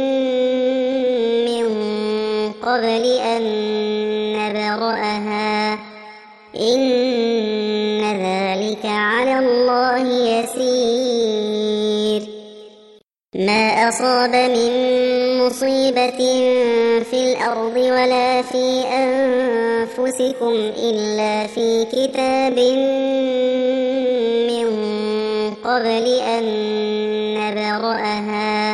من قبل أن نبرأها إن ذلك على الله يسير ما أصاب من مصيبة في الأرض ولا في أنفسكم إلا في كتاب من قبل أن نبرأها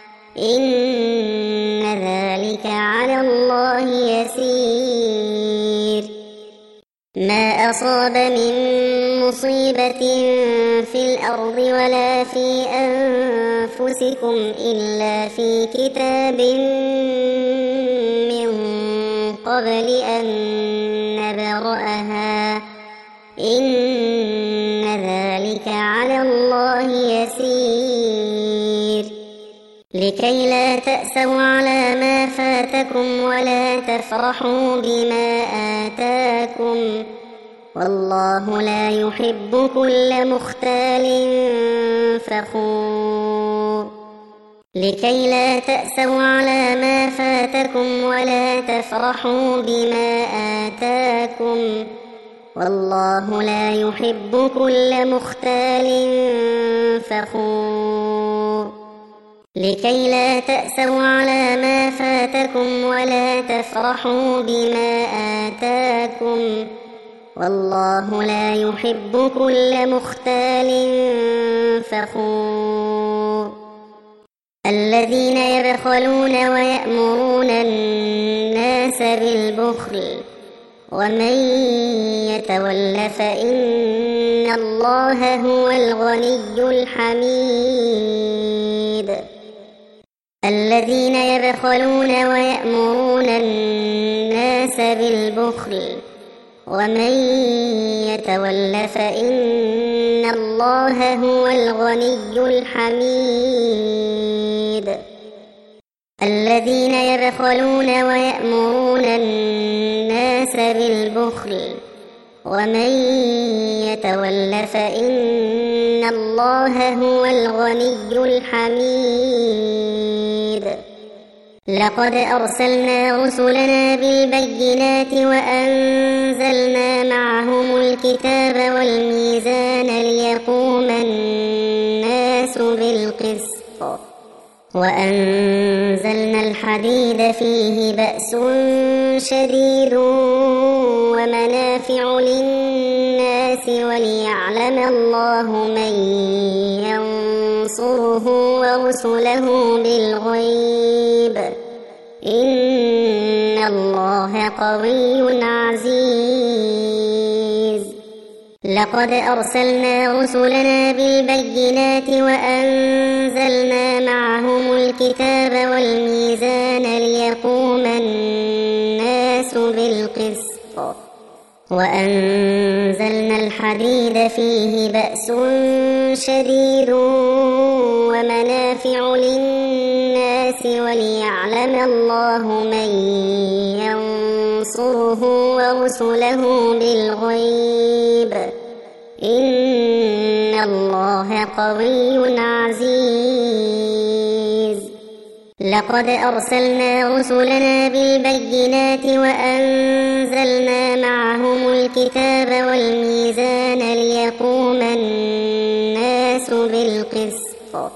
إن ذلك على الله يسير. ما أصاب من مصيبة في الأرض ولا في أنفسكم إلا في كتاب من قبل أن نبرأها إن ذلك على الله يسير. لكي لا تأسوا على ما فاتكم ولا تفرحوا بما آتاكم والله لا يحب كل مختال فخور. لكي لا تأسوا على ما فاتكم ولا تفرحوا بما آتاكم والله لا يحب كل مختال فخور. لكي لا تأسوا على ما فاتكم ولا تفرحوا بما آتاكم والله لا يحب كل مختال فخور. الذين يبخلون ويأمرون الناس بالبخل ومن يتول فإن الله هو الغني الحميد. الذين يبخلون ويأمرون الناس بالبخل ومن يتول فإن الله هو الغني الحميد. الذين يبخلون ويأمرون الناس بالبخل ومن يتول فإن الله هو الغني الحميد. لقد أرسلنا رسلنا بالبينات وأنزلنا معهم الكتاب والميزان ليقوم الناس بالقسط وأنزلنا الحديد فيه بأس شديد ومنافع للناس وليعلم الله من ينصره ورسله بالغيب إن الله قوي عزيز. لقد أرسلنا رسلنا بالبينات وأنزلنا معهم الكتاب والميزان ليقوم الناس بالقسط وأنزلنا الحديد فيه بأس شديد ومنافع للناس وليعلم الله من ينصره ورسله بالغيب إن الله قوي عزيز. لقد أرسلنا رسلنا بالبينات وأنزلنا معهم الكتاب والميزان ليقوم الناس بالقسط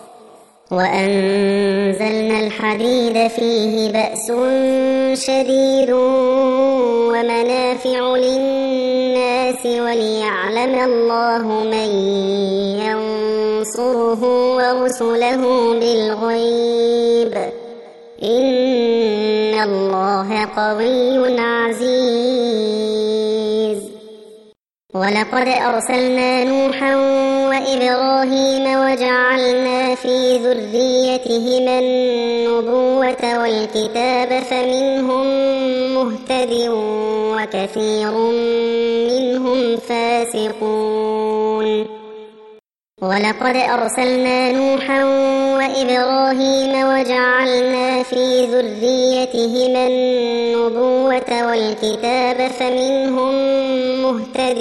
وأنزلنا الحديد فيه بأس شديد ومنافع للناس وليعلم الله من ينصره ورسله بالغيب إن الله قوي عزيز. ولقد أرسلنا نوحا وإبراهيم وجعلنا في ذريتهما النبوة والكتاب فمنهم مهتد وكثير منهم فاسقون. ولقد أرسلنا نوحا وإبراهيم وجعلنا في ذريتهما النبوة والكتاب فمنهم مهتد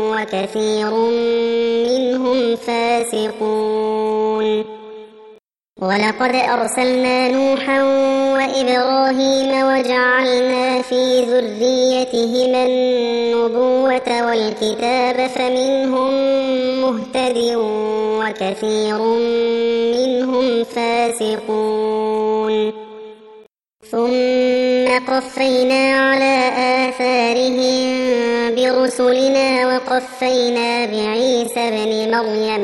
وكثير منهم فاسقون. ولقد أرسلنا نوحا وإبراهيم وجعلنا في ذريتهما النبوة والكتاب فمنهم مهتد وكثير منهم فاسقون ثم قفينا على آثارهم برسلنا وقفينا بعيسى ابن مريم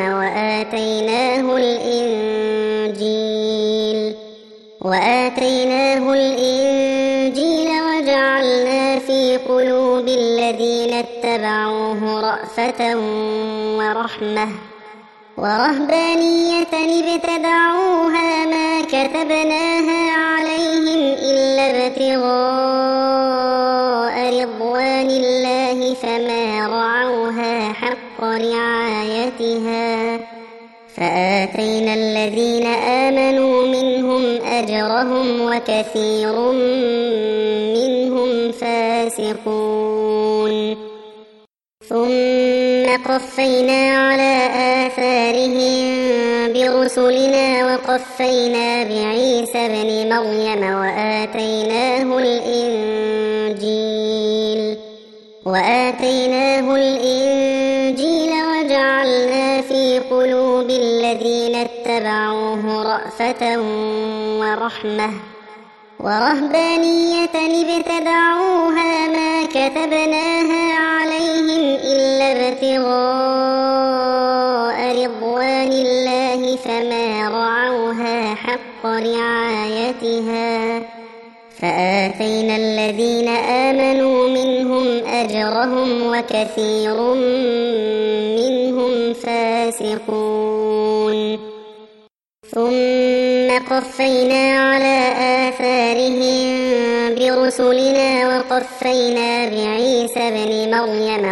وآتيناه الإنجيل وجعلنا في قلوب الذين اتبعوه رأفة ورحمة ورهبانية ابتدعوها ما كتبناها عليهم إلا ابتغاء رضوان الله فما رعوها حق رعايتها فآتينا الذين آمنوا منهم أجرهم وكثير منهم فاسقون ثم قفينا على آثارهم برسلنا وقفينا بعيسى ابن مريم وآتيناه الإنجيل وجعلنا في قلوب الذين اتبعوه رأفة ورحمة ورهبانية ابتدعوها ما كتبناها عليهم إلا ابتغاء رضوان الله فما رعوها حق رعايتها فآتينا الذين آمنوا منهم أجرهم وكثير منهم فاسقون ثم قفينا على آثارهم برسلنا وقفينا بعيسى ابن مريم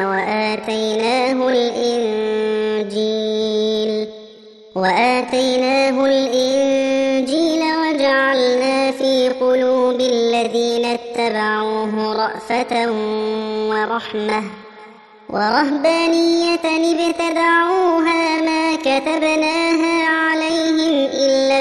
وآتيناه الإنجيل وجعلنا في قلوب الذين اتبعوه رأفة ورحمة ورهبانية ابتدعوها ما كتبناها عليهم إلا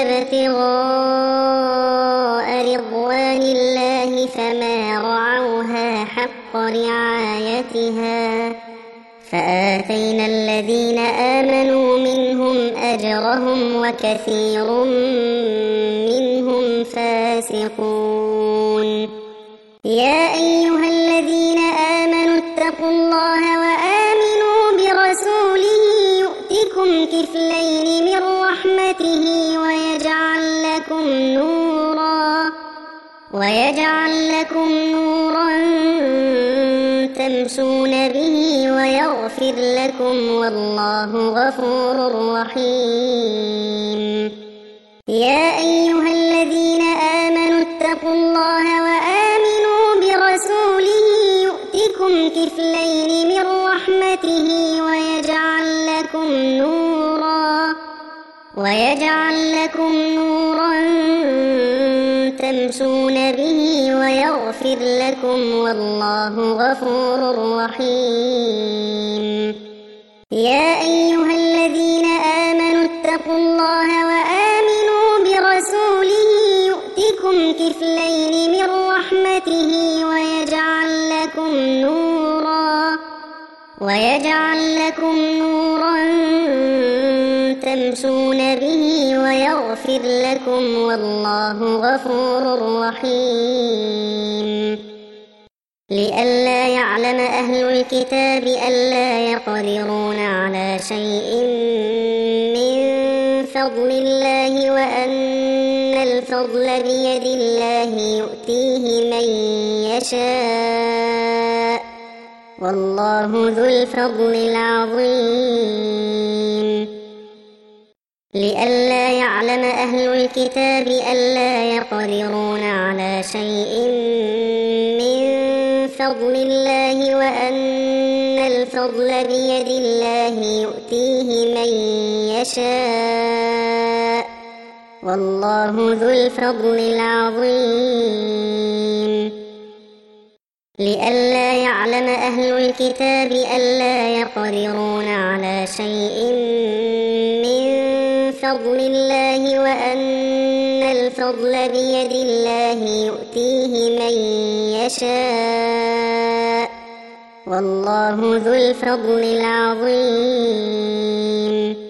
ابتغاء رضوان الله فما رعوها حق رعايتها فآتينا الذين آمنوا منهم أجرهم وكثير منهم فاسقون يا أيها الذين آمنوا اتقوا الله وآمنوا برسوله يؤتكم كفلين من رحمته ويجعل لكم نورا تمشون به ويغفر لكم والله غفور رحيم يا أيها الذين آمنوا اتقوا الله وآمنوا برسوله يؤتكم كفلين من رحمته ويجعل لكم نورا تمشون به ويغفر لكم والله غفور رحيم يا أيها الذين آمنوا اتقوا الله وآمنوا برسوله يؤتكم كفلين من رحمته ويجعل لكم نورا تمشون به ويغفر لكم والله غفور رحيم لئلا يعلم أهل الكتاب ألا يقدرون على شيء من فضل الله وأن الفضل بيد الله يؤتيه من يشاء والله ذو الفضل العظيم لئلا يعلم أهل الكتاب ألا يقدرون على شيء من فضل الله وأن الفضل بيد الله يؤتيه من يشاء والله ذو الفضل العظيم لئلا يعلم أهل الكتاب ألا يقدرون على شيء من بفضل الله وأن الفضل بيد الله يؤتيه من يشاء والله ذو الفضل العظيم.